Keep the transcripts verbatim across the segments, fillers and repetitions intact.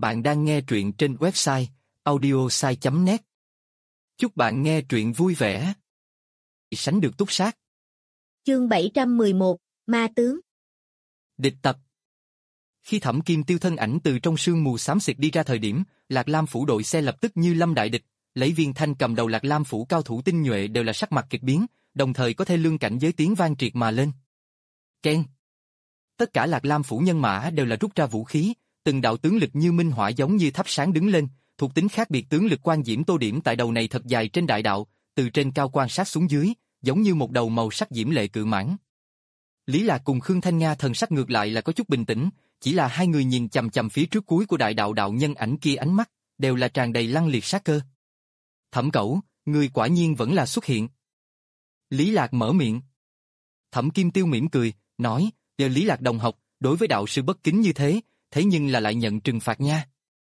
Bạn đang nghe truyện trên website audiosai chấm net. Chúc bạn nghe truyện vui vẻ. Sánh được túc sát. Chương bảy trăm mười một, Ma Tướng. Địch tập. Khi Thẩm Kim Tiêu thân ảnh từ trong sương mù xám xịt đi ra thời điểm, Lạc Lam phủ đội xe lập tức như lâm đại địch, lấy Viên Thanh cầm đầu Lạc Lam phủ cao thủ tinh nhuệ đều là sắc mặt kịch biến, đồng thời có thê lương cảnh giới tiếng vang triệt mà lên. Keng. Tất cả Lạc Lam phủ nhân mã đều là rút ra vũ khí, từng đạo tướng lực như minh hỏa giống như thắp sáng đứng lên, thuộc tính khác biệt tướng lực quan diễm tô điểm tại đầu này thật dài trên đại đạo, từ trên cao quan sát xuống dưới, giống như một đầu màu sắc diễm lệ cự mãng. Lý Lạc cùng Khương Thanh Nga thần sắc ngược lại là có chút bình tĩnh, chỉ là hai người nhìn chằm chằm phía trước cuối của đại đạo đạo nhân ảnh kia, ánh mắt đều là tràn đầy lăng liệt sát cơ. Thẩm Cẩu, người quả nhiên vẫn là xuất hiện. Lý Lạc mở miệng. Thẩm Kim Tiêu mỉm cười, nói, giờ Lý Lạc đồng học, đối với đạo sư bất kính như thế, thế nhưng là lại nhận trừng phạt nha.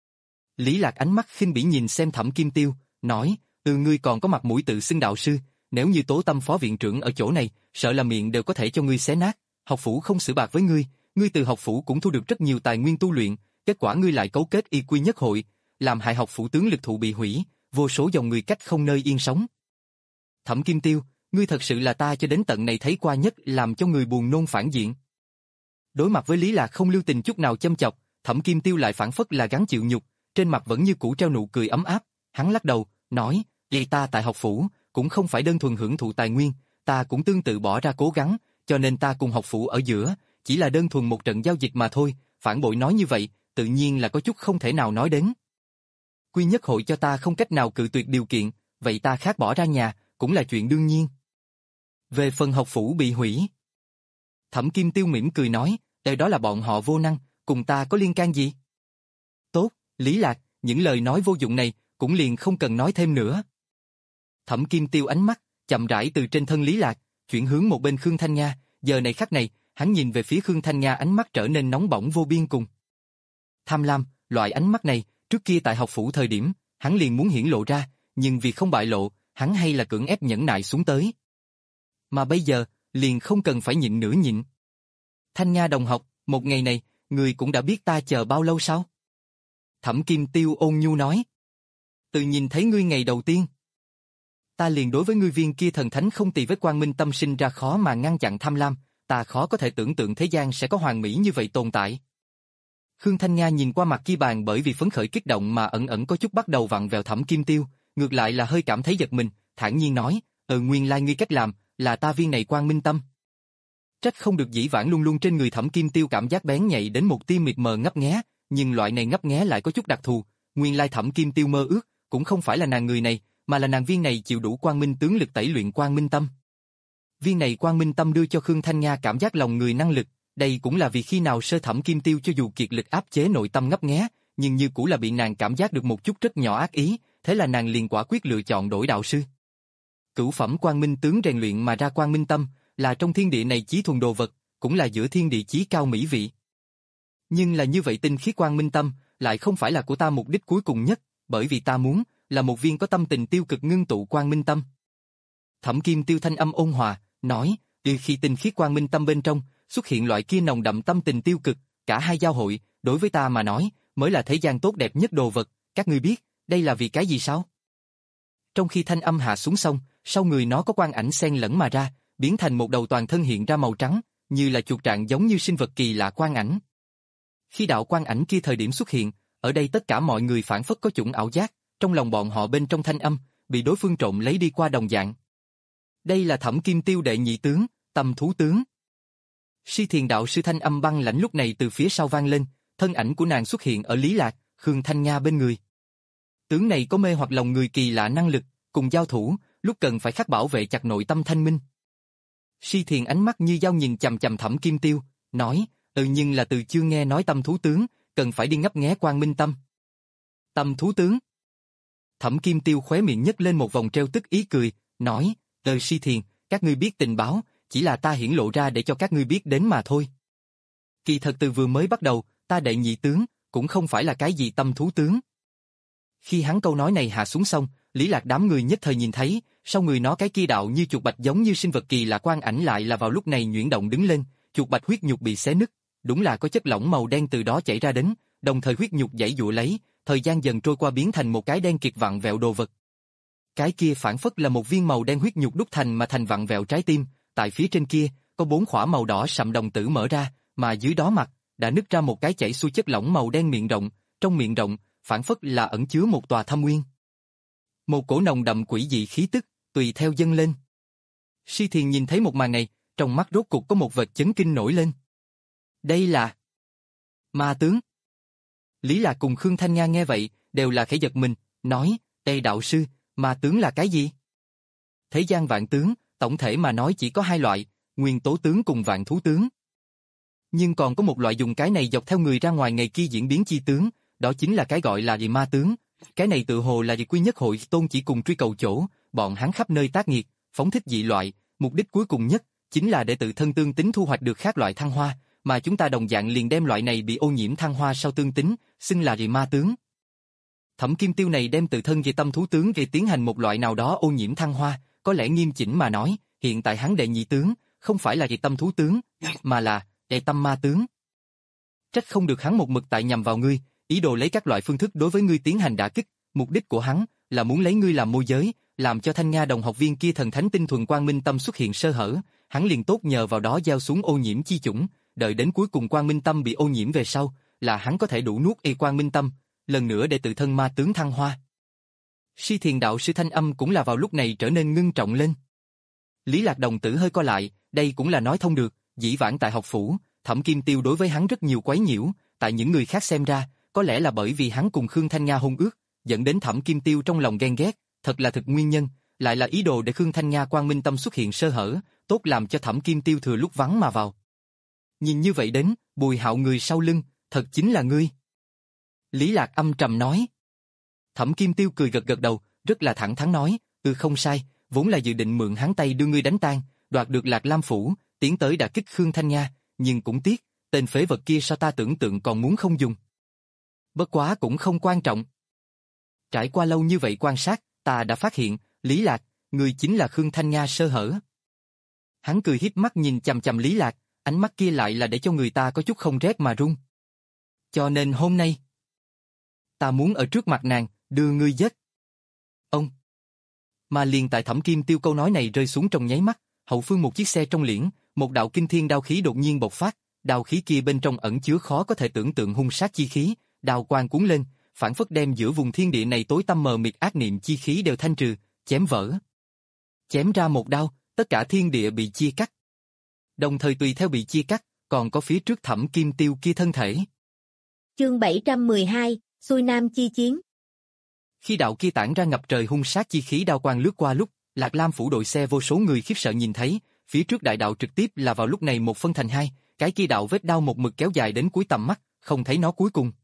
Lý Lạc ánh mắt khinh bỉ nhìn xem Thẩm Kim Tiêu, nói, ừ ngươi còn có mặt mũi tự xưng đạo sư, nếu như Tố Tâm phó viện trưởng ở chỗ này, sợ là miệng đều có thể cho ngươi xé nát, học phủ không xử bạc với ngươi, ngươi từ học phủ cũng thu được rất nhiều tài nguyên tu luyện, kết quả ngươi lại cấu kết y quy nhất hội, làm hại học phủ tướng lực thụ bị hủy, vô số dòng người cách không nơi yên sống. Thẩm Kim Tiêu, ngươi thật sự là ta cho đến tận này thấy qua nhất làm cho người buồn nôn phản diện. Đối mặt với Lý Lạc không lưu tình chút nào châm chọc, Thẩm Kim Tiêu lại phản phất là gắng chịu nhục, trên mặt vẫn như cũ treo nụ cười ấm áp, hắn lắc đầu, nói, vậy ta tại học phủ, cũng không phải đơn thuần hưởng thụ tài nguyên, ta cũng tương tự bỏ ra cố gắng, cho nên ta cùng học phủ ở giữa, chỉ là đơn thuần một trận giao dịch mà thôi, phản bội nói như vậy, tự nhiên là có chút không thể nào nói đến. Quy nhất hội cho ta không cách nào cự tuyệt điều kiện, vậy ta khác bỏ ra nhà, cũng là chuyện đương nhiên. Về phần học phủ bị hủy, Thẩm Kim Tiêu mỉm cười nói, đây đó là bọn họ vô năng, cùng ta có liên can gì? Tốt, Lý Lạc, những lời nói vô dụng này, cũng liền không cần nói thêm nữa. Thẩm Kim Tiêu ánh mắt, chậm rãi từ trên thân Lý Lạc, chuyển hướng một bên Khương Thanh Nga, giờ này khắc này, hắn nhìn về phía Khương Thanh Nga ánh mắt trở nên nóng bỏng vô biên cùng. Tham lam, loại ánh mắt này, trước kia tại học phủ thời điểm, hắn liền muốn hiển lộ ra, nhưng vì không bại lộ, hắn hay là cưỡng ép nhẫn nại xuống tới. Mà bây giờ, liền không cần phải nhịn nữa nhịn. Thanh Nga đồng học, một ngày này, người cũng đã biết ta chờ bao lâu sao? Thẩm Kim Tiêu ôn nhu nói. Từ nhìn thấy ngươi ngày đầu tiên, ta liền đối với ngươi viên kia thần thánh không tỳ với quang minh tâm sinh ra khó mà ngăn chặn tham lam, ta khó có thể tưởng tượng thế gian sẽ có hoàn mỹ như vậy tồn tại. Khương Thanh Nga nhìn qua mặt kia bàn bởi vì phấn khởi kích động mà ẩn ẩn có chút bắt đầu vặn vẹo Thẩm Kim Tiêu, ngược lại là hơi cảm thấy giật mình, thản nhiên nói, ờ nguyên lai ngươi cách làm, là ta viên này quang minh tâm. Trách không được dĩ vãng luôn luôn trên người Thẩm Kim Tiêu cảm giác bén nhạy đến một tia mịt mờ ngấp nghé, nhưng loại này ngấp nghé lại có chút đặc thù, nguyên lai Thẩm Kim Tiêu mơ ước, cũng không phải là nàng người này, mà là nàng viên này chịu đủ quang minh tướng lực tẩy luyện quang minh tâm. Viên này quang minh tâm đưa cho Khương Thanh Nga cảm giác lòng người năng lực, đây cũng là vì khi nào sơ Thẩm Kim Tiêu cho dù kiệt lực áp chế nội tâm ngấp nghé, nhưng như cũ là bị nàng cảm giác được một chút rất nhỏ ác ý, thế là nàng liền quả quyết lựa chọn đổi đạo sư. Cửu phẩm quang minh tướng rèn luyện mà ra quang minh tâm, là trong thiên địa này chí thuần đồ vật, cũng là giữa thiên địa chí cao mỹ vị. Nhưng là như vậy tinh khí quang minh tâm, lại không phải là của ta mục đích cuối cùng nhất, bởi vì ta muốn, là một viên có tâm tình tiêu cực ngưng tụ quang minh tâm. Thẩm Kim Tiêu thanh âm ôn hòa, nói, từ khi tinh khí quang minh tâm bên trong, xuất hiện loại kia nồng đậm tâm tình tiêu cực, cả hai giao hội, đối với ta mà nói, mới là thế gian tốt đẹp nhất đồ vật, các ngươi biết, đây là vì cái gì sao? Trong khi thanh âm hạ xuống xong, sau người nó có quang ảnh xen lẫn mà ra, biến thành một đầu toàn thân hiện ra màu trắng, như là chuột trạng giống như sinh vật kỳ lạ quang ảnh. Khi đạo quang ảnh kia thời điểm xuất hiện, ở đây tất cả mọi người phản phất có chủng ảo giác, trong lòng bọn họ bên trong thanh âm, bị đối phương trộm lấy đi qua đồng dạng. Đây là Thẩm Kim Tiêu đệ nhị tướng, Tâm Thú tướng. Si Thiền đạo sư thanh âm băng lãnh lúc này từ phía sau vang lên, thân ảnh của nàng xuất hiện ở Lý Lạc, Khương Thanh Nga bên người. Tướng này có mê hoặc lòng người kỳ lạ năng lực, cùng giao thủ, lúc cần phải khắc bảo vệ chặt nội tâm thanh minh. Si Thiền ánh mắt như dao nhìn chằm chằm Thẩm Kim Tiêu, nói, ừ nhưng là từ chưa nghe nói Tâm Thú tướng, cần phải đi ngấp nghé quang minh tâm. Tâm Thú tướng. Thẩm Kim Tiêu khóe miệng nhếch lên một vòng treo tức ý cười, nói, ờ Si Thiền, các ngươi biết tình báo, chỉ là ta hiển lộ ra để cho các ngươi biết đến mà thôi. Kỳ thật từ vừa mới bắt đầu, ta đệ nhị tướng, cũng không phải là cái gì tâm thú tướng. Khi hắn câu nói này hạ xuống xong, Lý Lạc đám người nhất thời nhìn thấy, sau người nó cái kia đạo như chuột bạch giống như sinh vật kỳ lạ quang ảnh lại là vào lúc này nhuyễn động đứng lên, chuột bạch huyết nhục bị xé nứt, đúng là có chất lỏng màu đen từ đó chảy ra đến, đồng thời huyết nhục giãy giụa lấy, thời gian dần trôi qua biến thành một cái đen kịt vặn vẹo đồ vật. Cái kia phản phất là một viên màu đen huyết nhục đúc thành mà thành vặn vẹo trái tim, tại phía trên kia, có bốn khỏa màu đỏ sậm đồng tử mở ra, mà dưới đó mặt, đã nứt ra một cái chảy xuôi chất lỏng màu đen miệng rộng, trong miệng rộng, phản phất là ẩn chứa một tòa thâm uyên. Một cổ nồng đậm quỷ dị khí tức, tùy theo dâng lên. Si Thiền nhìn thấy một màn này, trong mắt rốt cục có một vệt chấn kinh nổi lên. Đây là ma tướng. Lý Lạc cùng Khương Thanh Nga nghe vậy, đều là khẽ giật mình, nói, Ê đạo sư, ma tướng là cái gì? Thế gian vạn tướng, tổng thể mà nói chỉ có hai loại, nguyên tố tướng cùng vạn thú tướng. Nhưng còn có một loại dùng cái này dọc theo người ra ngoài ngày kia diễn biến chi tướng, đó chính là cái gọi là gì ma tướng. Cái này tự hồ là gì quy nhất hội tôn chỉ cùng truy cầu chỗ, bọn hắn khắp nơi tác nghiệt, phóng thích dị loại, mục đích cuối cùng nhất, chính là để tự thân tương tính thu hoạch được khác loại thăng hoa, mà chúng ta đồng dạng liền đem loại này bị ô nhiễm thăng hoa sau tương tính, xưng là gì ma tướng. Thẩm Kim Tiêu này đem tự thân về tâm thú tướng về tiến hành một loại nào đó ô nhiễm thăng hoa, có lẽ nghiêm chỉnh mà nói, hiện tại hắn đệ nhị tướng, không phải là về tâm thú tướng, mà là đệ tâm ma tướng. Trách không được hắn một mực tại nhằm vào ngươi, ý đồ lấy các loại phương thức đối với ngươi tiến hành đả kích, mục đích của hắn là muốn lấy ngươi làm môi giới, làm cho Thanh Nga đồng học viên kia thần thánh tinh thuần quang minh tâm xuất hiện sơ hở, hắn liền tốt nhờ vào đó gieo xuống ô nhiễm chi chủng, đợi đến cuối cùng quang minh tâm bị ô nhiễm về sau, là hắn có thể đủ nuốt y quang minh tâm, lần nữa để tự thân ma tướng thăng hoa. Si Thiền đạo sư thanh âm cũng là vào lúc này trở nên ngưng trọng lên. Lý Lạc đồng tử hơi co lại, đây cũng là nói thông được, dĩ vãng tại học phủ, Thẩm Kim Tiêu đối với hắn rất nhiều quấy nhiễu, tại những người khác xem ra, có lẽ là bởi vì hắn cùng Khương Thanh Nga hôn ước, dẫn đến Thẩm Kim Tiêu trong lòng ghen ghét, thật là thực nguyên nhân, lại là ý đồ để Khương Thanh Nga quang minh tâm xuất hiện sơ hở, tốt làm cho Thẩm Kim Tiêu thừa lúc vắng mà vào. Nhìn như vậy đến, Bùi Hạo người sau lưng, thật chính là ngươi. Lý Lạc âm trầm nói. Thẩm Kim Tiêu cười gật gật đầu, rất là thẳng thắn nói, ừ không sai, vốn là dự định mượn hắn tay đưa ngươi đánh tan, đoạt được Lạc Lam phủ, tiến tới đả kích Khương Thanh Nga, nhưng cũng tiếc, tên phế vật kia sao ta tưởng tượng còn muốn không dùng. Bất quá cũng không quan trọng. Trải qua lâu như vậy quan sát, ta đã phát hiện, Lý Lạc, người chính là Khương Thanh Nga sơ hở. Hắn cười híp mắt nhìn chằm chằm Lý Lạc, ánh mắt kia lại là để cho người ta có chút không rét mà run. Cho nên hôm nay, ta muốn ở trước mặt nàng, đưa ngươi giết. Ông. Mà liền tại Thẩm Kim Tiêu câu nói này rơi xuống trong nháy mắt, hậu phương một chiếc xe trong liễn, một đạo kinh thiên đao khí đột nhiên bộc phát, đao khí kia bên trong ẩn chứa khó có thể tưởng tượng hung sát chi khí, đao quang cuốn lên, phản phất đem giữa vùng thiên địa này tối tăm mờ mịt ác niệm chi khí đều thanh trừ, chém vỡ. Chém ra một đao, tất cả thiên địa bị chia cắt. Đồng thời tùy theo bị chia cắt, còn có phía trước Thẩm Kim Tiêu kia thân thể. Chương bảy trăm mười hai, xuôi nam chi chiến. Khi đạo kia tản ra ngập trời hung sát chi khí đao quang lướt qua lúc, Lạc Lam phủ đội xe vô số người khiếp sợ nhìn thấy, phía trước đại đạo trực tiếp là vào lúc này một phân thành hai, cái kia đạo vết đao một mực kéo dài đến cuối tầm mắt, không thấy nó cuối cùng.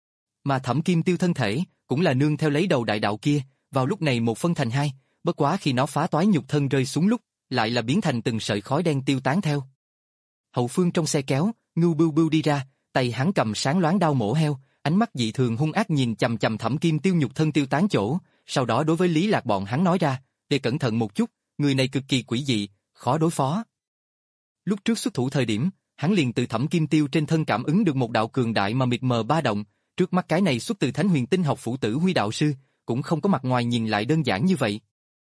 Mà Thẩm Kim Tiêu thân thể, cũng là nương theo lấy đầu đại đạo kia, vào lúc này một phân thành hai, bất quá khi nó phá toái nhục thân rơi xuống lúc, lại là biến thành từng sợi khói đen tiêu tán theo. Hậu phương trong xe kéo, Ngưu Bưu Bưu đi ra, tay hắn cầm sáng loáng đao mổ heo, ánh mắt dị thường hung ác nhìn chằm chằm Thẩm Kim Tiêu nhục thân tiêu tán chỗ, sau đó đối với Lý Lạc bọn hắn nói ra, để cẩn thận một chút, người này cực kỳ quỷ dị, khó đối phó. Lúc trước xuất thủ thời điểm, hắn liền từ Thẩm Kim Tiêu trên thân cảm ứng được một đạo cường đại mà mịt mờ ba động, trước mắt cái này xuất từ Thánh Huyền Tinh học phủ Tử Huy đạo sư, cũng không có mặt ngoài nhìn lại đơn giản như vậy.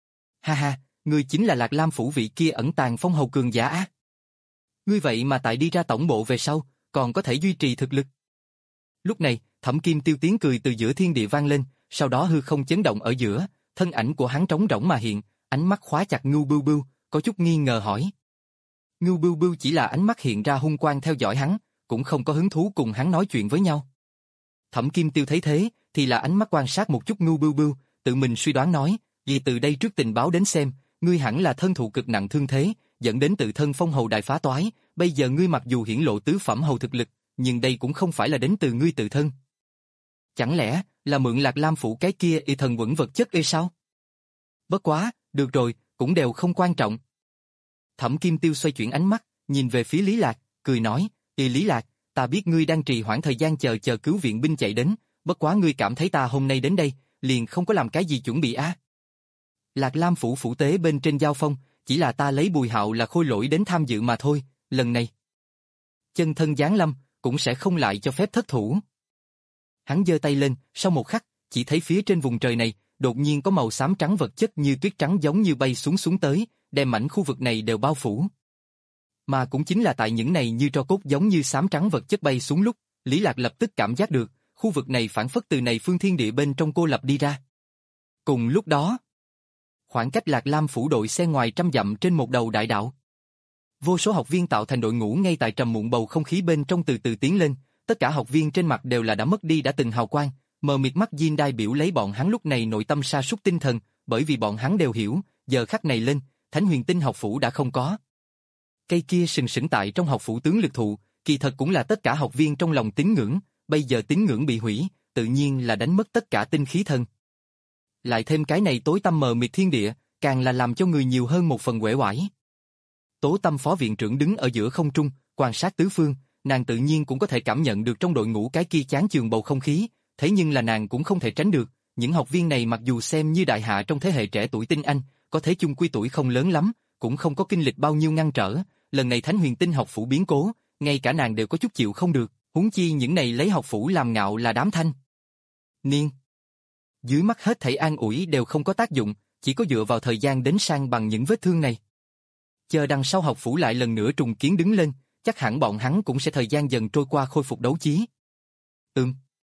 Ha ha, ngươi chính là Lạc Lam phủ vị kia ẩn tàng phong hầu cường giả á. Ngươi vậy mà tại đi ra tổng bộ về sau, còn có thể duy trì thực lực. Lúc này, Thẩm Kim Tiêu tiếng cười từ giữa thiên địa vang lên, sau đó hư không chấn động ở giữa, thân ảnh của hắn trống rỗng mà hiện, ánh mắt khóa chặt Ngưu Bưu Bưu, có chút nghi ngờ hỏi. Ngưu Bưu Bưu chỉ là ánh mắt hiện ra hung quang theo dõi hắn, cũng không có hứng thú cùng hắn nói chuyện với nhau. Thẩm Kim Tiêu thấy thế, thì là ánh mắt quan sát một chút Ngưu Bưu Bưu, tự mình suy đoán nói, vì từ đây trước tình báo đến xem, ngươi hẳn là thân thụ cực nặng thương thế, dẫn đến tự thân phong hầu đại phá toái, bây giờ ngươi mặc dù hiển lộ tứ phẩm hầu thực lực, nhưng đây cũng không phải là đến từ ngươi tự thân. Chẳng lẽ là mượn Lạc Lam phủ cái kia y thần quẩn vật chất ê sao? Bất quá, được rồi, cũng đều không quan trọng. Thẩm Kim Tiêu xoay chuyển ánh mắt, nhìn về phía Lý Lạc, cười nói, y Lý Lạc, ta biết ngươi đang trì hoãn thời gian chờ chờ cứu viện binh chạy đến, bất quá ngươi cảm thấy ta hôm nay đến đây, liền không có làm cái gì chuẩn bị á. Lạc Lam phủ phủ tế bên trên giao phong, chỉ là ta lấy Bùi Hạo là khôi lỗi đến tham dự mà thôi, lần này chân thân giáng lâm, cũng sẽ không lại cho phép thất thủ. Hắn giơ tay lên, sau một khắc, chỉ thấy phía trên vùng trời này, đột nhiên có màu xám trắng vật chất như tuyết trắng giống như bay xuống xuống tới, đem mảnh khu vực này đều bao phủ. Mà cũng chính là tại những này như tro cốt giống như xám trắng vật chất bay xuống lúc, Lý Lạc lập tức cảm giác được, khu vực này phản phất từ này phương thiên địa bên trong cô lập đi ra. Cùng lúc đó, khoảng cách Lạc Lam phủ đội xe ngoài trăm dặm trên một đầu đại đạo. Vô số học viên tạo thành đội ngũ ngay tại trầm muộn bầu không khí bên trong từ từ tiến lên, tất cả học viên trên mặt đều là đã mất đi đã từng hào quang, mờ mịt mắt Jin đại biểu lấy bọn hắn lúc này nội tâm sa sút tinh thần, bởi vì bọn hắn đều hiểu, giờ khắc này lên, Thánh Huyền Tinh học phủ đã không có. Cây kia sừng sững tại trong học phủ tướng lực thụ, kỳ thật cũng là tất cả học viên trong lòng tín ngưỡng, bây giờ tín ngưỡng bị hủy, tự nhiên là đánh mất tất cả tinh khí thần. Lại thêm cái này tối tăm mờ mịt thiên địa, càng là làm cho người nhiều hơn một phần uể oải. Tố Tâm phó viện trưởng đứng ở giữa không trung, quan sát tứ phương, nàng tự nhiên cũng có thể cảm nhận được trong đội ngũ cái kia chán chường bầu không khí, thế nhưng là nàng cũng không thể tránh được, những học viên này mặc dù xem như đại hạ trong thế hệ trẻ tuổi tinh anh, có thể chung quy tuổi không lớn lắm, cũng không có kinh lịch bao nhiêu ngăn trở, lần này Thánh Huyền Tinh học phủ biến cố, ngay cả nàng đều có chút chịu không được, huống chi những này lấy học phủ làm ngạo là đám thanh niên. Dưới mắt hết thảy an ủi đều không có tác dụng, chỉ có dựa vào thời gian đến sang bằng những vết thương này. Chờ đằng sau học phủ lại lần nữa trùng kiến đứng lên, chắc hẳn bọn hắn cũng sẽ thời gian dần trôi qua khôi phục đấu chí. Ừm.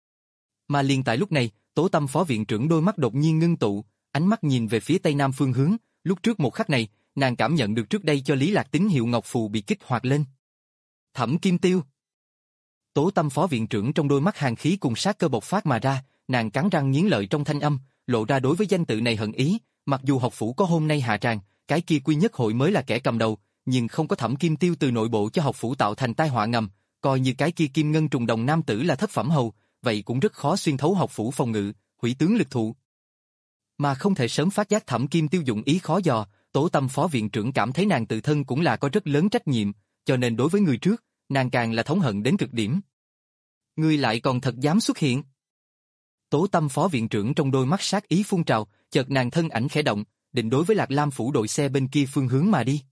Mà liền tại lúc này, Tố Tâm phó viện trưởng đôi mắt đột nhiên ngưng tụ, ánh mắt nhìn về phía tây nam phương hướng, lúc trước một khắc này, nàng cảm nhận được trước đây cho Lý Lạc tín hiệu ngọc phù bị kích hoạt lên. Thẩm Kim Tiêu. Tố Tâm phó viện trưởng trong đôi mắt hàn khí cùng sát cơ bộc phát mà ra, nàng cắn răng nghiến lợi trong thanh âm, lộ ra đối với danh tự này hận ý, mặc dù học phủ có hôm nay hạ tràng, cái kia Quy Nhất hội mới là kẻ cầm đầu, nhưng không có Thẩm Kim Tiêu từ nội bộ cho học phủ tạo thành tai họa ngầm, coi như cái kia Kim Ngân trùng đồng nam tử là thất phẩm hầu, vậy cũng rất khó xuyên thấu học phủ phòng ngự, hủy tướng lực thụ. Mà không thể sớm phát giác Thẩm Kim Tiêu dụng ý khó dò, Tố Tâm phó viện trưởng cảm thấy nàng tự thân cũng là có rất lớn trách nhiệm, cho nên đối với người trước, nàng càng là thống hận đến cực điểm. Ngươi lại còn thật dám xuất hiện. Tố Tâm phó viện trưởng trong đôi mắt sát ý phun trào, chợt nàng thân ảnh khẽ động, định đối với Lạc Lam phủ đội xe bên kia phương hướng mà đi.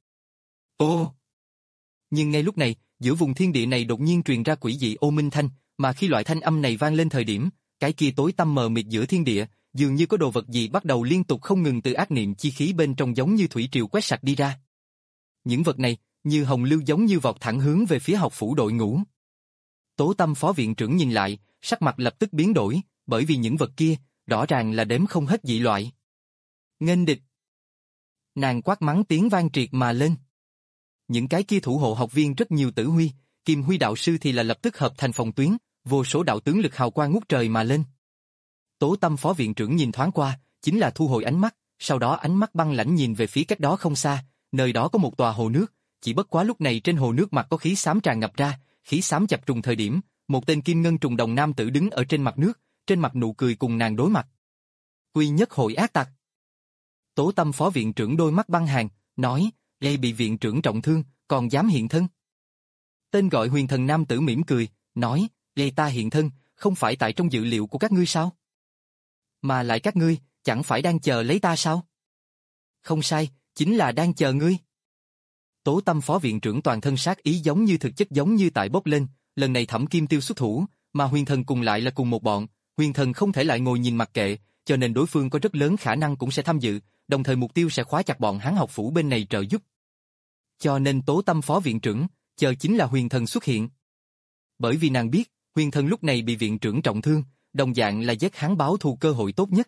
Ô! Nhưng ngay lúc này, giữa vùng thiên địa này đột nhiên truyền ra quỷ dị ô minh thanh, mà khi loại thanh âm này vang lên thời điểm, cái kia tối tăm mờ mịt giữa thiên địa, dường như có đồ vật gì bắt đầu liên tục không ngừng từ ác niệm chi khí bên trong giống như thủy triều quét sạch đi ra. Những vật này, như hồng lưu giống như vọt thẳng hướng về phía học phủ đội ngũ. Tố Tâm phó viện trưởng nhìn lại, sắc mặt lập tức biến đổi, bởi vì những vật kia, rõ ràng là đếm không hết dị loại. Nghênh địch. Nàng quát mắng tiếng vang triệt mà lên. Những cái kia thủ hộ học viên rất nhiều tử huy, Kim Huy đạo sư thì là lập tức hợp thành phòng tuyến, vô số đạo tướng lực hào quang ngút trời mà lên. Tố Tâm phó viện trưởng nhìn thoáng qua, chính là thu hồi ánh mắt, sau đó ánh mắt băng lãnh nhìn về phía cách đó không xa, nơi đó có một tòa hồ nước, chỉ bất quá lúc này trên hồ nước mặt có khí xám tràn ngập ra, khí xám chập trùng thời điểm, một tên kim ngân trùng đồng nam tử đứng ở trên mặt nước, trên mặt nụ cười cùng nàng đối mặt. Quy Nhất hội ác tặc. Tố Tâm phó viện trưởng đôi mắt băng hàn, nói, Lê bị viện trưởng trọng thương, còn dám hiện thân. Tên gọi huyền thần nam tử mỉm cười, nói, Lê ta hiện thân, không phải tại trong dự liệu của các ngươi sao? Mà lại các ngươi, chẳng phải đang chờ lấy ta sao? Không sai, chính là đang chờ ngươi. Tố Tâm phó viện trưởng toàn thân sát ý giống như thực chất giống như tại bốc lên, lần này Thẩm Kim Tiêu xuất thủ, mà huyền thần cùng lại là cùng một bọn, huyền thần không thể lại ngồi nhìn mặc kệ, cho nên đối phương có rất lớn khả năng cũng sẽ tham dự, đồng thời mục tiêu sẽ khóa chặt bọn hắn học phủ bên này trợ giúp. Cho nên Tố Tâm phó viện trưởng, chờ chính là huyền thần xuất hiện. Bởi vì nàng biết, huyền thần lúc này bị viện trưởng trọng thương, đồng dạng là giết hắn báo thù cơ hội tốt nhất.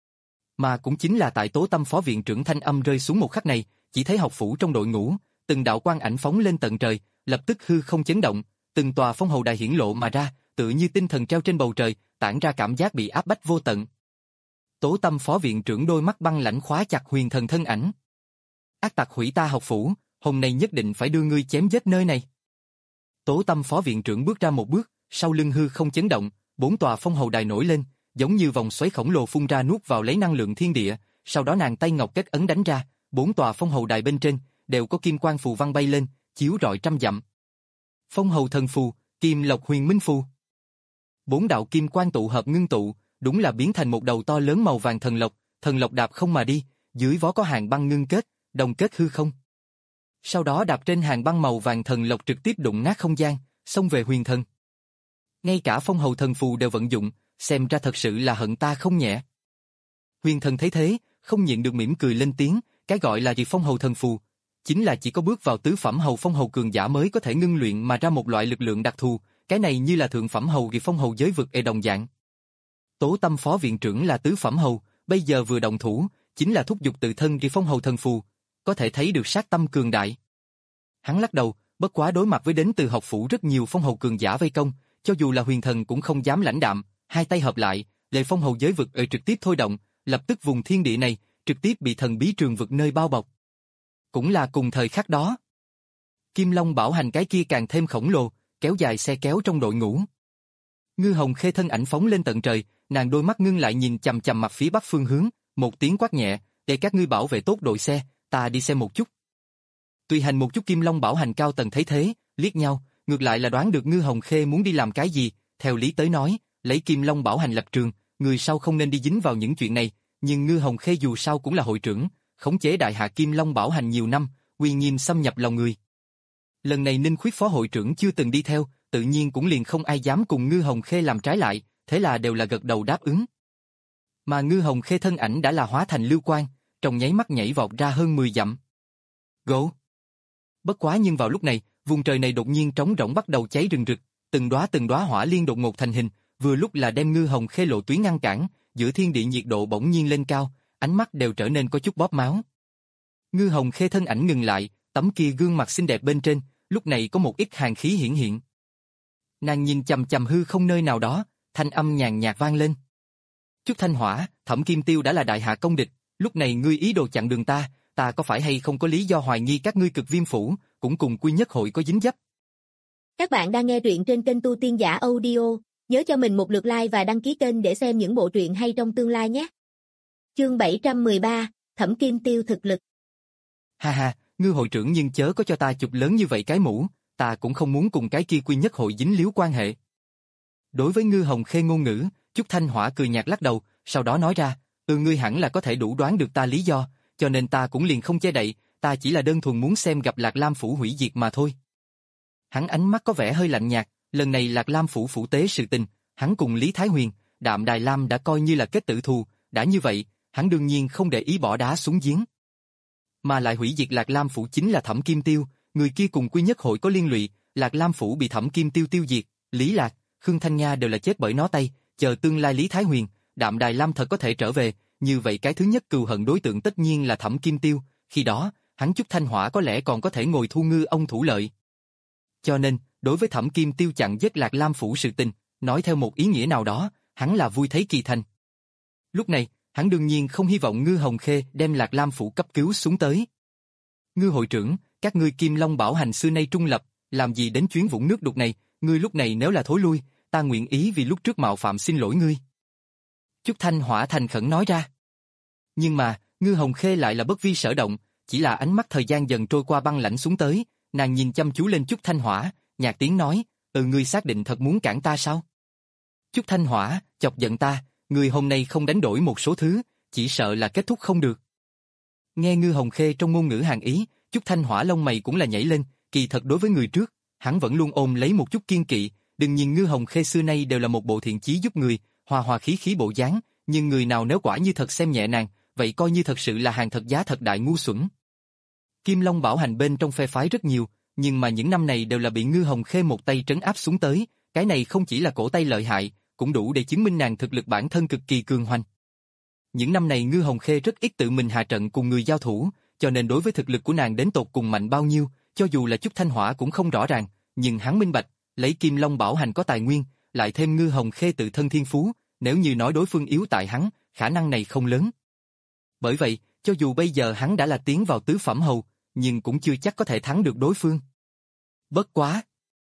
Mà cũng chính là tại Tố Tâm phó viện trưởng thanh âm rơi xuống một khắc này, chỉ thấy học phủ trong đội ngũ, từng đạo quang ảnh phóng lên tận trời, lập tức hư không chấn động, từng tòa phong hầu đài hiển lộ mà ra, tựa như tinh thần treo trên bầu trời, tản ra cảm giác bị áp bách vô tận. Tố Tâm phó viện trưởng đôi mắt băng lãnh khóa chặt huyền thần thân ảnh. Ác tặc hủy ta học phủ, hôm nay nhất định phải đưa ngươi chém giết nơi này. Tố Tâm phó viện trưởng bước ra một bước, sau lưng hư không chấn động, bốn tòa phong hầu đài nổi lên, giống như vòng xoáy khổng lồ phun ra nuốt vào lấy năng lượng thiên địa, sau đó nàng tay ngọc kết ấn đánh ra, bốn tòa phong hầu đài bên trên đều có kim quang phù văn bay lên, chiếu rọi trăm dặm. Phong hầu thần phù, Kim Lộc Huyền Minh phù. Bốn đạo kim quang tụ hợp ngưng tụ, đúng là biến thành một đầu to lớn màu vàng thần lộc, thần lộc đạp không mà đi, dưới vó có hàng băng ngưng kết, đồng kết hư không. Sau đó đạp trên hàng băng màu vàng thần lộc trực tiếp đụng nát không gian, xông về huyền thần. Ngay cả phong hầu thần phù đều vận dụng, xem ra thật sự là hận ta không nhẹ. Huyền thần thấy thế, không nhịn được mỉm cười lên tiếng, cái gọi là gì phong hầu thần phù, chính là chỉ có bước vào tứ phẩm hầu phong hầu cường giả mới có thể ngưng luyện mà ra một loại lực lượng đặc thù, cái này như là thượng phẩm hầu kỳ phong hầu giới vực ê đồng dạng. Tố Tâm phó viện trưởng là tứ phẩm hầu, bây giờ vừa động thủ, chính là thúc giục tự thân kỳ phong hầu thần phù, có thể thấy được sát tâm cường đại. Hắn lắc đầu, bất quá đối mặt với đến từ học phủ rất nhiều phong hầu cường giả vây công, cho dù là huyền thần cũng không dám lãnh đạm, hai tay hợp lại, lệ phong hầu giới vực ê trực tiếp thôi động, lập tức vùng thiên địa này trực tiếp bị thần bí trường vực nơi bao bọc. Cũng là cùng thời khắc đó, Kim Long bảo hành cái kia càng thêm khổng lồ, kéo dài xe kéo trong đội ngũ. Ngư Hồng Khê thân ảnh phóng lên tận trời, nàng đôi mắt ngưng lại nhìn chằm chằm mặt phía bắc phương hướng, một tiếng quát nhẹ, để các ngươi bảo vệ tốt đội xe, ta đi xem một chút. Tùy hành một chút Kim Long bảo hành cao tầng thấy thế, liếc nhau, ngược lại là đoán được Ngư Hồng Khê muốn đi làm cái gì, theo lý tới nói, lấy Kim Long bảo hành lập trường, người sau không nên đi dính vào những chuyện này, nhưng Ngư Hồng Khê dù sao cũng là hội trưởng, khống chế đại hạ Kim Long bảo hành nhiều năm, uy nghiêm xâm nhập lòng người. Lần này Ninh Khuyết phó hội trưởng chưa từng đi theo, tự nhiên cũng liền không ai dám cùng Ngư Hồng Khê làm trái lại, thế là đều là gật đầu đáp ứng. Mà Ngư Hồng Khê thân ảnh đã là hóa thành lưu quang, trong nháy mắt nhảy vọt ra hơn mười dặm. Gỗ! Bất quá nhưng vào lúc này, vùng trời này đột nhiên trống rỗng bắt đầu cháy rừng rực, từng đóa từng đóa hỏa liên đột ngột thành hình, vừa lúc là đem Ngư Hồng Khê lộ tuyến ngăn cản, giữa thiên địa nhiệt độ bỗng nhiên lên cao, ánh mắt đều trở nên có chút bóp máu. Ngư Hồng Khê thân ảnh ngừng lại, tấm kia gương mặt xinh đẹp bên trên, lúc này có một ít hàn khí hiển hiện. Nàng nhìn chằm chằm hư không nơi nào đó, thanh âm nhàn nhạt vang lên. Chúc Thanh Hỏa, Thẩm Kim Tiêu đã là đại hạ công địch, lúc này ngươi ý đồ chặn đường ta, ta có phải hay không có lý do hoài nghi các ngươi Cực Viêm phủ, cũng cùng Quy Nhất Hội có dính dấp. Các bạn đang nghe truyện trên kênh Tu Tiên Giả Audio, nhớ cho mình một lượt like và đăng ký kênh để xem những bộ truyện hay trong tương lai nhé. Chương bảy trăm mười ba, Thẩm Kim Tiêu thực lực. Ha ha, Ngư hội trưởng nhưng chớ có cho ta chụp lớn như vậy cái mũ, ta cũng không muốn cùng cái kia Quy Nhất Hội dính líu quan hệ. Đối với Ngư Hồng Khê ngôn ngữ, Chúc Thanh Hỏa cười nhạt lắc đầu, sau đó nói ra, ừ ngươi hẳn là có thể đủ đoán được ta lý do, cho nên ta cũng liền không che đậy, ta chỉ là đơn thuần muốn xem gặp Lạc Lam phủ hủy diệt mà thôi. Hắn ánh mắt có vẻ hơi lạnh nhạt, lần này Lạc Lam phủ phủ tế sự tình, hắn cùng Lý Thái Huyền, Đạm Đài Lam đã coi như là kết tử thù, đã như vậy, hắn đương nhiên không để ý bỏ đá xuống giếng. Mà lại hủy diệt Lạc Lam phủ chính là Thẩm Kim Tiêu, người kia cùng Quy Nhất Hội có liên lụy, Lạc Lam phủ bị Thẩm Kim Tiêu tiêu diệt, Lý Lạc, Khương Thanh Nga đều là chết bởi nó tay, chờ tương lai Lý Thái Huyền, Đạm Đài Lam thật có thể trở về, như vậy cái thứ nhất cừu hận đối tượng tất nhiên là Thẩm Kim Tiêu, khi đó, hắn Chúc Thanh Hỏa có lẽ còn có thể ngồi thu ngư ông thủ lợi. Cho nên, đối với Thẩm Kim Tiêu chặn giết Lạc Lam phủ sự tình, nói theo một ý nghĩa nào đó, hắn là vui thấy kỳ thành. Lúc này, hắn đương nhiên không hy vọng Ngư Hồng Khê đem Lạc Lam phủ cấp cứu xuống tới. Ngư hội trưởng, các ngươi Kim Long bảo hành xưa nay trung lập, làm gì đến chuyến vũng nước đục này, ngươi lúc này nếu là thối lui, ta nguyện ý vì lúc trước mạo phạm xin lỗi ngươi. Chúc Thanh Hỏa thành khẩn nói ra. Nhưng mà, Ngư Hồng Khê lại là bất vi sở động, chỉ là ánh mắt thời gian dần trôi qua băng lãnh xuống tới, nàng nhìn chăm chú lên Chúc Thanh Hỏa, nhạt tiếng nói, ừ ngươi xác định thật muốn cản ta sao? Chúc Thanh Hỏa, chọc giận ta, ngươi hôm nay không đánh đổi một số thứ, chỉ sợ là kết thúc không được. Nghe Ngư Hồng Khê trong ngôn ngữ Hàn Ý, Chúc Thanh Hỏa lông mày cũng là nhảy lên, kỳ thật đối với người trước, hắn vẫn luôn ôm lấy một chút kiên kỵ, đừng nhìn Ngư Hồng Khê xưa nay đều là một bộ thiện chí giúp người, hòa hòa khí khí bộ dáng, nhưng người nào nếu quả như thật xem nhẹ nàng, vậy coi như thật sự là hàng thật giá thật đại ngu xuẩn. Kim Long bảo hành bên trong phe phái rất nhiều, nhưng mà những năm này đều là bị Ngư Hồng Khê một tay trấn áp xuống tới, cái này không chỉ là cổ tay lợi hại, cũng đủ để chứng minh nàng thực lực bản thân cực kỳ cường hoành. Những năm này Ngư Hồng Khê rất ít tự mình hạ trận cùng người giao thủ, cho nên đối với thực lực của nàng đến tột cùng mạnh bao nhiêu, cho dù là Chúc Thanh Hỏa cũng không rõ ràng, nhưng hắn minh bạch, lấy Kim Long bảo hành có tài nguyên, lại thêm Ngư Hồng Khê tự thân thiên phú, nếu như nói đối phương yếu tại hắn, khả năng này không lớn. Bởi vậy, cho dù bây giờ hắn đã là tiến vào tứ phẩm hầu, nhưng cũng chưa chắc có thể thắng được đối phương. Bất quá!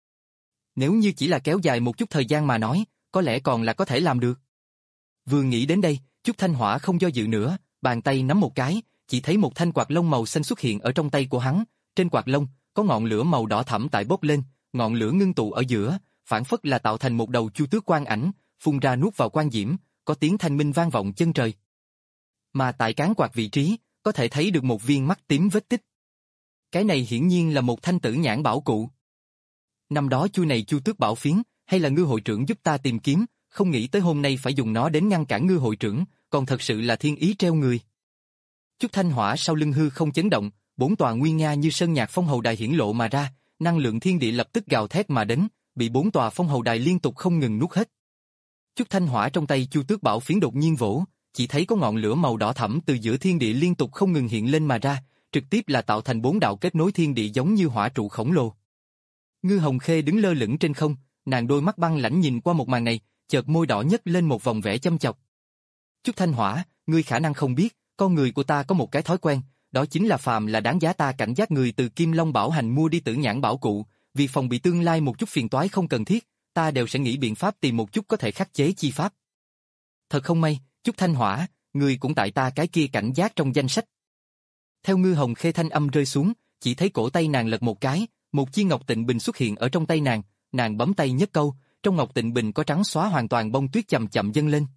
Nếu như chỉ là kéo dài một chút thời gian mà nói, có lẽ còn là có thể làm được. Vừa nghĩ đến đây, Chúc Thanh Hỏa không do dự nữa, bàn tay nắm một cái, chỉ thấy một thanh quạt lông màu xanh xuất hiện ở trong tay của hắn, trên quạt lông, có ngọn lửa màu đỏ thẫm tại bốc lên, ngọn lửa ngưng tụ ở giữa, phản phất là tạo thành một đầu chu tước quang ảnh, phun ra nuốt vào quang diễm, có tiếng thanh minh vang vọng chân trời. Mà tại cán quạt vị trí, có thể thấy được một viên mắt tím vết tích. Cái này hiển nhiên là một thanh tử nhãn bảo cụ. Năm đó chu này chu tước bảo phiến, hay là Ngư hội trưởng giúp ta tìm kiếm, không nghĩ tới hôm nay phải dùng nó đến ngăn cản Ngư hội trưởng, còn thật sự là thiên ý treo người. Chút thanh hỏa sau lưng hư không chấn động, bốn tòa nguyên nga như sơn nhạc phong hầu đài hiển lộ mà ra, năng lượng thiên địa lập tức gào thét mà đến, bị bốn tòa phong hầu đài liên tục không ngừng nuốt hết. Chút thanh hỏa trong tay Chu Tước Bảo Phiến đột nhiên vỗ, chỉ thấy có ngọn lửa màu đỏ thẫm từ giữa thiên địa liên tục không ngừng hiện lên mà ra, trực tiếp là tạo thành bốn đạo kết nối thiên địa giống như hỏa trụ khổng lồ. Ngư Hồng Khê đứng lơ lửng trên không, nàng đôi mắt băng lãnh nhìn qua một màn này, chợt môi đỏ nhếch lên một vòng vẻ châm chọc. Chút thanh hỏa, ngươi khả năng không biết, con người của ta có một cái thói quen, đó chính là phàm là đáng giá ta cảnh giác người từ Kim Long Bảo Hành mua đi Tử Nhãn Bảo Cụ, vì phòng bị tương lai một chút phiền toái không cần thiết, ta đều sẽ nghĩ biện pháp tìm một chút có thể khắc chế chi pháp. Thật không may, Chút thanh hỏa, người cũng tại ta cái kia cảnh giác trong danh sách. Theo Ngư Hồng Khê thanh âm rơi xuống, chỉ thấy cổ tay nàng lật một cái, một chi ngọc tịnh bình xuất hiện ở trong tay nàng, nàng bấm tay nhất câu, trong ngọc tịnh bình có trắng xóa hoàn toàn bông tuyết chậm chậm dâng lên.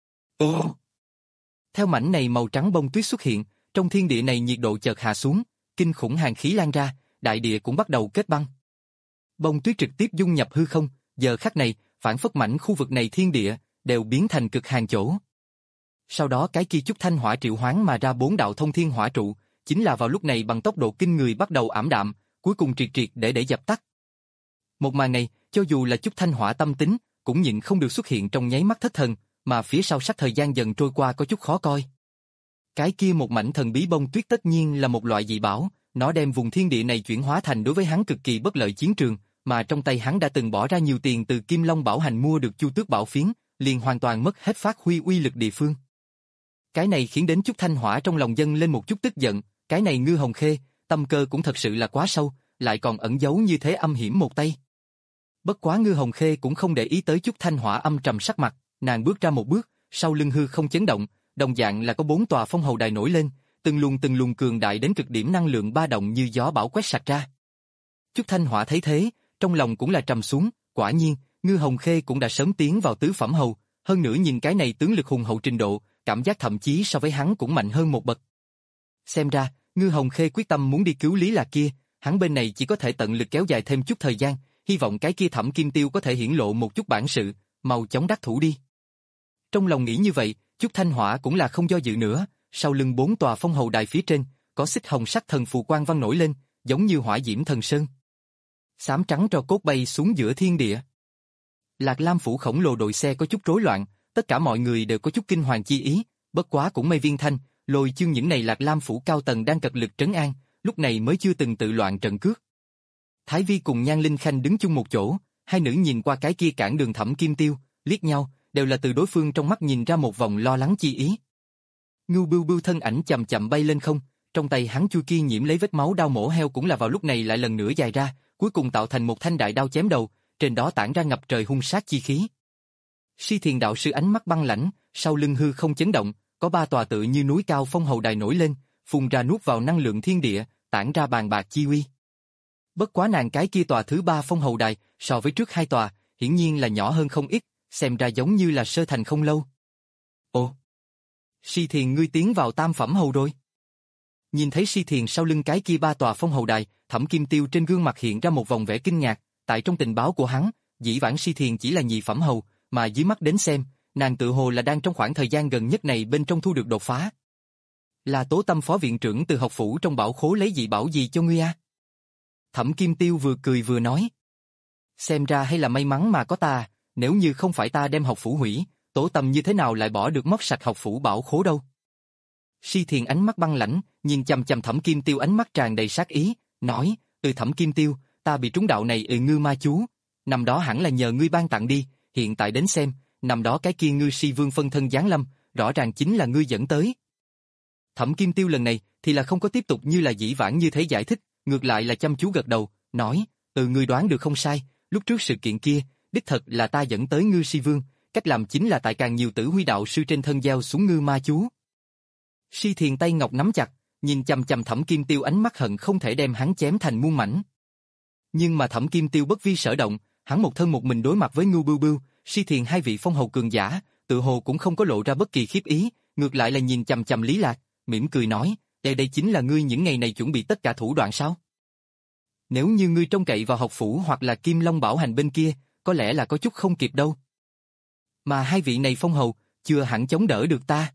Ồ! Theo mảnh này màu trắng bông tuyết xuất hiện, trong thiên địa này nhiệt độ chợt hạ xuống, kinh khủng hàn khí lan ra, đại địa cũng bắt đầu kết băng. Bông tuyết trực tiếp dung nhập hư không, giờ khắc này, phản phất mảnh khu vực này thiên địa, đều biến thành cực hàn chỗ. Sau đó cái kia chút thanh hỏa triệu hoán mà ra bốn đạo thông thiên hỏa trụ, chính là vào lúc này bằng tốc độ kinh người bắt đầu ảm đạm, cuối cùng triệt triệt để để dập tắt. Một màn này, cho dù là chút thanh hỏa tâm tính, cũng nhịn không được xuất hiện trong nháy mắt thất thần, mà phía sau sắc thời gian dần trôi qua có chút khó coi. Cái kia một mảnh thần bí bông tuyết tất nhiên là một loại dị bảo, nó đem vùng thiên địa này chuyển hóa thành đối với hắn cực kỳ bất lợi chiến trường, mà trong tay hắn đã từng bỏ ra nhiều tiền từ Kim Long Bảo Hành mua được Chu Tước Bảo Phiến, liền hoàn toàn mất hết phát huy uy lực địa phương. Cái này khiến đến chút thanh hỏa trong lòng dân lên một chút tức giận, cái này Ngư Hồng Khê, tâm cơ cũng thật sự là quá sâu, lại còn ẩn giấu như thế âm hiểm một tay. Bất quá Ngư Hồng Khê cũng không để ý tới chút thanh hỏa âm trầm sắc mặt, nàng bước ra một bước, sau lưng hư không chấn động, đồng dạng là có bốn tòa phong hầu đài nổi lên, từng luồng từng luồng cường đại đến cực điểm năng lượng ba động như gió bão quét sạch ra. Chút thanh hỏa thấy thế, trong lòng cũng là trầm xuống, quả nhiên, Ngư Hồng Khê cũng đã sớm tiến vào tứ phẩm hầu, hơn nữa nhìn cái này tướng lực hùng hậu trình độ, cảm giác thậm chí so với hắn cũng mạnh hơn một bậc. Xem ra, Ngư Hồng Khê quyết tâm muốn đi cứu Lý Lạc kia, hắn bên này chỉ có thể tận lực kéo dài thêm chút thời gian, hy vọng cái kia Thẩm Kim Tiêu có thể hiển lộ một chút bản sự, mau chóng đắc thủ đi. Trong lòng nghĩ như vậy, chút thanh hỏa cũng là không do dự nữa, sau lưng bốn tòa phong hầu đài phía trên, có xích hồng sắc thần phù quang văn nổi lên, giống như hỏa diễm thần sơn. Xám trắng tro cốt bay xuống giữa thiên địa. Lạc Lam phủ khổng lồ đội xe có chút rối loạn, tất cả mọi người đều có chút kinh hoàng chi ý, bất quá cũng may Viên Thanh, Lôi Chương những này Lạc Lam phủ cao tầng đang cật lực trấn an, lúc này mới chưa từng tự loạn trận cước. Thái Vi cùng Nhan Linh Khanh đứng chung một chỗ, hai nữ nhìn qua cái kia cản đường Thẩm Kim Tiêu, liếc nhau, đều là từ đối phương trong mắt nhìn ra một vòng lo lắng chi ý. Ngưu Bưu Bưu thân ảnh chậm chậm bay lên không, trong tay hắn chui kia nhiễm lấy vết máu đao mổ heo cũng là vào lúc này lại lần nữa dài ra, cuối cùng tạo thành một thanh đại đao chém đầu, trên đó tản ra ngập trời hung sát chi khí. Si Thiền đạo sư ánh mắt băng lãnh, sau lưng hư không chấn động, có ba tòa tự như núi cao phong hầu đài nổi lên, phun ra nuốt vào năng lượng thiên địa, tản ra bàn bạc chi uy. Bất quá nàng cái kia tòa thứ ba phong hầu đài, so với trước hai tòa, hiển nhiên là nhỏ hơn không ít, xem ra giống như là sơ thành không lâu. Ồ! Si Thiền ngươi tiến vào tam phẩm hầu rồi. Nhìn thấy Si Thiền sau lưng cái kia ba tòa phong hầu đài, Thẩm Kim Tiêu trên gương mặt hiện ra một vòng vẻ kinh ngạc, tại trong tình báo của hắn, dĩ vãng Si Thiền chỉ là nhị phẩm hầu, mà dưới mắt đến xem, nàng tự hồ là đang trong khoảng thời gian gần nhất này bên trong thu được đột phá. Là Tố Tâm phó viện trưởng từ học phủ trong bảo khố lấy dị bảo gì cho ngươi a? Thẩm Kim Tiêu vừa cười vừa nói. Xem ra hay là may mắn mà có ta, nếu như không phải ta đem học phủ hủy, Tố Tâm như thế nào lại bỏ được móc sạch học phủ bảo khố đâu. Si Thiền ánh mắt băng lãnh, nhìn chằm chằm Thẩm Kim Tiêu ánh mắt tràn đầy sát ý, nói, từ Thẩm Kim Tiêu, ta bị trúng đạo này ừ ngư ma chú, năm đó hẳn là nhờ ngươi ban tặng đi, hiện tại đến xem, năm đó cái kia ngư si vương phân thân giáng lâm, rõ ràng chính là ngươi dẫn tới. Thẩm Kim Tiêu lần này thì là không có tiếp tục như là dĩ vãng như thế giải thích, ngược lại là chăm chú gật đầu, nói, ừ ngươi đoán được không sai, lúc trước sự kiện kia, đích thật là ta dẫn tới ngư si vương, cách làm chính là tại càng nhiều tử huy đạo sư trên thân gieo xuống ngư ma chú. Si Thiền tay ngọc nắm chặt, nhìn chằm chằm Thẩm Kim Tiêu ánh mắt hận không thể đem hắn chém thành muôn mảnh. Nhưng mà Thẩm Kim Tiêu bất vi sở động, hắn một thân một mình đối mặt với Ngưu Bưu Bưu, Si Thiền hai vị phong hầu cường giả, tự hồ cũng không có lộ ra bất kỳ khiếp ý, ngược lại là nhìn chằm chằm Lý Lạc, mỉm cười nói, đây đây chính là ngươi những ngày này chuẩn bị tất cả thủ đoạn sao? Nếu như ngươi trông cậy vào học phủ hoặc là Kim Long Bảo Hành bên kia, có lẽ là có chút không kịp đâu. Mà hai vị này phong hầu, chưa hẳn chống đỡ được ta.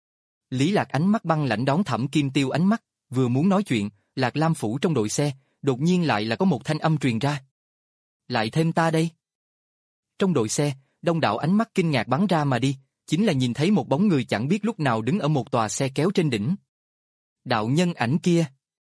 Lý Lạc ánh mắt băng lãnh đón Thẩm Kim Tiêu ánh mắt, vừa muốn nói chuyện, Lạc Lam phủ trong đội xe, đột nhiên lại là có một thanh âm truyền ra. Lại thêm ta đây. Trong đội xe, đông đảo ánh mắt kinh ngạc bắn ra mà đi, chính là nhìn thấy một bóng người chẳng biết lúc nào đứng ở một tòa xe kéo trên đỉnh. Đạo nhân ảnh kia.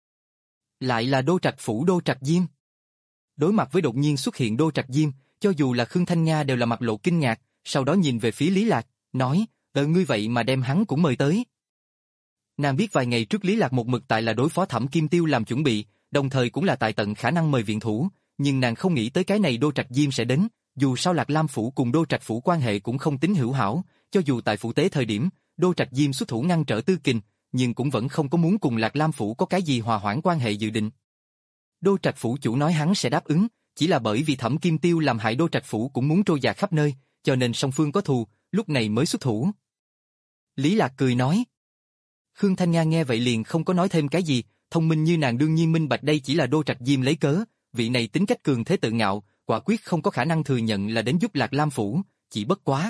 Lại là Đô Trạch phủ Đô Trạch Diêm. Đối mặt với đột nhiên xuất hiện Đô Trạch Diêm, cho dù là Khương Thanh Nga đều là mặt lộ kinh ngạc, sau đó nhìn về phía Lý Lạc, nói, ờ ngươi vậy mà đem hắn cũng mời tới. Nàng biết vài ngày trước Lý Lạc một mực tại là đối phó Thẩm Kim Tiêu làm chuẩn bị, đồng thời cũng là tại tận khả năng mời viện thủ, nhưng nàng không nghĩ tới cái này Đô Trạch Diêm sẽ đến, dù sao Lạc Lam phủ cùng Đô Trạch phủ quan hệ cũng không tính hữu hảo, cho dù tại phủ tế thời điểm, Đô Trạch Diêm xuất thủ ngăn trở Tư Kình, nhưng cũng vẫn không có muốn cùng Lạc Lam phủ có cái gì hòa hoãn quan hệ dự định. Đô Trạch phủ chủ nói hắn sẽ đáp ứng, chỉ là bởi vì Thẩm Kim Tiêu làm hại Đô Trạch phủ cũng muốn trôi dạt khắp nơi, cho nên song phương có thù, lúc này mới xuất thủ. Lý Lạc cười nói. Khương Thanh Nga nghe vậy liền không có nói thêm cái gì, thông minh như nàng đương nhiên minh bạch đây chỉ là Đô Trạch Diêm lấy cớ, vị này tính cách cường thế tự ngạo, quả quyết không có khả năng thừa nhận là đến giúp Lạc Lam phủ, chỉ bất quá.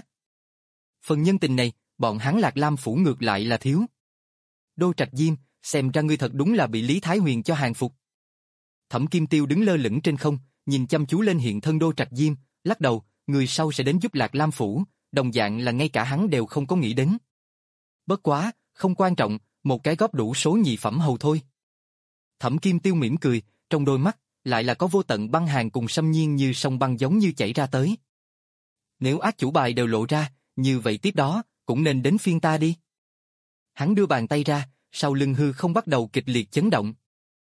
Phần nhân tình này, bọn hắn Lạc Lam phủ ngược lại là thiếu. Đô Trạch Diêm, xem ra ngươi thật đúng là bị Lý Thái Huyền cho hàng phục. Thẩm Kim Tiêu đứng lơ lửng trên không, nhìn chăm chú lên hiện thân Đô Trạch Diêm, lắc đầu, người sau sẽ đến giúp Lạc Lam phủ, đồng dạng là ngay cả hắn đều không có nghĩ đến. Bất quá, không quan trọng, một cái góp đủ số nhị phẩm hầu thôi. Thẩm Kim Tiêu mỉm cười, trong đôi mắt lại là có vô tận băng hàn cùng xâm nhiên như sông băng giống như chảy ra tới. Nếu ác chủ bài đều lộ ra, như vậy tiếp đó, cũng nên đến phiên ta đi. Hắn đưa bàn tay ra, sau lưng hư không bắt đầu kịch liệt chấn động.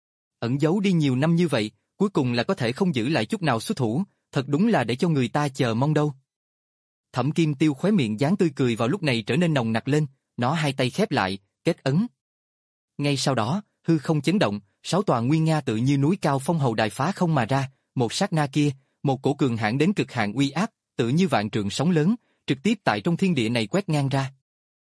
Ẩn giấu đi nhiều năm như vậy, cuối cùng là có thể không giữ lại chút nào xuất thủ, thật đúng là để cho người ta chờ mong đâu. Thẩm Kim Tiêu khóe miệng dáng tươi cười vào lúc này trở nên nồng nặc lên, nó hai tay khép lại, kết ấn. Ngay sau đó, hư không chấn động, sáu tòa nguy nga tự như núi cao phong hầu đài phá không mà ra, một sát na kia, một cổ cường hãn đến cực hạn uy áp, tự như vạn trượng sóng lớn, trực tiếp tại trong thiên địa này quét ngang ra.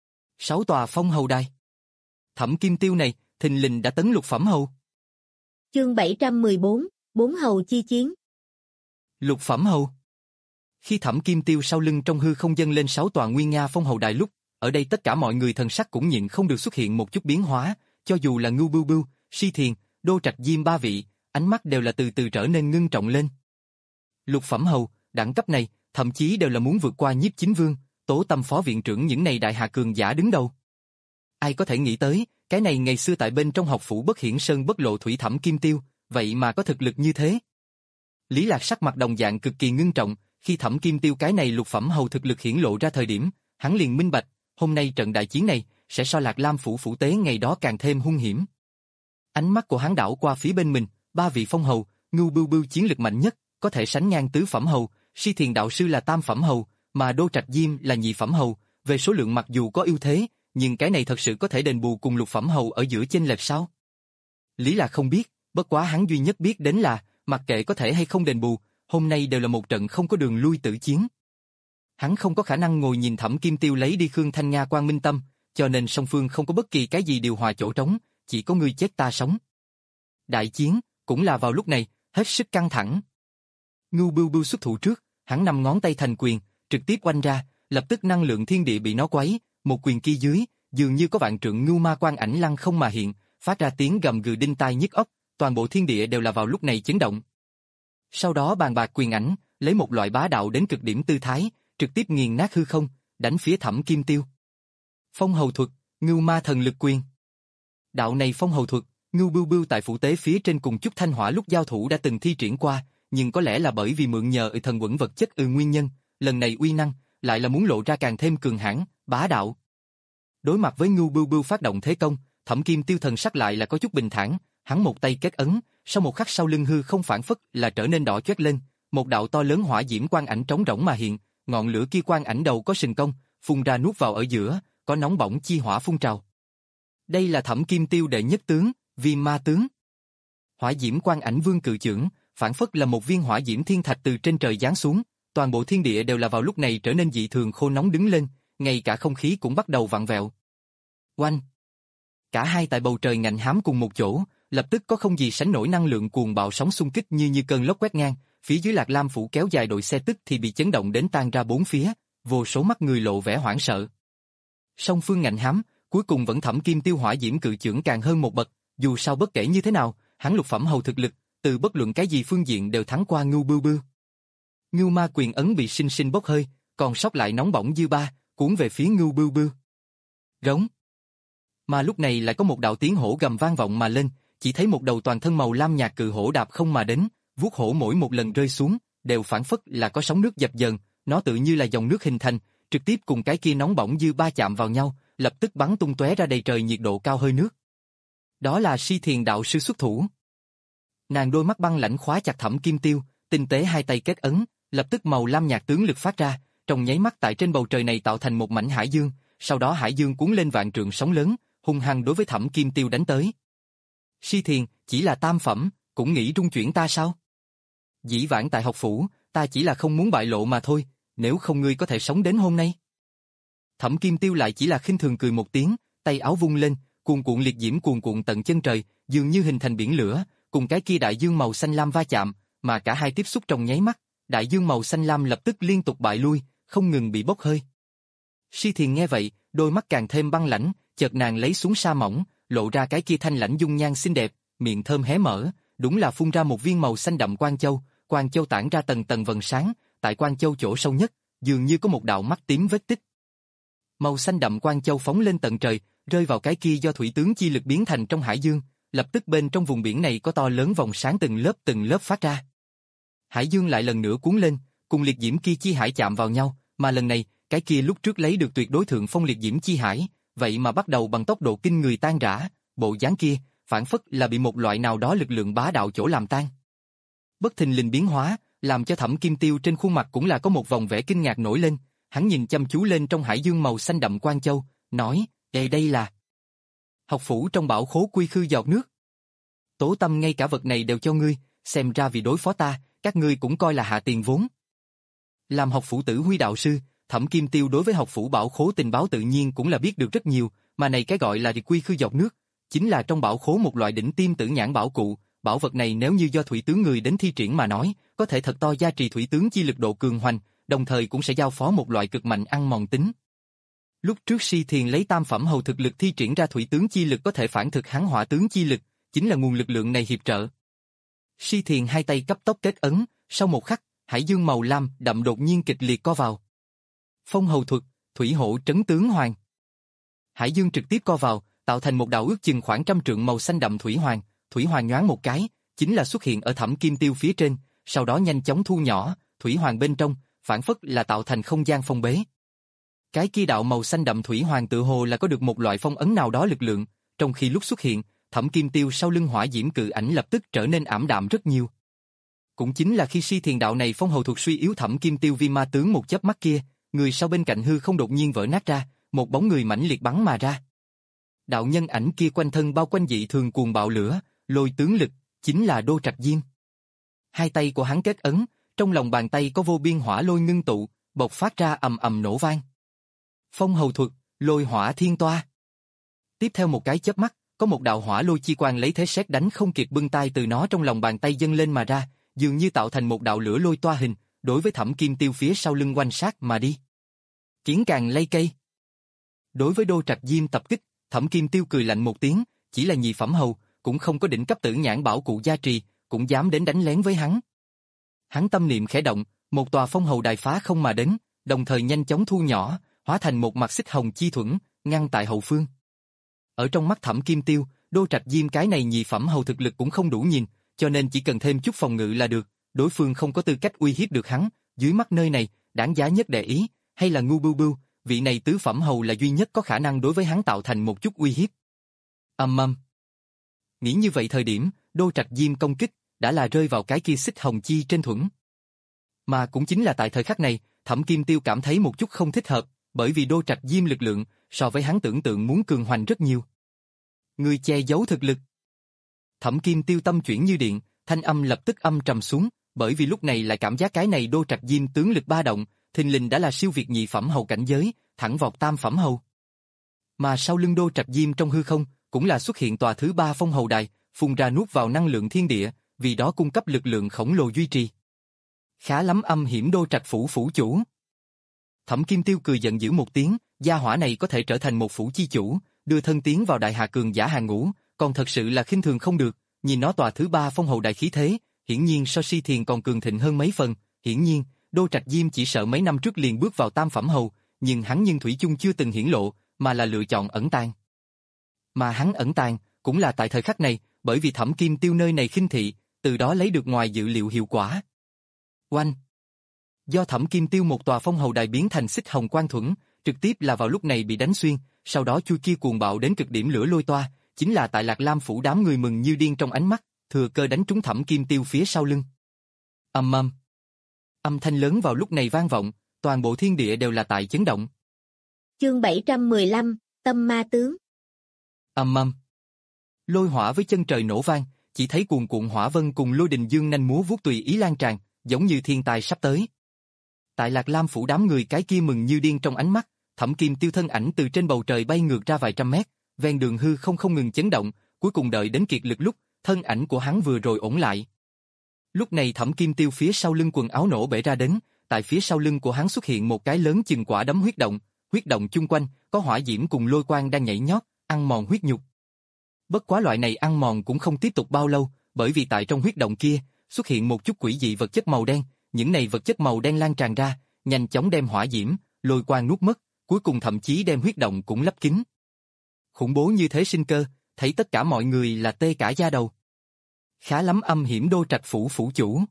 Sáu tòa phong hầu đài. Thẩm Kim Tiêu này, thình lình đã tấn lục phẩm hầu. Chương bảy trăm mười bốn, bốn hầu chi chiến. Lục phẩm hầu. Khi Thẩm Kim Tiêu sau lưng trong hư không dâng lên sáu tòa nguy nga phong hầu đài lúc, ở đây tất cả mọi người thần sắc cũng nhịn không được xuất hiện một chút biến hóa, cho dù là Ngưu Bưu Bưu, Si Thiền, Đô Trạch Diêm ba vị, ánh mắt đều là từ từ trở nên ngưng trọng lên. Lục phẩm hầu, đẳng cấp này, thậm chí đều là muốn vượt qua Nhiếp Chính Vương, Tố Tâm phó viện trưởng những này đại hạ cường giả đứng đầu. Ai có thể nghĩ tới, cái này ngày xưa tại bên trong học phủ Bất Hiển Sơn Bất Lộ Thủy Thẩm Kim Tiêu, vậy mà có thực lực như thế. Lý Lạc sắc mặt đồng dạng cực kỳ ngưng trọng, khi Thẩm Kim Tiêu cái này lục phẩm hầu thực lực hiển lộ ra thời điểm, hắn liền minh bạch, hôm nay trận đại chiến này sẽ so Lạc Lam phủ phủ tế ngày đó càng thêm hung hiểm. Ánh mắt của hắn đảo qua phía bên mình, ba vị phong hầu, Ngưu Bưu Bưu chiến lực mạnh nhất, có thể sánh ngang tứ phẩm hầu, Si Thiền đạo sư là tam phẩm hầu, mà Đô Trạch Diêm là nhị phẩm hầu, về số lượng mặc dù có ưu thế, nhưng cái này thật sự có thể đền bù cùng lục phẩm hầu ở giữa chênh lệch sao? Lý Lạc không biết, bất quá hắn duy nhất biết đến là, mặc kệ có thể hay không đền bù, hôm nay đều là một trận không có đường lui tử chiến. Hắn không có khả năng ngồi nhìn Thẩm Kim Tiêu lấy đi Khương Thanh Nga Quan Minh Tâm, cho nên song phương không có bất kỳ cái gì điều hòa chỗ trống, chỉ có ngươi chết ta sống. Đại chiến, cũng là vào lúc này, hết sức căng thẳng. Ngưu Bưu Bưu xuất thủ trước, hắn năm ngón tay thành quyền, trực tiếp oanh ra, lập tức năng lượng thiên địa bị nó quấy, một quyền kia dưới, dường như có vạn trượng ngưu ma quan ảnh lăng không mà hiện, phát ra tiếng gầm gừ đinh tai nhức óc, toàn bộ thiên địa đều là vào lúc này chấn động. Sau đó bàn bạc quyền ảnh, lấy một loại bá đạo đến cực điểm tư thái, trực tiếp nghiền nát hư không, đánh phía Thẩm Kim Tiêu. Phong hầu thuật, Ngưu Ma Thần Lực Quyền. Đạo này phong hầu thuật, Ngưu Bưu Bưu tại phủ tế phía trên cùng Chúc Thanh Hỏa lúc giao thủ đã từng thi triển qua, nhưng có lẽ là bởi vì mượn nhờ ở thần quẩn vật chất ư nguyên nhân, lần này uy năng lại là muốn lộ ra càng thêm cường hãn, bá đạo. Đối mặt với Ngưu Bưu Bưu phát động thế công, Thẩm Kim Tiêu thần sắc lại là có chút bình thản, hắn một tay kết ấn, sau một khắc sau lưng hư không phản phất là trở nên đỏ chót lên, một đạo to lớn hỏa diễm quang ảnh trống rỗng mà hiện, ngọn lửa kia quang ảnh đầu có sừng cong, phun ra nuốt vào ở giữa, có nóng bỏng chi hỏa phun trào. Đây là Thẩm Kim Tiêu đệ nhất tướng, Viêm Ma tướng. Hỏa diễm quang ảnh vương cự chưởng, phản phất là một viên hỏa diễm thiên thạch từ trên trời giáng xuống, toàn bộ thiên địa đều là vào lúc này trở nên dị thường khô nóng đứng lên, ngay cả không khí cũng bắt đầu vặn vẹo. Oanh! Cả hai tại bầu trời ngạnh hám cùng một chỗ, lập tức có không gì sánh nổi năng lượng cuồng bạo sóng xung kích như như cơn lốc quét ngang, phía dưới Lạc Lam phủ kéo dài đội xe tức thì bị chấn động đến tan ra bốn phía, vô số mắt người lộ vẻ hoảng sợ. Song phương ngạnh hám, cuối cùng vẫn Thẩm Kim Tiêu hỏa diễm cự chưởng càng hơn một bậc, dù sao bất kể như thế nào, hắn lục phẩm hầu thực lực, từ bất luận cái gì phương diện đều thắng qua Ngưu Bưu Bưu. Ngưu Ma quyền ấn bị sinh sinh bốc hơi, còn sót lại nóng bỏng dư ba, cuốn về phía Ngưu Bưu Bưu. Rống. Mà lúc này lại có một đạo tiếng hổ gầm vang vọng mà lên, chỉ thấy một đầu toàn thân màu lam nhạt cự hổ đạp không mà đến, vuốt hổ mỗi một lần rơi xuống, đều phản phất là có sóng nước dập dờn, nó tự như là dòng nước hình thành, trực tiếp cùng cái kia nóng bỏng dư ba chạm vào nhau, lập tức bắn tung tóe ra đầy trời nhiệt độ cao hơi nước. Đó là Si Thiền đạo sư xuất thủ. Nàng đôi mắt băng lãnh khóa chặt Thẩm Kim Tiêu, tinh tế hai tay kết ấn, lập tức màu lam nhạt tướng lực phát ra, trong nháy mắt tại trên bầu trời này tạo thành một mảnh hải dương, sau đó hải dương cuốn lên vạn trượng sóng lớn, hung hăng đối với Thẩm Kim Tiêu đánh tới. Si Thiền, chỉ là tam phẩm, cũng nghĩ trung chuyển ta sao? Dĩ vãng tại học phủ, ta chỉ là không muốn bại lộ mà thôi, nếu không ngươi có thể sống đến hôm nay. Thẩm Kim Tiêu lại chỉ là khinh thường cười một tiếng, tay áo vung lên, cuồn cuộn liệt diễm cuồn cuộn tận chân trời, dường như hình thành biển lửa, cùng cái kia đại dương màu xanh lam va chạm, mà cả hai tiếp xúc trong nháy mắt, đại dương màu xanh lam lập tức liên tục bại lui, không ngừng bị bốc hơi. Si Thiền nghe vậy, đôi mắt càng thêm băng lãnh, chợt nàng lấy xuống sa mỏng, lộ ra cái kia thanh lãnh dung nhan xinh đẹp, miệng thơm hé mở, đúng là phun ra một viên màu xanh đậm quang châu, quang châu tản ra tầng tầng vầng sáng, tại quang châu chỗ sâu nhất, dường như có một đạo mắt tím vết tích. Màu xanh đậm quang châu phóng lên tận trời, rơi vào cái kia do thủy tướng chi lực biến thành trong hải dương, lập tức bên trong vùng biển này có to lớn vòng sáng từng lớp từng lớp phát ra. Hải dương lại lần nữa cuốn lên, cùng liệt diễm kia chi hải chạm vào nhau, mà lần này, cái kia lúc trước lấy được tuyệt đối thượng phong liệt diễm chi hải, vậy mà bắt đầu bằng tốc độ kinh người tan rã, bộ dáng kia, phản phất là bị một loại nào đó lực lượng bá đạo chỗ làm tan. Bất thình lình biến hóa, làm cho Thẩm Kim Tiêu trên khuôn mặt cũng là có một vòng vẻ kinh ngạc nổi lên, hắn nhìn chăm chú lên trong hải dương màu xanh đậm quang châu, nói, đây đây là học phủ trong bảo khố quy khư giọt nước. Tố Tâm ngay cả vật này đều cho ngươi, xem ra vì đối phó ta, các ngươi cũng coi là hạ tiền vốn. Làm học phủ tử huy đạo sư, Thẩm Kim Tiêu đối với học phủ bảo khố tình báo tự nhiên cũng là biết được rất nhiều, mà này cái gọi là quy khư giọt nước, chính là trong bảo khố một loại đỉnh tiêm tử nhãn bảo cụ, bảo vật này nếu như do thủy tướng người đến thi triển mà nói, có thể thật to gia trì thủy tướng chi lực độ cường hoành, đồng thời cũng sẽ giao phó một loại cực mạnh ăn mòn tính. Lúc trước Si Thiền lấy tam phẩm hầu thực lực thi triển ra thủy tướng chi lực có thể phản thực hắn hỏa tướng chi lực, chính là nguồn lực lượng này hiệp trợ. Si Thiền hai tay cấp tốc kết ấn, sau một khắc, hải dương màu lam đậm đột nhiên kịch liệt co vào. Phong hầu thuật, thủy hổ trấn tướng hoàng. Hải dương trực tiếp co vào, tạo thành một đạo ước chừng khoảng trăm trượng màu xanh đậm thủy hoàng, thủy hoàng nhoáng một cái, chính là xuất hiện ở Thẩm Kim Tiêu phía trên, sau đó nhanh chóng thu nhỏ, thủy hoàng bên trong, phản phất là tạo thành không gian phong bế. Cái kia đạo màu xanh đậm thủy hoàng tự hồ là có được một loại phong ấn nào đó lực lượng, trong khi lúc xuất hiện, Thẩm Kim Tiêu sau lưng hỏa diễm cự ảnh lập tức trở nên ảm đạm rất nhiều. Cũng chính là khi Si Thiền đạo này phong hầu thuật suy yếu Thẩm Kim Tiêu vi ma tướng một chớp mắt kia, người sau bên cạnh hư không đột nhiên vỡ nát ra, một bóng người mãnh liệt bắn mà ra. Đạo nhân ảnh kia quanh thân bao quanh dị thường cuồng bạo lửa, lôi tướng lực, chính là Đô Trạch Diêm. Hai tay của hắn kết ấn, trong lòng bàn tay có vô biên hỏa lôi ngưng tụ, bộc phát ra ầm ầm nổ vang. Phong hầu thuật, lôi hỏa thiên toa. Tiếp theo một cái chớp mắt, có một đạo hỏa lôi chi quang lấy thế sét đánh không kịp bưng tay từ nó trong lòng bàn tay dâng lên mà ra, dường như tạo thành một đạo lửa lôi toa hình, đối với Thẩm Kim Tiêu phía sau lưng quanh sát mà đi. Kiến càng lay cây. Đối với Đô Trạch Diêm tập kích, Thẩm Kim Tiêu cười lạnh một tiếng, chỉ là nhị phẩm hầu, cũng không có đỉnh cấp tử nhãn bảo cụ gia trì, cũng dám đến đánh lén với hắn. Hắn tâm niệm khẽ động, một tòa phong hầu đài phá không mà đến, đồng thời nhanh chóng thu nhỏ, hóa thành một mặt xích hồng chi thuẫn, ngăn tại hậu phương. Ở trong mắt Thẩm Kim Tiêu, Đô Trạch Diêm cái này nhị phẩm hầu thực lực cũng không đủ nhìn, cho nên chỉ cần thêm chút phòng ngự là được, đối phương không có tư cách uy hiếp được hắn, dưới mắt nơi này, đáng giá nhất để ý, hay là Ngưu Bưu Bưu, vị này tứ phẩm hầu là duy nhất có khả năng đối với hắn tạo thành một chút uy hiếp. Âm âm. Nghĩ như vậy thời điểm, Đô Trạch Diêm công kích, đã là rơi vào cái kia xích hồng chi trên thuẫn. Mà cũng chính là tại thời khắc này, Thẩm Kim Tiêu cảm thấy một chút không thích hợp, bởi vì Đô Trạch Diêm lực lượng, so với hắn tưởng tượng muốn cường hoành rất nhiều. Người che giấu thực lực. Thẩm Kim Tiêu tâm chuyển như điện, thanh âm lập tức âm trầm xuống, bởi vì lúc này lại cảm giác cái này Đô Trạch Diêm tướng lực ba động, thình lình đã là siêu việt nhị phẩm hầu cảnh giới, thẳng vọt tam phẩm hầu. Mà sau lưng Đô Trạch Diêm trong hư không, cũng là xuất hiện tòa thứ ba phong hầu đài, phun ra nuốt vào năng lượng thiên địa, vì đó cung cấp lực lượng khổng lồ duy trì. Khá lắm âm hiểm Đô Trạch phủ phủ chủ. Thẩm Kim Tiêu cười giận dữ một tiếng, gia hỏa này có thể trở thành một phủ chi chủ, đưa thân tiến vào đại hạ cường giả hàng ngũ, còn thật sự là khinh thường không được, nhìn nó tòa thứ ba phong hầu đại khí thế, hiển nhiên so Si Thiền còn cường thịnh hơn mấy phần, hiển nhiên, Đô Trạch Diêm chỉ sợ mấy năm trước liền bước vào tam phẩm hầu, nhưng hắn nhưng thủy chung chưa từng hiển lộ, mà là lựa chọn ẩn tàng. Mà hắn ẩn tàng, cũng là tại thời khắc này, bởi vì Thẩm Kim Tiêu nơi này khinh thị, từ đó lấy được ngoài dự liệu hiệu quả. Oanh! Do Thẩm Kim Tiêu một tòa phong hầu đài biến thành xích hồng quang thuẫn, trực tiếp là vào lúc này bị đánh xuyên, sau đó chui kia cuồng bạo đến cực điểm lửa lôi toa, chính là tại Lạc Lam phủ đám người mừng như điên trong ánh mắt, thừa cơ đánh trúng Thẩm Kim Tiêu phía sau lưng. Ầm ầm. Âm thanh lớn vào lúc này vang vọng, toàn bộ thiên địa đều là tại chấn động. Chương bảy trăm mười lăm, Tâm Ma Tướng. Ầm ầm. Lôi hỏa với chân trời nổ vang, chỉ thấy cuồn cuộn hỏa vân cùng lôi đình dương nanh múa vuốt tùy ý lan tràn, giống như thiên tai sắp tới. Tại Lạc Lam phủ đám người cái kia mừng như điên trong ánh mắt, Thẩm Kim Tiêu thân ảnh từ trên bầu trời bay ngược ra vài trăm mét, ven đường hư không không ngừng chấn động, cuối cùng đợi đến kiệt lực lúc, thân ảnh của hắn vừa rồi ổn lại. Lúc này Thẩm Kim Tiêu phía sau lưng quần áo nổ bể ra đến, tại phía sau lưng của hắn xuất hiện một cái lớn chừng quả đấm huyết động, huyết động chung quanh có hỏa diễm cùng lôi quang đang nhảy nhót, ăn mòn huyết nhục. Bất quá loại này ăn mòn cũng không tiếp tục bao lâu, bởi vì tại trong huyết động kia xuất hiện một chút quỷ dị vật chất màu đen, những này vật chất màu đen lan tràn ra, nhanh chóng đem hỏa diễm, lôi quang nuốt mất, cuối cùng thậm chí đem huyết động cũng lấp kín. Khủng bố như thế sinh cơ, thấy tất cả mọi người là tê cả da đầu. Khá lắm âm hiểm Đô Trạch phủ phủ chủ.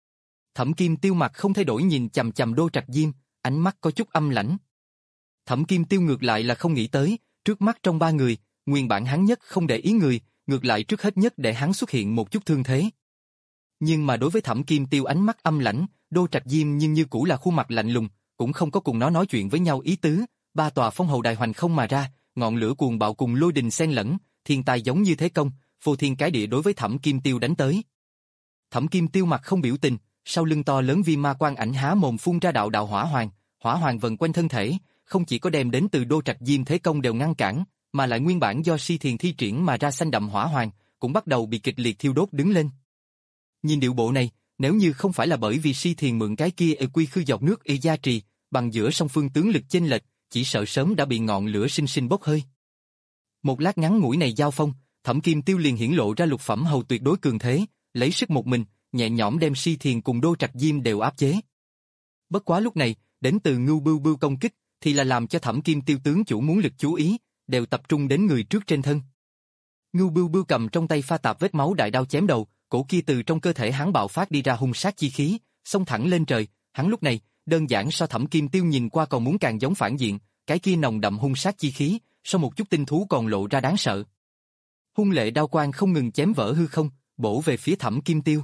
Thẩm Kim Tiêu mặt không thay đổi nhìn chằm chằm Đô Trạch Diêm, ánh mắt có chút âm lãnh. Thẩm Kim Tiêu ngược lại là không nghĩ tới, trước mắt trong ba người, nguyên bản hắn nhất không để ý người, ngược lại trước hết nhất để hắn xuất hiện một chút thương thế. Nhưng mà đối với Thẩm Kim Tiêu ánh mắt âm lãnh, Đô Trạch Diêm nhưng như cũ là khuôn mặt lạnh lùng, cũng không có cùng nó nói chuyện với nhau ý tứ, ba tòa phong hầu đài hoành không mà ra, ngọn lửa cuồng bạo cùng lôi đình xen lẫn, thiên tai giống như thế công, phô thiên cái địa đối với Thẩm Kim Tiêu đánh tới. Thẩm Kim Tiêu mặt không biểu tình, sau lưng to lớn vi ma quang ảnh há mồm phun ra đạo đạo hỏa hoàng, hỏa hoàng vần quanh thân thể, không chỉ có đem đến từ Đô Trạch Diêm thế công đều ngăn cản, mà lại nguyên bản do Si Thiền thi triển mà ra xanh đậm hỏa hoàng, cũng bắt đầu bị kịch liệt thiêu đốt đứng lên. Nhìn điệu bộ này, nếu như không phải là bởi vì Si Thiền mượn cái kia e quy khư giọt nước y gia trì, bằng giữa song phương tướng lực chênh lệch, chỉ sợ sớm đã bị ngọn lửa sinh sinh bốc hơi. Một lát ngắn ngủi này giao phong, Thẩm Kim Tiêu liền hiển lộ ra lục phẩm hầu tuyệt đối cường thế, lấy sức một mình, nhẹ nhõm đem Si Thiền cùng Đô Trạch Diêm đều áp chế. Bất quá lúc này, đến từ Ngưu Bưu Bưu công kích, thì là làm cho Thẩm Kim Tiêu tướng chủ muốn lực chú ý, đều tập trung đến người trước trên thân. Ngưu Bưu Bưu cầm trong tay pha tạp vết máu đại đao chém đầu, cổ kia từ trong cơ thể hắn bạo phát đi ra hung sát chi khí, xông thẳng lên trời, hắn lúc này, đơn giản so Thẩm Kim Tiêu nhìn qua còn muốn càng giống phản diện, cái kia nồng đậm hung sát chi khí, so một chút tinh thú còn lộ ra đáng sợ. Hung lệ đao quang không ngừng chém vỡ hư không, bổ về phía Thẩm Kim Tiêu.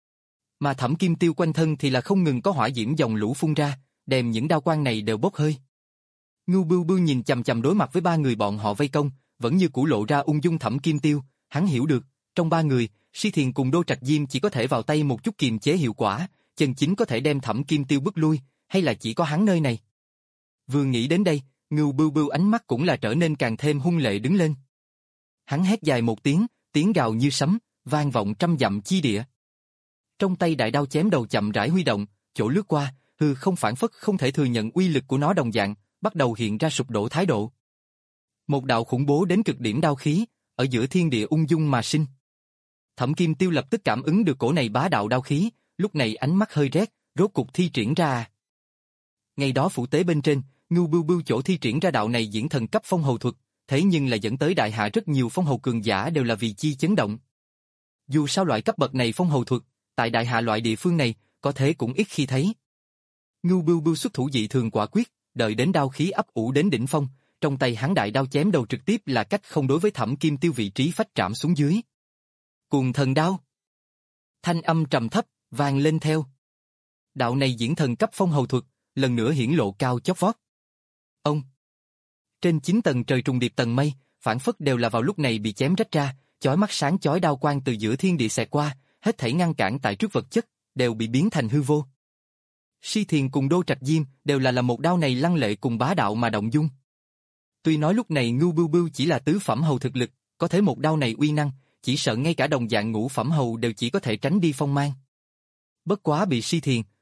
Mà Thẩm Kim Tiêu quanh thân thì là không ngừng có hỏa diễm dòng lũ phun ra, đem những đao quang này đều bốc hơi. Ngưu Bưu Bưu nhìn chằm chằm đối mặt với ba người bọn họ vây công, vẫn như cũ lộ ra ung dung Thẩm Kim Tiêu, hắn hiểu được, trong ba người, Si Thiền cùng Đô Trạch Diêm chỉ có thể vào tay một chút kiềm chế hiệu quả, chân chính có thể đem Thẩm Kim Tiêu bức lui, hay là chỉ có hắn nơi này. Vừa nghĩ đến đây, Ngưu Bưu Bưu ánh mắt cũng là trở nên càng thêm hung lệ đứng lên. Hắn hét dài một tiếng, tiếng gào như sấm, vang vọng trăm dặm chi địa. Trong tay đại đao chém đầu chậm rãi huy động, chỗ lướt qua, hư không phản phất không thể thừa nhận uy lực của nó đồng dạng, bắt đầu hiện ra sụp đổ thái độ. Một đạo khủng bố đến cực điểm đao khí, ở giữa thiên địa ung dung mà sinh. Thẩm Kim Tiêu lập tức cảm ứng được cổ này bá đạo đao khí, lúc này ánh mắt hơi rét, rốt cục thi triển ra. Ngày đó phủ tế bên trên, Ngưu Bưu Bưu chỗ thi triển ra đạo này diễn thần cấp phong hầu thuật, thế nhưng là dẫn tới đại hạ rất nhiều phong hầu cường giả đều là vì chi chấn động. Dù sao loại cấp bậc này phong hầu thuật, tại đại hạ loại địa phương này, có thể cũng ít khi thấy. Ngưu Bưu Bưu xuất thủ dị thường quả quyết, đợi đến đao khí ấp ủ đến đỉnh phong, trong tay hắn đại đao chém đầu trực tiếp là cách không đối với Thẩm Kim Tiêu vị trí phách trảm xuống dưới. Cuồng thần đao. Thanh âm trầm thấp, vang lên theo. Đạo này diễn thần cấp phong hầu thuật, lần nữa hiển lộ cao chót vót. Ông. Trên chín tầng trời trùng điệp tầng mây, phản phất đều là vào lúc này bị chém rách ra, chói mắt sáng chói đao quang từ giữa thiên địa xẹt qua, hết thảy ngăn cản tại trước vật chất, đều bị biến thành hư vô. Si Thiền cùng Đô Trạch Diêm đều là là một đao này lăng lệ cùng bá đạo mà động dung. Tuy nói lúc này Ngưu Bưu Bưu chỉ là tứ phẩm hầu thực lực, có thế một đao này uy năng, chỉ sợ ngay cả đồng dạng ngũ phẩm hầu đều chỉ có thể tránh đi phong mang. Bất quá bị Si Thiền,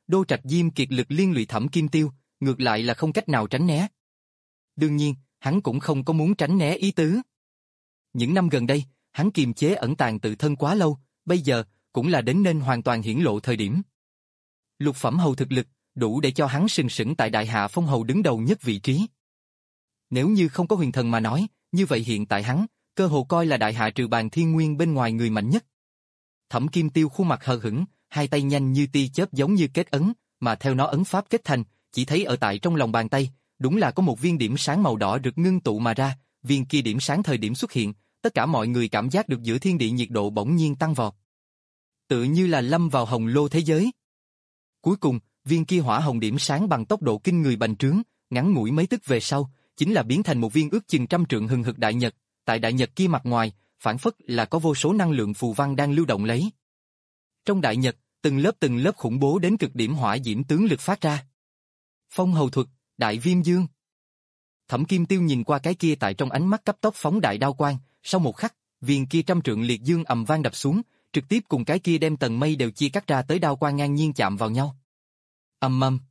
Đô Trạch Diêm kiệt lực liên lụy Thẩm Kim Tiêu, ngược lại là không cách nào tránh né. Đương nhiên, hắn cũng không có muốn tránh né ý tứ. Những năm gần đây, hắn kiềm chế ẩn tàng tự thân quá lâu, bây giờ cũng là đến nên hoàn toàn hiển lộ thời điểm. Lục phẩm hầu thực lực, đủ để cho hắn sừng sững tại Đại Hạ Phong hầu đứng đầu nhất vị trí. Nếu như không có huyền thần mà nói, như vậy hiện tại hắn, cơ hồ coi là Đại Hạ trừ Bàn Thiên Nguyên bên ngoài người mạnh nhất. Thẩm Kim Tiêu khuôn mặt hờ hững, hai tay nhanh như tia chớp giống như kết ấn, mà theo nó ấn pháp kết thành, chỉ thấy ở tại trong lòng bàn tay, đúng là có một viên điểm sáng màu đỏ rực ngưng tụ mà ra, viên kia điểm sáng thời điểm xuất hiện, tất cả mọi người cảm giác được giữa thiên địa nhiệt độ bỗng nhiên tăng vọt. Tự như là lâm vào hồng lô thế giới. Cuối cùng, viên kia hỏa hồng điểm sáng bằng tốc độ kinh người bành trướng, ngắn ngủi mấy tức về sau, chính là biến thành một viên ước chừng trăm trượng hừng hực đại nhật, tại đại nhật kia mặt ngoài, phản phất là có vô số năng lượng phù văn đang lưu động lấy. Trong đại nhật, từng lớp từng lớp khủng bố đến cực điểm hỏa diễm tướng lực phát ra. Phong hầu thuật, Đại Viêm Dương. Thẩm Kim Tiêu nhìn qua cái kia tại trong ánh mắt cấp tốc phóng đại đao quang, sau một khắc, viên kia trăm trượng liệt dương ầm vang đập xuống, trực tiếp cùng cái kia đem tầng mây đều chia cắt ra tới đao quang ngang nhiên chạm vào nhau. Ầm ầm.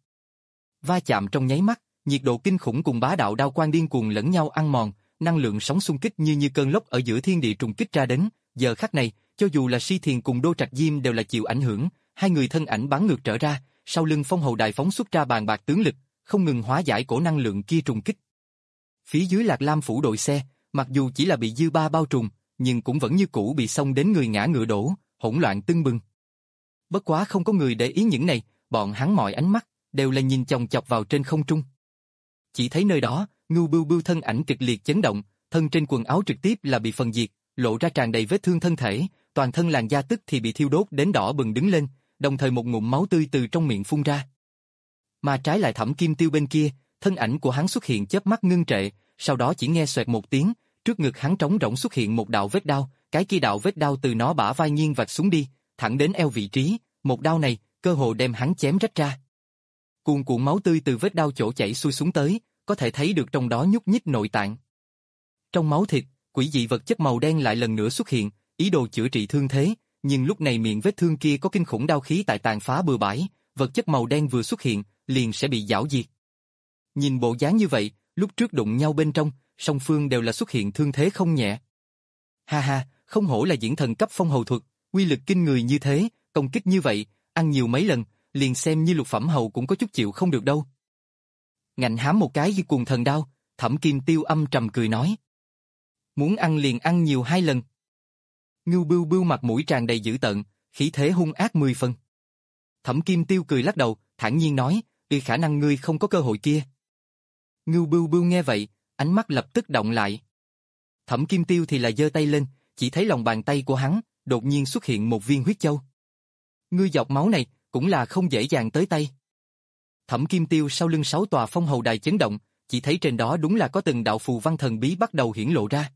Va chạm trong nháy mắt, nhiệt độ kinh khủng cùng bá đạo đao quang điên cuồng lẫn nhau ăn mòn, năng lượng sóng xung kích như như cơn lốc ở giữa thiên địa trùng kích ra đến, giờ khắc này, cho dù là Si Thiền cùng Đô Trạch Diêm đều là chịu ảnh hưởng, hai người thân ảnh bắn ngược trở ra, sau lưng Phong hầu đài phóng xuất ra bàn bạc tướng lực, không ngừng hóa giải cổ năng lượng kia trùng kích. Phía dưới Lạc Lam phủ đội xe, mặc dù chỉ là bị dư ba bao trùm, nhưng cũng vẫn như cũ bị xông đến người ngã ngựa đổ, hỗn loạn tưng bừng. Bất quá không có người để ý những này, bọn hắn mọi ánh mắt đều là nhìn chòng chọc vào trên không trung. Chỉ thấy nơi đó, Ngưu Bưu Bưu thân ảnh kịch liệt chấn động, thân trên quần áo trực tiếp là bị phần diệt, lộ ra tràn đầy vết thương thân thể, toàn thân làn da tức thì bị thiêu đốt đến đỏ bừng đứng lên, đồng thời một ngụm máu tươi từ trong miệng phun ra. Mà trái lại Thẩm Kim Tiêu bên kia, thân ảnh của hắn xuất hiện chớp mắt ngưng trệ, sau đó chỉ nghe xoẹt một tiếng, trước ngực hắn trống rỗng xuất hiện một đạo vết đao, cái kia đạo vết đao từ nó bả vai nghiêng vạch xuống đi, thẳng đến eo vị trí, một đao này, cơ hồ đem hắn chém rách ra. Cuồn cuộn máu tươi từ vết đao chỗ chảy xuôi xuống tới, có thể thấy được trong đó nhúc nhích nội tạng. Trong máu thịt, quỷ dị vật chất màu đen lại lần nữa xuất hiện, ý đồ chữa trị thương thế, nhưng lúc này miệng vết thương kia có kinh khủng đao khí tại tàn phá bừa bãi, vật chất màu đen vừa xuất hiện, liền sẽ bị giảo diệt. Nhìn bộ dáng như vậy, lúc trước đụng nhau bên trong, song phương đều là xuất hiện thương thế không nhẹ. Ha ha, không hổ là diễn thần cấp phong hầu thuật, uy lực kinh người như thế, công kích như vậy, ăn nhiều mấy lần, liền xem như lục phẩm hầu cũng có chút chịu không được đâu. Ngạnh hám một cái như cuồng thần đao, Thẩm Kim Tiêu âm trầm cười nói. Muốn ăn liền ăn nhiều hai lần. Ngưu Bưu Bưu mặt mũi tràn đầy dữ tợn, khí thế hung ác mười phần. Thẩm Kim Tiêu cười lắc đầu, thản nhiên nói, "Vì khả năng ngươi không có cơ hội kia." Ngưu Bưu Bưu nghe vậy, ánh mắt lập tức động lại. Thẩm Kim Tiêu thì là giơ tay lên, chỉ thấy lòng bàn tay của hắn, đột nhiên xuất hiện một viên huyết châu. Ngươi giọt máu này, cũng là không dễ dàng tới tay. Thẩm Kim Tiêu sau lưng sáu tòa phong hầu đài chấn động, chỉ thấy trên đó đúng là có từng đạo phù văn thần bí bắt đầu hiển lộ ra.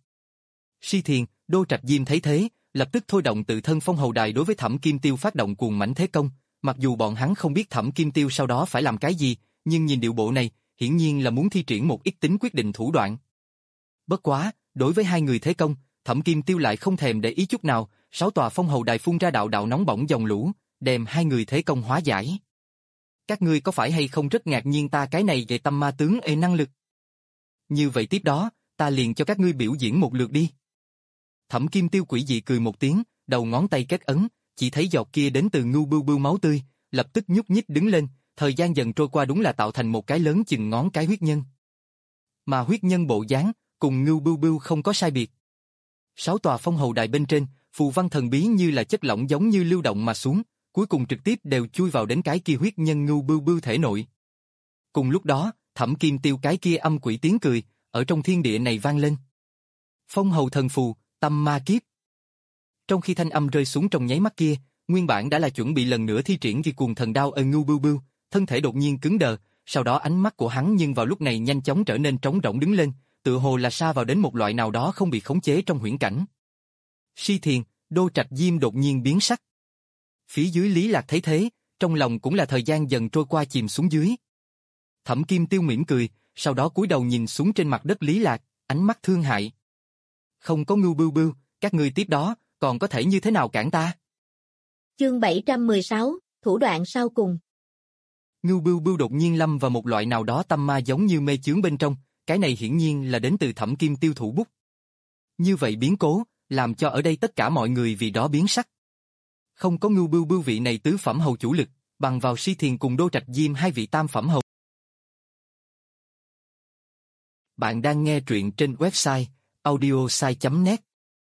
Si Thiền, Đô Trạch Diêm thấy thế, lập tức thôi động tự thân phong hầu đài đối với Thẩm Kim Tiêu phát động cuồng mãnh thế công, mặc dù bọn hắn không biết Thẩm Kim Tiêu sau đó phải làm cái gì, nhưng nhìn điệu bộ này, hiển nhiên là muốn thi triển một ít tính quyết định thủ đoạn. Bất quá, đối với hai người thế công, Thẩm Kim Tiêu lại không thèm để ý chút nào, sáu tòa phong hầu đài phun ra đạo đạo nóng bỏng dòng lũ, đem hai người thế công hóa giải. Các ngươi có phải hay không rất ngạc nhiên ta cái này về tâm ma tướng ê năng lực? Như vậy tiếp đó, ta liền cho các ngươi biểu diễn một lượt đi. Thẩm Kim Tiêu quỷ dị cười một tiếng, đầu ngón tay kết ấn, chỉ thấy giọt kia đến từ Ngưu Bưu Bưu máu tươi, lập tức nhúc nhích đứng lên, thời gian dần trôi qua đúng là tạo thành một cái lớn chừng ngón cái huyết nhân. Mà huyết nhân bộ dáng, cùng Ngưu Bưu Bưu không có sai biệt. Sáu tòa phong hầu đài bên trên, phù văn thần bí như là chất lỏng giống như lưu động mà xuống, cuối cùng trực tiếp đều chui vào đến cái kia huyết nhân Ngưu Bưu Bưu thể nội. Cùng lúc đó, Thẩm Kim Tiêu cái kia âm quỷ tiếng cười, ở trong thiên địa này vang lên. Phong hầu thần phù, tâm ma kiếp. Trong khi thanh âm rơi xuống trong nháy mắt kia, nguyên bản đã là chuẩn bị lần nữa thi triển vì cuồng thần đao ở Ngưu Bưu Bưu, thân thể đột nhiên cứng đờ, sau đó ánh mắt của hắn nhưng vào lúc này nhanh chóng trở nên trống rỗng đứng lên, tựa hồ là sa vào đến một loại nào đó không bị khống chế trong huyễn cảnh. Si Thiền, Đô Trạch Diêm đột nhiên biến sắc. Phía dưới Lý Lạc thấy thế, trong lòng cũng là thời gian dần trôi qua chìm xuống dưới. Thẩm Kim Tiêu mỉm cười, sau đó cúi đầu nhìn xuống trên mặt đất Lý Lạc, ánh mắt thương hại. Không có Ngưu Bưu Bưu, các ngươi tiếp đó, còn có thể như thế nào cản ta? Chương bảy trăm mười sáu, thủ đoạn sau cùng. Ngưu Bưu Bưu đột nhiên lâm vào một loại nào đó tâm ma giống như mê chướng bên trong, cái này hiển nhiên là đến từ Thẩm Kim Tiêu thủ bút. Như vậy biến cố, làm cho ở đây tất cả mọi người vì đó biến sắc. Không có Ngưu Bưu Bưu vị này tứ phẩm hầu chủ lực, bằng vào Si Thiền cùng Đô Trạch Diêm hai vị tam phẩm hầu. Bạn đang nghe truyện trên website audiosai chấm net.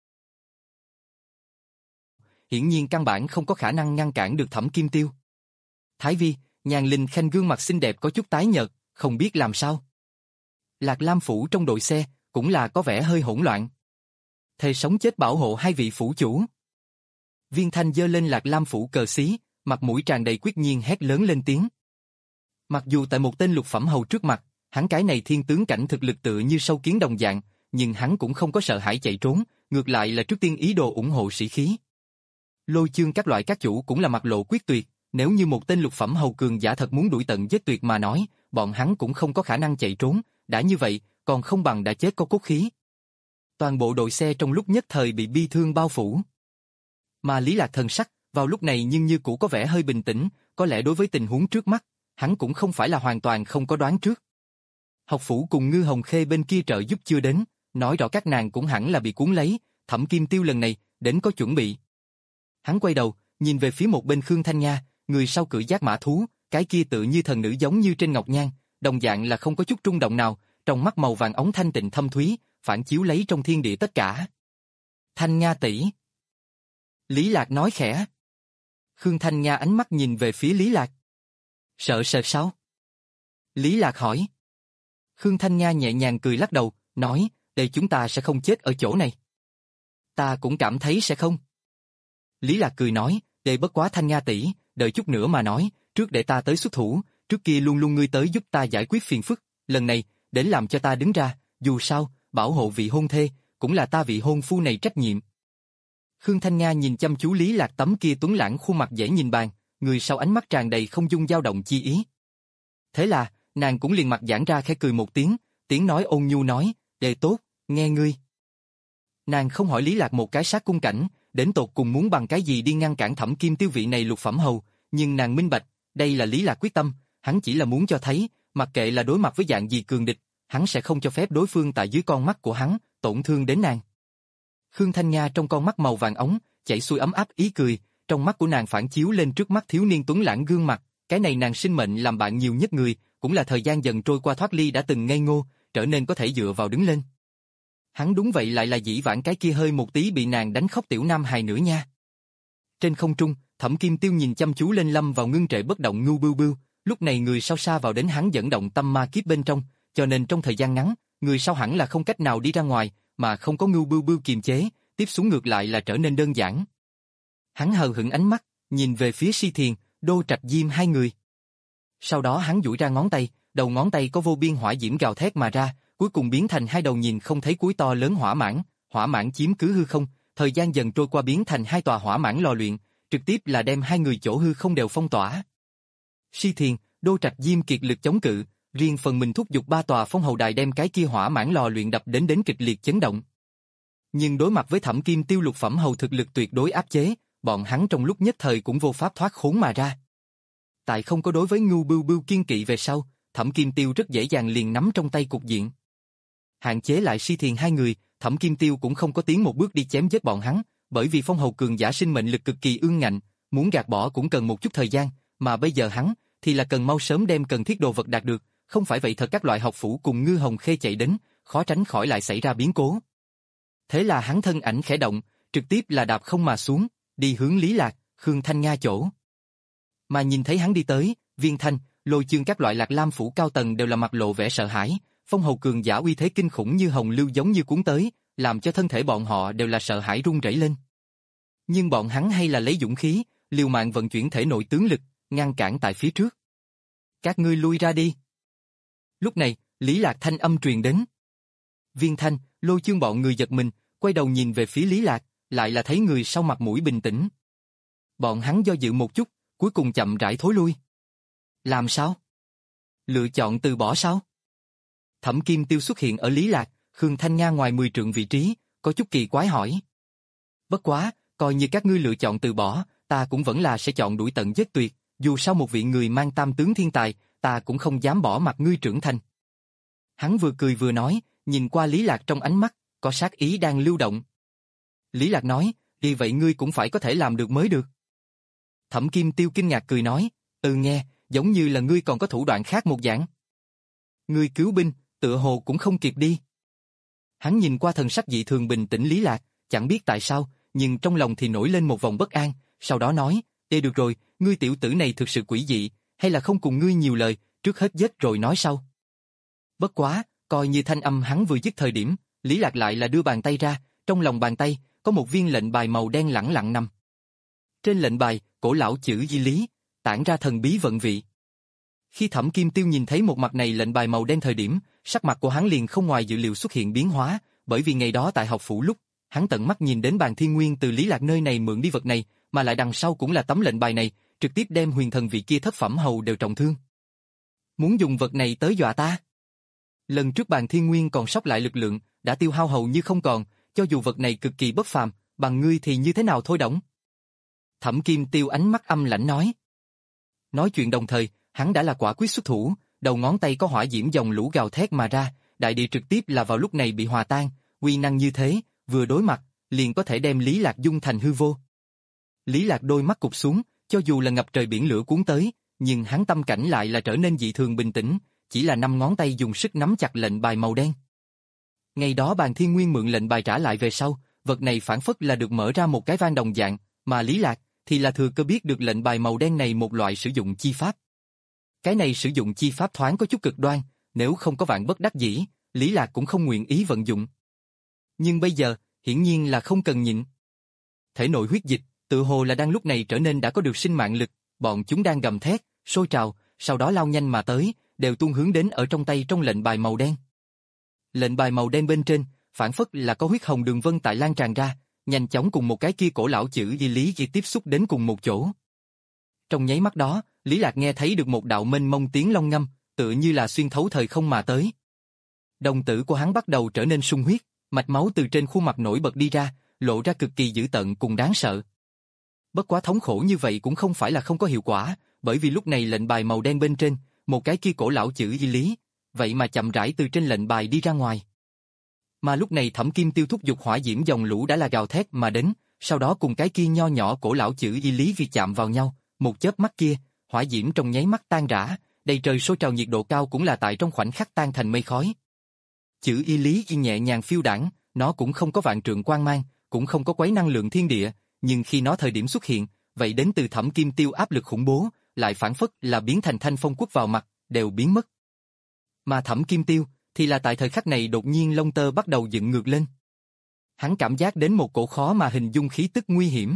Hiển nhiên căn bản không có khả năng ngăn cản được Thẩm Kim Tiêu. Thái Vi, Nhàn Linh Khanh gương mặt xinh đẹp có chút tái nhợt, không biết làm sao. Lạc Lam phủ trong đội xe, cũng là có vẻ hơi hỗn loạn. Thề sống chết bảo hộ hai vị phủ chủ. Viên Thanh giơ lên Lạc Lam phủ cờ xí, mặt mũi tràn đầy quyết nhiên hét lớn lên tiếng. Mặc dù tại một tên lục phẩm hầu trước mặt, hắn cái này thiên tướng cảnh thực lực tựa như sâu kiến đồng dạng, nhưng hắn cũng không có sợ hãi chạy trốn, ngược lại là trước tiên ý đồ ủng hộ sĩ khí. Lôi Chương các loại các chủ cũng là mặt lộ quyết tuyệt, nếu như một tên lục phẩm hầu cường giả thật muốn đuổi tận giết tuyệt mà nói, bọn hắn cũng không có khả năng chạy trốn, đã như vậy, còn không bằng đã chết có cốt khí. Toàn bộ đội xe trong lúc nhất thời bị bi thương bao phủ. Mà Lý Lạc thần sắc, vào lúc này nhưng như cũ có vẻ hơi bình tĩnh, có lẽ đối với tình huống trước mắt, hắn cũng không phải là hoàn toàn không có đoán trước. Học phủ cùng Ngư Hồng Khê bên kia trợ giúp chưa đến, nói rõ các nàng cũng hẳn là bị cuốn lấy, Thẩm Kim Tiêu lần này, đến có chuẩn bị. Hắn quay đầu, nhìn về phía một bên Khương Thanh Nha, người sau cưỡi giác mã thú, cái kia tự như thần nữ giống như trên ngọc nhan, đồng dạng là không có chút rung động nào, trong mắt màu vàng óng thanh tịnh thâm thúy, phản chiếu lấy trong thiên địa tất cả. Thanh Nha tỷ. Lý Lạc nói khẽ. Khương Thanh Nha ánh mắt nhìn về phía Lý Lạc. Sợ sợ sao? Lý Lạc hỏi. Khương Thanh Nha nhẹ nhàng cười lắc đầu, nói, để chúng ta sẽ không chết ở chỗ này. Ta cũng cảm thấy sẽ không. Lý Lạc cười nói, để bất quá Thanh Nha tỷ, đợi chút nữa mà nói, trước để ta tới xuất thủ, trước kia luôn luôn ngươi tới giúp ta giải quyết phiền phức, lần này, đến làm cho ta đứng ra, dù sao, bảo hộ vị hôn thê, cũng là ta vị hôn phu này trách nhiệm. Khương Thanh Nga nhìn chăm chú Lý Lạc tấm kia tuấn lãng khuôn mặt dễ nhìn bàn, người sau ánh mắt tràn đầy không dung dao động chi ý. Thế là, nàng cũng liền mặt giãn ra khẽ cười một tiếng, tiếng nói ôn nhu nói, đệ tốt, nghe ngươi. Nàng không hỏi Lý Lạc một cái sát cung cảnh, đến tột cùng muốn bằng cái gì đi ngăn cản Thẩm Kim Tiêu vị này lục phẩm hầu, nhưng nàng minh bạch, đây là Lý Lạc quyết tâm, hắn chỉ là muốn cho thấy, mặc kệ là đối mặt với dạng gì cường địch, hắn sẽ không cho phép đối phương tại dưới con mắt của hắn, tổn thương đến nàng. Khương Thanh Nha trong con mắt màu vàng ống, chảy xuôi ấm áp ý cười, trong mắt của nàng phản chiếu lên trước mắt thiếu niên tuấn lãng gương mặt, cái này nàng sinh mệnh làm bạn nhiều nhất người, cũng là thời gian dần trôi qua thoát ly đã từng ngây ngô, trở nên có thể dựa vào đứng lên. Hắn đúng vậy lại là dĩ vãng cái kia hơi một tí bị nàng đánh khóc tiểu nam hài nữa nha. Trên không trung, Thẩm Kim Tiêu nhìn chăm chú lên lâm vào ngưng trệ bất động Ngưu Bưu Bưu, lúc này người sau xa vào đến hắn dẫn động tâm ma kiếp bên trong, cho nên trong thời gian ngắn, người sau hẳn là không cách nào đi ra ngoài, mà không có Ngưu Bưu Bưu kiềm chế, tiếp xuống ngược lại là trở nên đơn giản. Hắn hờ hững ánh mắt, nhìn về phía Si Thiền, Đô Trạch Diêm hai người. Sau đó hắn duỗi ra ngón tay, đầu ngón tay có vô biên hỏa diễm gào thét mà ra, cuối cùng biến thành hai đầu nhìn không thấy cuối to lớn hỏa mãng, hỏa mãng chiếm cứ hư không, thời gian dần trôi qua biến thành hai tòa hỏa mãng lò luyện, trực tiếp là đem hai người chỗ hư không đều phong tỏa. Si Thiền, Đô Trạch Diêm kiệt lực chống cự, riêng phần mình thúc giục ba tòa phong hầu đài đem cái kia hỏa mãng lò luyện đập đến đến kịch liệt chấn động. Nhưng đối mặt với Thẩm Kim Tiêu lục phẩm hầu thực lực tuyệt đối áp chế, bọn hắn trong lúc nhất thời cũng vô pháp thoát khốn mà ra. Tại không có đối với Ngưu Bưu Bưu kiên kỵ về sau, Thẩm Kim Tiêu rất dễ dàng liền nắm trong tay cục diện. Hạn chế lại Si Thiền hai người, Thẩm Kim Tiêu cũng không có tiến một bước đi chém giết bọn hắn, bởi vì phong hầu cường giả sinh mệnh lực cực kỳ ương ngạnh, muốn gạt bỏ cũng cần một chút thời gian, mà bây giờ hắn thì là cần mau sớm đem cần thiết đồ vật đạt được, không phải vậy thật các loại học phủ cùng Ngư Hồng Khê chạy đến, khó tránh khỏi lại xảy ra biến cố. Thế là hắn thân ảnh khẽ động, trực tiếp là đạp không mà xuống, đi hướng Lý Lạc, Khương Thanh Nga chỗ. Mà nhìn thấy hắn đi tới, Viên Thanh, Lôi Chương các loại Lạc Lam phủ cao tầng đều là mặt lộ vẻ sợ hãi, phong hầu cường giả uy thế kinh khủng như hồng lưu giống như cuốn tới, làm cho thân thể bọn họ đều là sợ hãi run rẩy lên. Nhưng bọn hắn hay là lấy dũng khí, liều mạng vận chuyển thể nội tướng lực, ngăn cản tại phía trước. Các ngươi lui ra đi. Lúc này, Lý Lạc thanh âm truyền đến. Viên Thanh, Lôi Chương bọn người giật mình, quay đầu nhìn về phía Lý Lạc, lại là thấy người sau mặt mũi bình tĩnh. Bọn hắn do dự một chút, cuối cùng chậm rãi thối lui. Làm sao? Lựa chọn từ bỏ sao? Thẩm Kim Tiêu xuất hiện ở Lý Lạc, Khương Thanh Nga ngoài mười trượng vị trí, có chút kỳ quái hỏi. Bất quá, coi như các ngươi lựa chọn từ bỏ, ta cũng vẫn là sẽ chọn đuổi tận giết tuyệt, dù sao một vị người mang tam tướng thiên tài, ta cũng không dám bỏ mặt ngươi trưởng thành. Hắn vừa cười vừa nói, nhìn qua Lý Lạc trong ánh mắt, có sát ý đang lưu động. Lý Lạc nói, vì vậy ngươi cũng phải có thể làm được mới được. Thẩm Kim Tiêu kinh ngạc cười nói, ừ nghe, giống như là ngươi còn có thủ đoạn khác một dạng. Ngươi cứu binh, tựa hồ cũng không kịp đi. Hắn nhìn qua thần sắc dị thường bình tĩnh Lý Lạc, chẳng biết tại sao, nhưng trong lòng thì nổi lên một vòng bất an, sau đó nói, ê được rồi, ngươi tiểu tử này thực sự quỷ dị, hay là không cùng ngươi nhiều lời, trước hết giết rồi nói sau. Bất quá, coi như thanh âm hắn vừa dứt thời điểm, Lý Lạc lại là đưa bàn tay ra, trong lòng bàn tay, có một viên lệnh bài màu đen lẳng lặng nằm. Trên lệnh bài, cổ lão chữ Di Lý, tản ra thần bí vận vị. Khi Thẩm Kim Tiêu nhìn thấy một mặt này lệnh bài màu đen thời điểm, sắc mặt của hắn liền không ngoài dự liệu xuất hiện biến hóa, bởi vì ngày đó tại học phủ lúc, hắn tận mắt nhìn đến Bàn Thiên Nguyên từ Lý Lạc nơi này mượn đi vật này, mà lại đằng sau cũng là tấm lệnh bài này, trực tiếp đem huyền thần vị kia thất phẩm hầu đều trọng thương. Muốn dùng vật này tới dọa ta? Lần trước Bàn Thiên Nguyên còn sót lại lực lượng, đã tiêu hao hầu như không còn, cho dù vật này cực kỳ bất phàm, bằng ngươi thì như thế nào thôi đổng? Thẩm Kim Tiêu ánh mắt âm lãnh nói. Nói chuyện đồng thời, hắn đã là quả quyết xuất thủ, đầu ngón tay có hỏa diễm dòng lũ gào thét mà ra, đại địa trực tiếp là vào lúc này bị hòa tan, uy năng như thế, vừa đối mặt, liền có thể đem Lý Lạc dung thành hư vô. Lý Lạc đôi mắt cụp xuống, cho dù là ngập trời biển lửa cuốn tới, nhưng hắn tâm cảnh lại là trở nên dị thường bình tĩnh, chỉ là năm ngón tay dùng sức nắm chặt lệnh bài màu đen. Ngày đó Bàn Thiên Nguyên mượn lệnh bài trả lại về sau, vật này phản phất là được mở ra một cái van đồng dạng, mà Lý Lạc thì là thừa cơ biết được lệnh bài màu đen này một loại sử dụng chi pháp. Cái này sử dụng chi pháp thoáng có chút cực đoan, nếu không có vạn bất đắc dĩ, Lý Lạc cũng không nguyện ý vận dụng. Nhưng bây giờ, hiển nhiên là không cần nhịn. Thể nội huyết dịch, tự hồ là đang lúc này trở nên đã có được sinh mạng lực, bọn chúng đang gầm thét, sôi trào, sau đó lao nhanh mà tới, đều tuôn hướng đến ở trong tay trong lệnh bài màu đen. Lệnh bài màu đen bên trên, phản phất là có huyết hồng đường vân tại lan tràn ra, nhanh chóng cùng một cái kia cổ lão chữ Di Lý Di tiếp xúc đến cùng một chỗ. Trong nháy mắt đó, Lý Lạc nghe thấy được một đạo mênh mông tiếng long ngâm, tựa như là xuyên thấu thời không mà tới. Đồng tử của hắn bắt đầu trở nên sung huyết, mạch máu từ trên khuôn mặt nổi bật đi ra, lộ ra cực kỳ dữ tợn cùng đáng sợ. Bất quá thống khổ như vậy cũng không phải là không có hiệu quả, bởi vì lúc này lệnh bài màu đen bên trên, một cái kia cổ lão chữ Di Lý, vậy mà chậm rãi từ trên lệnh bài đi ra ngoài. Mà lúc này Thẩm Kim Tiêu thúc giục hỏa diễm dòng lũ đã là gào thét mà đến, sau đó cùng cái kia nho nhỏ cổ lão chữ Di Lý vi chạm vào nhau, một chớp mắt kia, hỏa diễm trong nháy mắt tan rã, đầy trời sôi trào nhiệt độ cao cũng là tại trong khoảnh khắc tan thành mây khói. Chữ Y Lý y nhẹ nhàng phiêu đãng, nó cũng không có vạn trượng quang mang, cũng không có quấy năng lượng thiên địa, nhưng khi nó thời điểm xuất hiện, vậy đến từ Thẩm Kim Tiêu áp lực khủng bố, lại phản phất là biến thành thanh phong quất vào mặt, đều biến mất. Mà Thẩm Kim Tiêu thì là tại thời khắc này đột nhiên lông tơ bắt đầu dựng ngược lên. Hắn cảm giác đến một cổ khó mà hình dung khí tức nguy hiểm.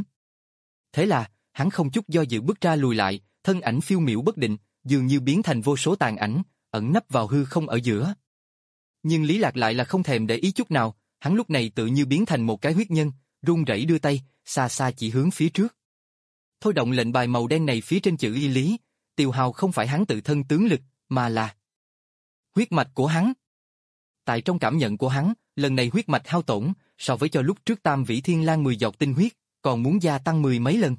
Thế là, hắn không chút do dự bước ra lùi lại, thân ảnh phiêu miểu bất định, dường như biến thành vô số tàn ảnh, ẩn nấp vào hư không ở giữa. Nhưng Lý Lạc lại là không thèm để ý chút nào, hắn lúc này tự như biến thành một cái huyết nhân, run rẩy đưa tay, xa xa chỉ hướng phía trước. Thôi động lệnh bài màu đen này phía trên chữ Y Lý, tiêu hao không phải hắn tự thân tướng lực, mà là huyết mạch của hắn. Tại trong cảm nhận của hắn, lần này huyết mạch hao tổn, so với cho lúc trước Tam Vĩ Thiên Lang mười giọt tinh huyết, còn muốn gia tăng mười mấy lần.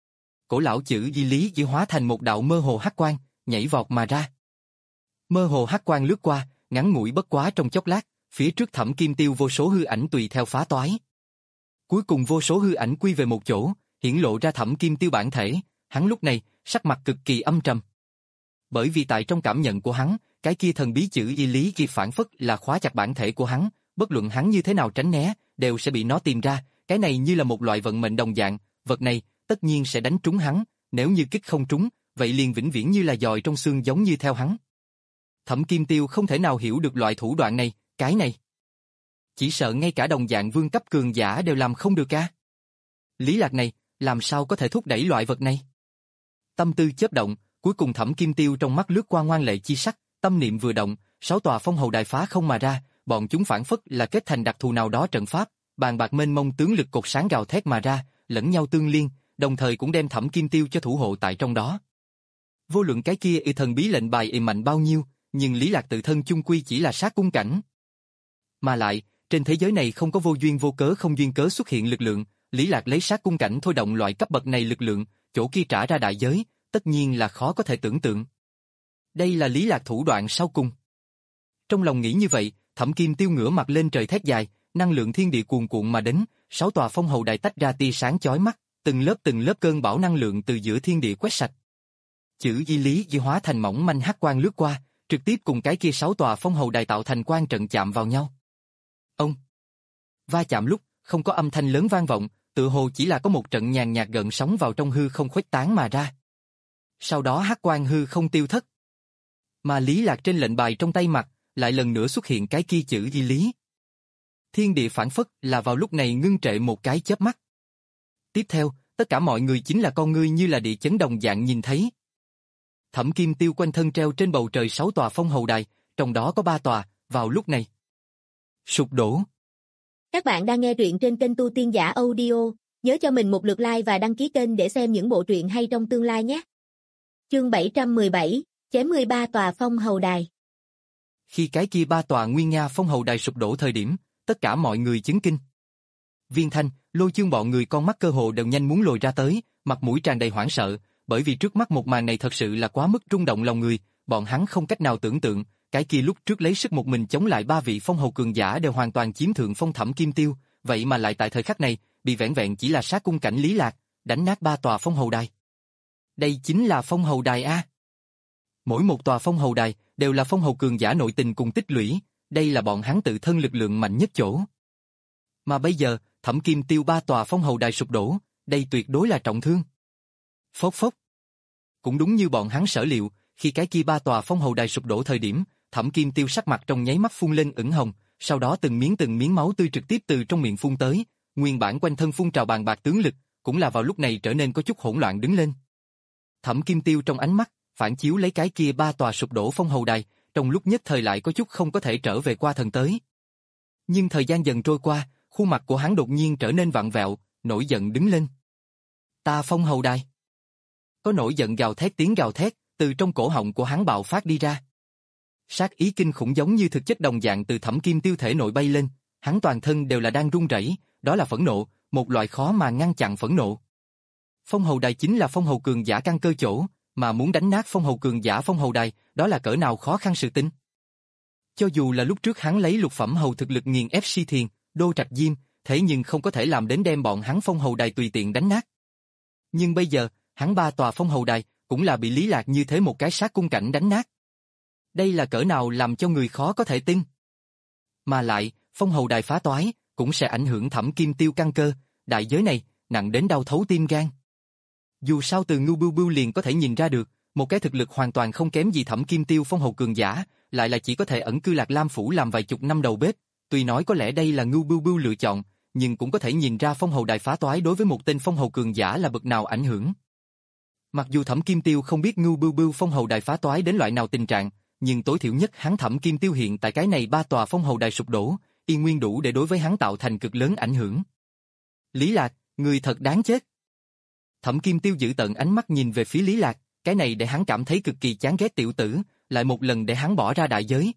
Cổ lão chữ Di Lý chỉ hóa thành một đạo mơ hồ hắc quang, nhảy vọt mà ra. Mơ hồ hắc quang lướt qua, ngắn ngủi bất quá trong chốc lát, phía trước Thẩm Kim Tiêu vô số hư ảnh tùy theo phá toái. Cuối cùng vô số hư ảnh quy về một chỗ, hiển lộ ra Thẩm Kim Tiêu bản thể, hắn lúc này, sắc mặt cực kỳ âm trầm. Bởi vì tại trong cảm nhận của hắn, cái kia thần bí chữ Y Lý kia phản phất là khóa chặt bản thể của hắn, bất luận hắn như thế nào tránh né, đều sẽ bị nó tìm ra, cái này như là một loại vận mệnh đồng dạng, vật này tất nhiên sẽ đánh trúng hắn, nếu như kích không trúng, vậy liền vĩnh viễn như là giòi trong xương giống như theo hắn. Thẩm Kim Tiêu không thể nào hiểu được loại thủ đoạn này, cái này. Chỉ sợ ngay cả đồng dạng vương cấp cường giả đều làm không được ca. Lý Lạc này, làm sao có thể thúc đẩy loại vật này? Tâm tư chớp động, cuối cùng Thẩm Kim Tiêu trong mắt lướt qua ngoan lệ chi sắc, tâm niệm vừa động, sáu tòa phong hầu đài phá không mà ra, bọn chúng phản phất là kết thành đặc thù nào đó trận pháp, bàn bạc mênh mông tướng lực cột sáng gào thét mà ra, lẫn nhau tương liên, đồng thời cũng đem Thẩm Kim Tiêu cho thủ hộ tại trong đó. Vô luận cái kia y thần bí lệnh bài y mạnh bao nhiêu, nhưng Lý Lạc tự thân chung quy chỉ là sát cung cảnh. Mà lại, trên thế giới này không có vô duyên vô cớ không duyên cớ xuất hiện lực lượng, Lý Lạc lấy sát cung cảnh thôi động loại cấp bậc này lực lượng, chỗ kia trả ra đại giới, tất nhiên là khó có thể tưởng tượng. Đây là Lý Lạc thủ đoạn sau cùng. Trong lòng nghĩ như vậy, Thẩm Kim Tiêu ngửa mặt lên trời thét dài, năng lượng thiên địa cuồn cuộn mà đến, sáu tòa phong hầu đài tách ra tia sáng chói mắt, từng lớp từng lớp cơn bão năng lượng từ giữa thiên địa quét sạch. Chữ Di Lý Di hóa thành mỏng manh hắc quang lướt qua, trực tiếp cùng cái kia sáu tòa phong hầu đài tạo thành quang trận chạm vào nhau. Ông va chạm lúc không có âm thanh lớn vang vọng, tự hồ chỉ là có một trận nhàn nhạt gợn sóng vào trong hư không khuếch tán mà ra. Sau đó hắc quang hư không tiêu thất. Mà Lý Lạc trên lệnh bài trong tay mặt, lại lần nữa xuất hiện cái kia chữ Di Lý. Thiên địa phản phất là vào lúc này ngưng trệ một cái chớp mắt. Tiếp theo, tất cả mọi người chính là con ngươi như là địa chấn đồng dạng nhìn thấy. Thẩm Kim Tiêu quanh thân treo trên bầu trời sáu tòa phong hầu đài, trong đó có ba tòa, vào lúc này sụp đổ. Các bạn đang nghe truyện trên kênh Tu Tiên Giả Audio, nhớ cho mình một lượt like và đăng ký kênh để xem những bộ truyện hay trong tương lai nhé. Chương bảy trăm mười bảy, chém mười ba tòa phong hầu đài. Khi cái kia ba tòa nguyên nga phong hầu đài sụp đổ thời điểm, tất cả mọi người chấn kinh. Viên Thanh, Lôi Chương bọn người con mắt cơ hồ đều nhanh muốn lồi ra tới, mặt mũi tràn đầy hoảng sợ, bởi vì trước mắt một màn này thật sự là quá mức rung động lòng người, bọn hắn không cách nào tưởng tượng, cái kia lúc trước lấy sức một mình chống lại ba vị phong hầu cường giả đều hoàn toàn chiếm thượng phong Thẩm Kim Tiêu, vậy mà lại tại thời khắc này, bị vẻn vẹn chỉ là sát cung cảnh Lý Lạc, đánh nát ba tòa phong hầu đài. Đây chính là phong hầu đài a. Mỗi một tòa phong hầu đài đều là phong hầu cường giả nội tình cùng tích lũy, đây là bọn hắn tự thân lực lượng mạnh nhất chỗ. Mà bây giờ, Thẩm Kim Tiêu ba tòa phong hầu đài sụp đổ, đây tuyệt đối là trọng thương. Phốc phốc. Cũng đúng như bọn hắn sở liệu, khi cái kia ba tòa phong hầu đài sụp đổ thời điểm, Thẩm Kim Tiêu sắc mặt trong nháy mắt phun lên ửng hồng, sau đó từng miếng từng miếng máu tươi trực tiếp từ trong miệng phun tới, nguyên bản quanh thân phun trào bàn bạc tướng lực, cũng là vào lúc này trở nên có chút hỗn loạn đứng lên. Thẩm Kim Tiêu trong ánh mắt phản chiếu lấy cái kia ba tòa sụp đổ phong hầu đài, trong lúc nhất thời lại có chút không có thể trở về qua thần tới. Nhưng thời gian dần trôi qua, khuôn mặt của hắn đột nhiên trở nên vặn vẹo, nổi giận đứng lên. Ta phong hầu đài. Có nổi giận gào thét tiếng gào thét, từ trong cổ họng của hắn bạo phát đi ra. Sát ý kinh khủng giống như thực chất đồng dạng từ Thẩm Kim Tiêu thể nội bay lên, hắn toàn thân đều là đang run rẩy, đó là phẫn nộ, một loại khó mà ngăn chặn phẫn nộ. Phong hầu đài chính là phong hầu cường giả căn cơ chỗ, mà muốn đánh nát phong hầu cường giả phong hầu đài, đó là cỡ nào khó khăn sự tình. Cho dù là lúc trước hắn lấy lục phẩm hầu thực lực nghiền ép Si Thiền, Đô Trạch Diêm, thế nhưng không có thể làm đến đem bọn hắn phong hầu đài tùy tiện đánh nát. Nhưng bây giờ, hắn ba tòa phong hầu đài cũng là bị Lý Lạc như thế một cái sát cung cảnh đánh nát. Đây là cỡ nào làm cho người khó có thể tin. Mà lại, phong hầu đài phá toái cũng sẽ ảnh hưởng Thẩm Kim Tiêu căn cơ, đại giới này nặng đến đau thấu tim gan. Dù sao từ Ngưu Bưu Bưu liền có thể nhìn ra được, một cái thực lực hoàn toàn không kém gì Thẩm Kim Tiêu phong hầu cường giả, lại là chỉ có thể ẩn cư Lạc Lam phủ làm vài chục năm đầu bếp. Tuy nói có lẽ đây là Ngưu Bưu Bưu lựa chọn, nhưng cũng có thể nhìn ra phong hầu đài phá toái đối với một tên phong hầu cường giả là bậc nào ảnh hưởng. Mặc dù Thẩm Kim Tiêu không biết Ngưu Bưu Bưu phong hầu đài phá toái đến loại nào tình trạng, nhưng tối thiểu nhất hắn Thẩm Kim Tiêu hiện tại cái này ba tòa phong hầu đài sụp đổ, y nguyên đủ để đối với hắn tạo thành cực lớn ảnh hưởng. Lý Lạc, người thật đáng chết. Thẩm Kim Tiêu giữ tận ánh mắt nhìn về phía Lý Lạc, cái này để hắn cảm thấy cực kỳ chán ghét tiểu tử, lại một lần để hắn bỏ ra đại giới.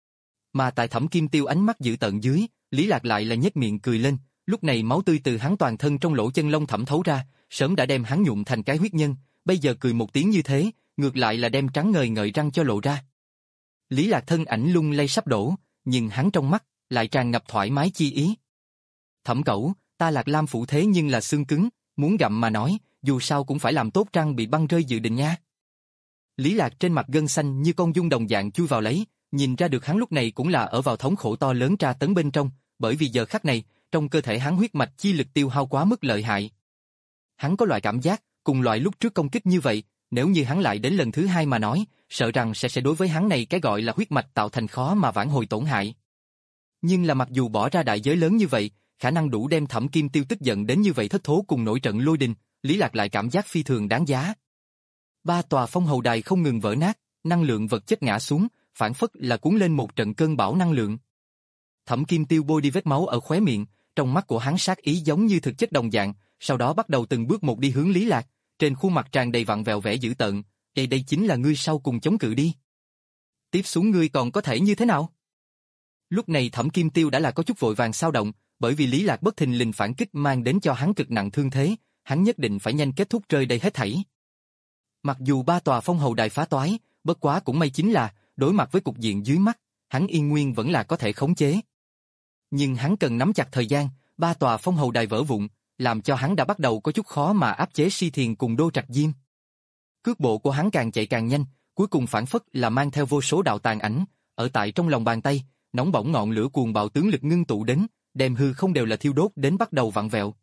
Mà tại Thẩm Kim Tiêu ánh mắt giữ tận dưới, Lý Lạc lại là nhếch miệng cười lên, lúc này máu tươi từ hắn toàn thân trong lỗ chân lông thẩm thấu ra, sớm đã đem hắn nhuộm thành cái huyết nhân, bây giờ cười một tiếng như thế, ngược lại là đem trắng ngời ngời răng cho lộ ra. Lý Lạc thân ảnh lung lay sắp đổ, nhưng hắn trong mắt lại tràn ngập thoải mái chi ý. Thẩm Cẩu, ta Lạc Lam phủ thế nhưng là xương cứng, muốn gặm mà nói, dù sao cũng phải làm tốt răng bị băng rơi dự định nha. Lý Lạc trên mặt gân xanh như con giun đồng dạng chui vào lấy, nhìn ra được hắn lúc này cũng là ở vào thống khổ to lớn tra tấn bên trong, bởi vì giờ khắc này, trong cơ thể hắn huyết mạch chi lực tiêu hao quá mức lợi hại. Hắn có loại cảm giác, cùng loại lúc trước công kích như vậy, nếu như hắn lại đến lần thứ hai mà nói, sợ rằng sẽ sẽ đối với hắn này cái gọi là huyết mạch tạo thành khó mà vãn hồi tổn hại. Nhưng là mặc dù bỏ ra đại giới lớn như vậy, khả năng đủ đem Thẩm Kim Tiêu tức giận đến như vậy thất thố cùng nổi trận lôi đình, Lý Lạc lại cảm giác phi thường đáng giá. Ba tòa phong hầu đài không ngừng vỡ nát, năng lượng vật chất ngã xuống, phản phất là cuốn lên một trận cơn bão năng lượng. Thẩm Kim Tiêu bôi đi vết máu ở khóe miệng, trong mắt của hắn sát ý giống như thực chất đồng dạng, sau đó bắt đầu từng bước một đi hướng Lý Lạc, trên khuôn mặt tràn đầy vặn vẹo vẻ dữ tợn, "Đây đây chính là ngươi sau cùng chống cự đi. Tiếp xuống ngươi còn có thể như thế nào?" Lúc này Thẩm Kim Tiêu đã là có chút vội vàng xao động, bởi vì Lý Lạc bất thình lình phản kích mang đến cho hắn cực nặng thương thế, hắn nhất định phải nhanh kết thúc rơi đây hết thảy. Mặc dù ba tòa phong hầu đài phá toái, bất quá cũng may chính là, đối mặt với cục diện dưới mắt, hắn yên nguyên vẫn là có thể khống chế. Nhưng hắn cần nắm chặt thời gian, ba tòa phong hầu đài vỡ vụn, làm cho hắn đã bắt đầu có chút khó mà áp chế Si Thiền cùng Đô Trạch Diêm. Cước bộ của hắn càng chạy càng nhanh, cuối cùng phản phất là mang theo vô số đạo tàn ảnh, ở tại trong lòng bàn tay, nóng bỏng ngọn lửa cuồng bạo tướng lực ngưng tụ đến, đem hư không đều là thiêu đốt đến bắt đầu vặn vẹo.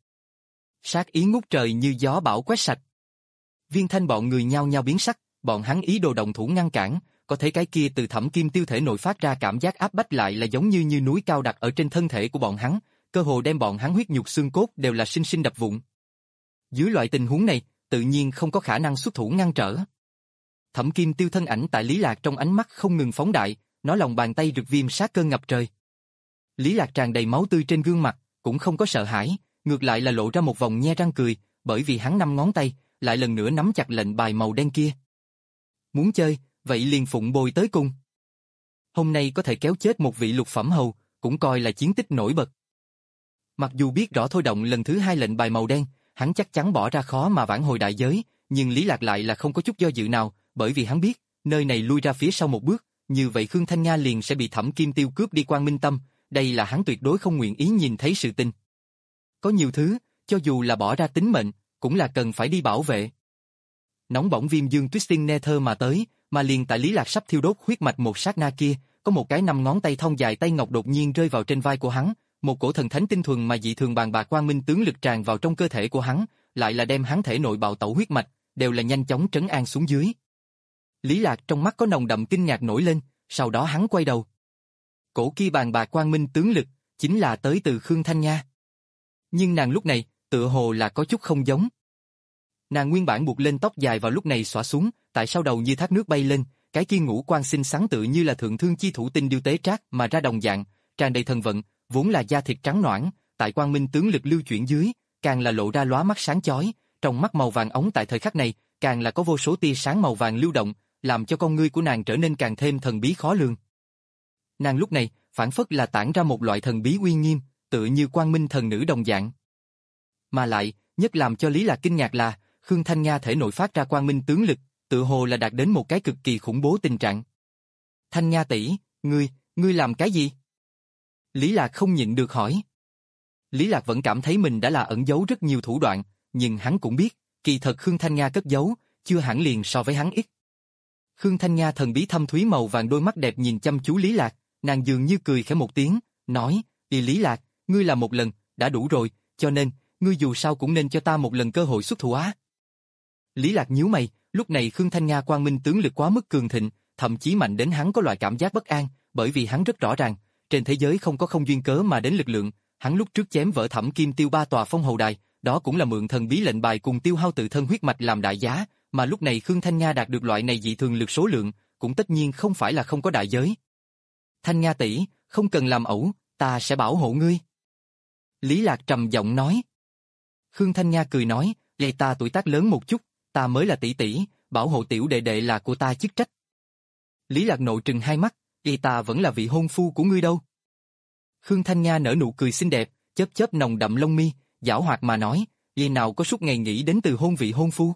Sát ý ngút trời như gió bão quét sạch. Viên Thanh bọn người nhao nhao biến sắc, bọn hắn ý đồ động thủ ngăn cản, có thể cái kia từ Thẩm Kim Tiêu thể nội phát ra cảm giác áp bách lại là giống như như núi cao đặt ở trên thân thể của bọn hắn, cơ hồ đem bọn hắn huyết nhục xương cốt đều là sinh sinh đập vụn. Dưới loại tình huống này, tự nhiên không có khả năng xuất thủ ngăn trở. Thẩm Kim Tiêu thân ảnh tại Lý Lạc trong ánh mắt không ngừng phóng đại, nó lòng bàn tay rực viêm sát cơ ngập trời. Lý Lạc tràn đầy máu tươi trên gương mặt, cũng không có sợ hãi, ngược lại là lộ ra một vòng nhe răng cười, bởi vì hắn năm ngón tay lại lần nữa nắm chặt lệnh bài màu đen kia. Muốn chơi, vậy liền phụng bồi tới cùng. Hôm nay có thể kéo chết một vị lục phẩm hầu, cũng coi là chiến tích nổi bật. Mặc dù biết rõ thôi động lần thứ hai lệnh bài màu đen, hắn chắc chắn bỏ ra khó mà vãn hồi đại giới, nhưng Lý Lạc lại là không có chút do dự nào, bởi vì hắn biết, nơi này lui ra phía sau một bước, như vậy Khương Thanh Nga liền sẽ bị Thẩm Kim Tiêu cướp đi Quang Minh Tâm, đây là hắn tuyệt đối không nguyện ý nhìn thấy sự tình. Có nhiều thứ, cho dù là bỏ ra tính mệnh, cũng là cần phải đi bảo vệ. Nóng bỏng viêm dương Twisting Nether mà tới, mà liền tại Lý Lạc sắp thiêu đốt huyết mạch một sát na kia, có một cái năm ngón tay thon dài tay ngọc đột nhiên rơi vào trên vai của hắn, một cổ thần thánh tinh thuần mà dị thường bàn bạc quang minh tướng lực tràn vào trong cơ thể của hắn, lại là đem hắn thể nội bạo tẩu huyết mạch, đều là nhanh chóng trấn an xuống dưới. Lý Lạc trong mắt có nồng đậm kinh ngạc nổi lên, sau đó hắn quay đầu. Cổ kia bàn bạc quang minh tướng lực, chính là tới từ Khương Thanh Nga. Nhưng nàng lúc này, tựa hồ là có chút không giống. Nàng nguyên bản buộc lên tóc dài vào lúc này xõa xuống, tại sau đầu như thác nước bay lên, cái kia ngũ quan xinh xắn tự như là thượng thương chi thủ tinh điêu tế trác mà ra đồng dạng, tràn đầy thần vận, vốn là da thịt trắng nõn, tại quang minh tướng lực lưu chuyển dưới, càng là lộ ra lóa mắt sáng chói, trong mắt màu vàng ống tại thời khắc này, càng là có vô số tia sáng màu vàng lưu động, làm cho con ngươi của nàng trở nên càng thêm thần bí khó lường. Nàng lúc này, phản phất là tản ra một loại thần bí uy nghiêm, tựa như quang minh thần nữ đồng dạng. Mà lại, nhất làm cho Lý Lạc kinh ngạc là, Khương Thanh Nga thể nội phát ra quang minh tướng lực, tựa hồ là đạt đến một cái cực kỳ khủng bố tình trạng. Thanh Nga tỷ, ngươi, ngươi làm cái gì? Lý Lạc không nhịn được hỏi. Lý Lạc vẫn cảm thấy mình đã là ẩn giấu rất nhiều thủ đoạn, nhưng hắn cũng biết, kỳ thật Khương Thanh Nga cất giấu, chưa hẳn liền so với hắn ít. Khương Thanh Nga thần bí thâm thúy màu vàng đôi mắt đẹp nhìn chăm chú Lý Lạc, nàng dường như cười khẽ một tiếng, nói, "Ý Lý Lạc, ngươi làm một lần, đã đủ rồi, cho nên, ngươi dù sao cũng nên cho ta một lần cơ hội xuất thủ á." Lý Lạc nhíu mày, lúc này Khương Thanh Nga quang minh tướng lực quá mức cường thịnh, thậm chí mạnh đến hắn có loại cảm giác bất an, bởi vì hắn rất rõ ràng, trên thế giới không có không duyên cớ mà đến lực lượng, hắn lúc trước chém vỡ Thẩm Kim Tiêu ba tòa phong hầu đài, đó cũng là mượn thần bí lệnh bài cùng tiêu hao tự thân huyết mạch làm đại giá, mà lúc này Khương Thanh Nga đạt được loại này dị thường lực số lượng, cũng tất nhiên không phải là không có đại giới. "Thanh Nga tỷ, không cần làm ẩu, ta sẽ bảo hộ ngươi." Lý Lạc trầm giọng nói. Khương Thanh Nga cười nói, "Vậy ta tuổi tác lớn một chút, ta mới là tỷ tỷ, bảo hộ tiểu đệ đệ là của ta chức trách." Lý Lạc nộ trừng hai mắt, "Vậy ta vẫn là vị hôn phu của ngươi đâu." Khương Thanh Nga nở nụ cười xinh đẹp, chớp chớp nồng đậm lông mi, giảo hoạt mà nói, "Vậy nào có suốt ngày nghĩ đến từ hôn vị hôn phu."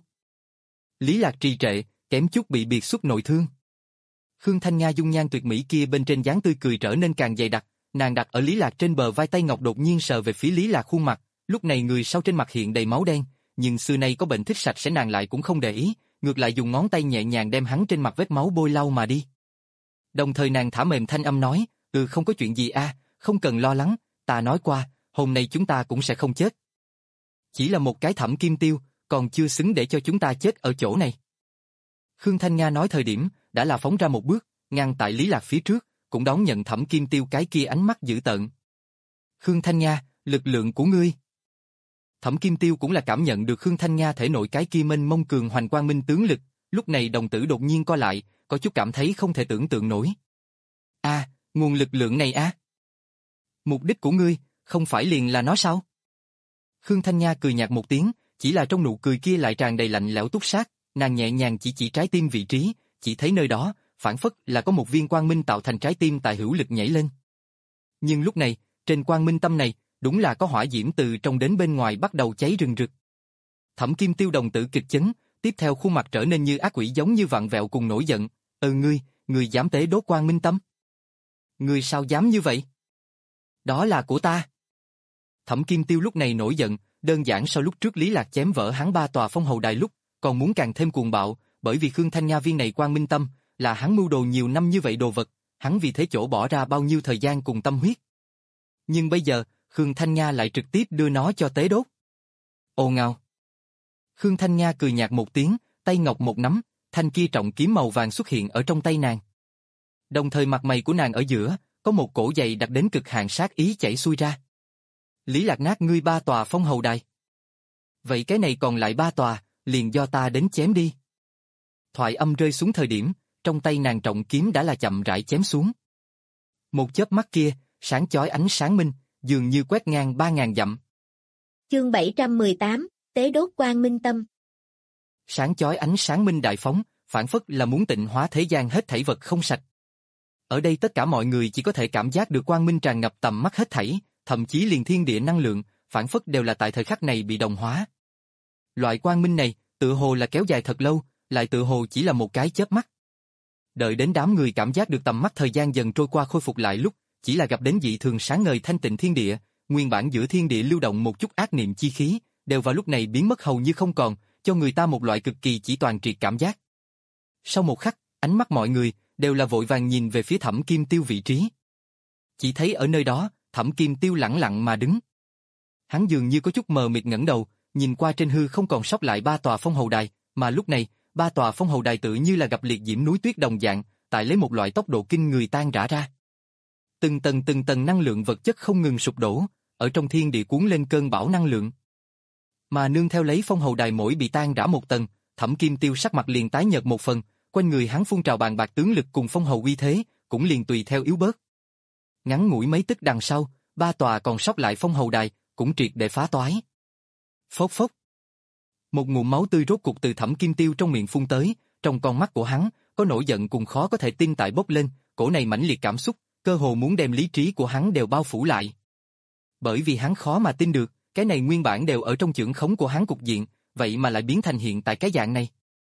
Lý Lạc trì trệ, kém chút bị biệt xuất nội thương. Khương Thanh Nga dung nhan tuyệt mỹ kia bên trên dáng tươi cười trở nên càng dày đặc, nàng đặt ở Lý Lạc trên bờ vai tay ngọc đột nhiên sờ về phía Lý Lạc khuôn mặt, lúc này người sau trên mặt hiện đầy máu đen, nhưng xưa nay có bệnh thích sạch sẽ nàng lại cũng không để ý, ngược lại dùng ngón tay nhẹ nhàng đem hắn trên mặt vết máu bôi lau mà đi. Đồng thời nàng thả mềm thanh âm nói, "Ừ không có chuyện gì a, không cần lo lắng, ta nói qua, hôm nay chúng ta cũng sẽ không chết. Chỉ là một cái Thẩm Kim Tiêu, còn chưa xứng để cho chúng ta chết ở chỗ này." Khương Thanh Nga nói thời điểm, đã là phóng ra một bước, ngăn tại Lý Lạc phía trước, cũng đón nhận Thẩm Kim Tiêu cái kia ánh mắt dữ tợn. "Khương Thanh Nga, lực lượng của ngươi." Thẩm Kim Tiêu cũng là cảm nhận được Khương Thanh Nga thể nội cái kia mênh mông cường hoành quang minh tướng lực, lúc này đồng tử đột nhiên co lại, có chút cảm thấy không thể tưởng tượng nổi. "A, nguồn lực lượng này a? Mục đích của ngươi, không phải liền là nó sao?" Khương Thanh Nga cười nhạt một tiếng, chỉ là trong nụ cười kia lại tràn đầy lạnh lẽo túc sát, nàng nhẹ nhàng chỉ chỉ trái tim vị trí, chỉ thấy nơi đó, phản phất là có một viên quang minh tạo thành trái tim tại hữu lực nhảy lên. Nhưng lúc này, trên quang minh tâm này, đúng là có hỏa diễm từ trong đến bên ngoài bắt đầu cháy rừng rực. Thẩm Kim Tiêu đồng tử kịch chấn, tiếp theo khuôn mặt trở nên như ác quỷ giống như vặn vẹo cùng nổi giận. Ừ ngươi, ngươi dám tế đốt Quang Minh Tâm? Ngươi sao dám như vậy? Đó là của ta. Thẩm Kim Tiêu lúc này nổi giận, đơn giản sau lúc trước Lý Lạc chém vỡ hắn ba tòa phong hầu đài lúc, còn muốn càng thêm cuồng bạo, bởi vì Khương Thanh Nha viên này Quang Minh Tâm, là hắn mưu đồ nhiều năm như vậy đồ vật, hắn vì thế chỗ bỏ ra bao nhiêu thời gian cùng tâm huyết. Nhưng bây giờ, Khương Thanh Nha lại trực tiếp đưa nó cho tế đốt. Ồ ngao. Khương Thanh Nha cười nhạt một tiếng, tay ngọc một nắm, thanh kia trọng kiếm màu vàng xuất hiện ở trong tay nàng. Đồng thời mặt mày của nàng ở giữa, có một cổ dày đặc đến cực hạn sát ý chảy xuôi ra. Lý Lạc nát ngươi ba tòa phong hầu đài. Vậy cái này còn lại ba tòa, liền do ta đến chém đi. Thoại âm rơi xuống thời điểm, trong tay nàng trọng kiếm đã là chậm rãi chém xuống. Một chớp mắt kia, sáng chói ánh sáng minh, dường như quét ngang ba ngàn dặm. Chương bảy trăm mười tám, Tế đốt Quang Minh Tâm. Sáng chói ánh sáng minh đại phóng, phản phất là muốn tịnh hóa thế gian hết thảy vật không sạch. Ở đây tất cả mọi người chỉ có thể cảm giác được quang minh tràn ngập tầm mắt hết thảy, thậm chí liền thiên địa năng lượng, phản phất đều là tại thời khắc này bị đồng hóa. Loại quang minh này, tự hồ là kéo dài thật lâu, lại tự hồ chỉ là một cái chớp mắt. Đợi đến đám người cảm giác được tầm mắt thời gian dần trôi qua khôi phục lại lúc, chỉ là gặp đến dị thường sáng ngời thanh tịnh thiên địa, nguyên bản giữa thiên địa lưu động một chút ác niệm chi khí, đều vào lúc này biến mất hầu như không còn, cho người ta một loại cực kỳ chỉ toàn triệt cảm giác. Sau một khắc, ánh mắt mọi người đều là vội vàng nhìn về phía Thẩm Kim Tiêu vị trí. Chỉ thấy ở nơi đó, Thẩm Kim Tiêu lẳng lặng mà đứng. Hắn dường như có chút mờ mịt ngẩng đầu, nhìn qua trên hư không còn sót lại ba tòa phong hầu đài, mà lúc này, ba tòa phong hầu đài tự như là gặp liệt diễm núi tuyết đồng dạng, tại lấy một loại tốc độ kinh người tan rã ra. Từng tầng từng tầng năng lượng vật chất không ngừng sụp đổ, ở trong thiên địa cuốn lên cơn bão năng lượng. Mà nương theo lấy phong hầu đài mỗi bị tan rã một tầng, Thẩm Kim Tiêu sắc mặt liền tái nhợt một phần, quanh người hắn phun trào bàn bạc tướng lực cùng phong hầu uy thế, cũng liền tùy theo yếu bớt. Ngắn ngủi mấy tức đằng sau, ba tòa còn sót lại phong hầu đài, cũng triệt để phá toái. Phốc phốc. Một ngụm máu tươi rốt cục từ Thẩm Kim Tiêu trong miệng phun tới, trong con mắt của hắn, có nổi giận cùng khó có thể tin tại bốc lên, cổ này mãnh liệt cảm xúc, cơ hồ muốn đem lý trí của hắn đều bao phủ lại. Bởi vì hắn khó mà tin được, cái này nguyên bản đều ở trong chưởng khống của hắn cục diện, vậy mà lại biến thành hiện tại cái dạng này.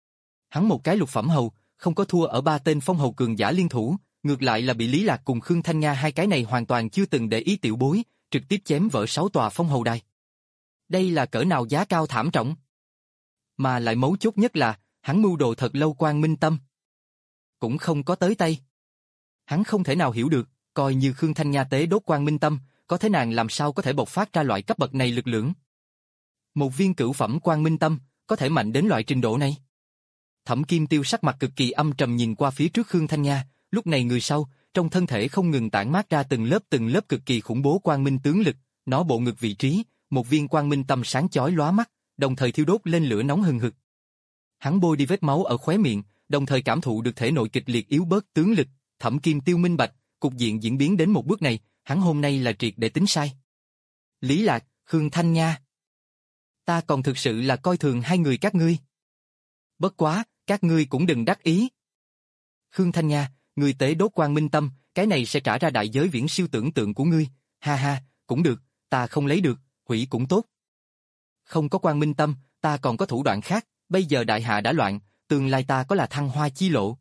Hắn một cái lục phẩm hầu, không có thua ở ba tên phong hầu cường giả liên thủ, ngược lại là bị Lý Lạc cùng Khương Thanh Nga hai cái này hoàn toàn chưa từng để ý tiểu bối, trực tiếp chém vỡ sáu tòa phong hầu đài. Đây là cỡ nào giá cao thảm trọng? Mà lại mấu chốt nhất là, hắn mưu đồ thật lâu Quang Minh Tâm. Cũng không có tới tay. Hắn không thể nào hiểu được, coi như Khương Thanh Nga tế đốt Quang Minh Tâm, có thế nàng làm sao có thể bộc phát ra loại cấp bậc này lực lượng. Một viên cửu phẩm Quang Minh Tâm, có thể mạnh đến loại trình độ này. Thẩm Kim Tiêu sắc mặt cực kỳ âm trầm nhìn qua phía trước Khương Thanh Nga, lúc này người sau, trong thân thể không ngừng tản mát ra từng lớp từng lớp cực kỳ khủng bố quang minh tướng lực, nó bộ ngực vị trí, một viên quang minh tâm sáng chói lóa mắt, đồng thời thiêu đốt lên lửa nóng hừng hực. Hắn bôi đi vết máu ở khóe miệng, đồng thời cảm thụ được thể nội kịch liệt yếu bớt tướng lực, Thẩm Kim Tiêu minh bạch, cục diện diễn biến đến một bước này, hắn hôm nay là triệt để tính sai. Lý Lạc, Khương Thanh Nga. Ta còn thực sự là coi thường hai người các ngươi. Bất quá, các ngươi cũng đừng đắc ý. Khương Thanh Nga, ngươi tế đốt Quang Minh Tâm, cái này sẽ trả ra đại giới viễn siêu tưởng tượng của ngươi, ha ha, cũng được, ta không lấy được, hủy cũng tốt. Không có Quang Minh Tâm, ta còn có thủ đoạn khác, bây giờ đại hạ đã loạn, tương lai ta có là thăng hoa chi lộ.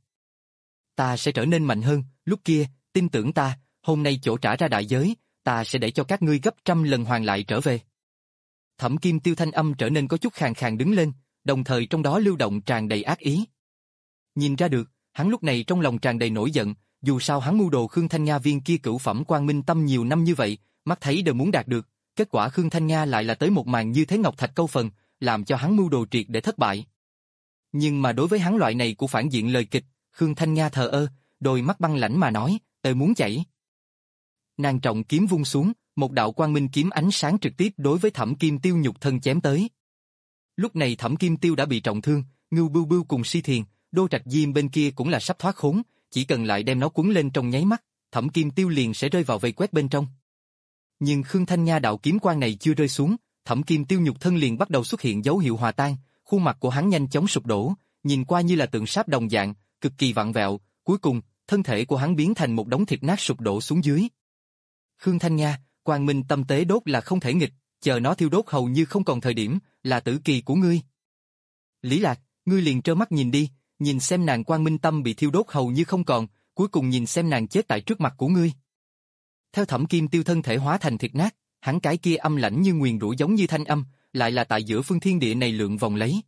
Ta sẽ trở nên mạnh hơn, lúc kia, tin tưởng ta, hôm nay chỗ trả ra đại giới, ta sẽ để cho các ngươi gấp trăm lần hoàn lại trở về. Thẩm Kim Tiêu thanh âm trở nên có chút khàn khàn đứng lên, đồng thời trong đó lưu động tràn đầy ác ý. Nhìn ra được, hắn lúc này trong lòng tràn đầy nổi giận, dù sao hắn mưu đồ Khương Thanh Nga viên kia cửu phẩm Quang Minh Tâm nhiều năm như vậy, mắt thấy đều muốn đạt được, kết quả Khương Thanh Nga lại là tới một màn như thế ngọc thạch câu phần, làm cho hắn mưu đồ triệt để thất bại. Nhưng mà đối với hắn loại này của phản diện lời kịch, Khương Thanh Nga thờ ơ, đôi mắt băng lãnh mà nói, "Tôi muốn chảy." Nàng trọng kiếm vung xuống, một đạo quang minh kiếm ánh sáng trực tiếp đối với Thẩm Kim Tiêu nhục thân chém tới. Lúc này Thẩm Kim Tiêu đã bị trọng thương, Ngưu Bưu Bưu cùng Si Thiền, Đô Trạch Diêm bên kia cũng là sắp thoát khốn, chỉ cần lại đem nó cuốn lên trong nháy mắt, Thẩm Kim Tiêu liền sẽ rơi vào vây quét bên trong. Nhưng Khương Thanh Nga đạo kiếm quang này chưa rơi xuống, Thẩm Kim Tiêu nhục thân liền bắt đầu xuất hiện dấu hiệu hòa tan, khuôn mặt của hắn nhanh chóng sụp đổ, nhìn qua như là tượng sáp đồng dạng, cực kỳ vặn vẹo, cuối cùng, thân thể của hắn biến thành một đống thịt nát sụp đổ xuống dưới. Khương Thanh Nga, Quang Minh Tâm tế đốt là không thể nghịch, chờ nó thiêu đốt hầu như không còn thời điểm, là tử kỳ của ngươi. Lý Lạc, Ngươi liền trơ mắt nhìn đi, nhìn xem nàng Quang Minh Tâm bị thiêu đốt hầu như không còn, cuối cùng nhìn xem nàng chết tại trước mặt của ngươi. Theo Thẩm Kim Tiêu thân thể hóa thành thịt nát, hắn cái kia âm lãnh như nguyền rủa giống như thanh âm, lại là tại giữa phương thiên địa này lượn vòng lấy.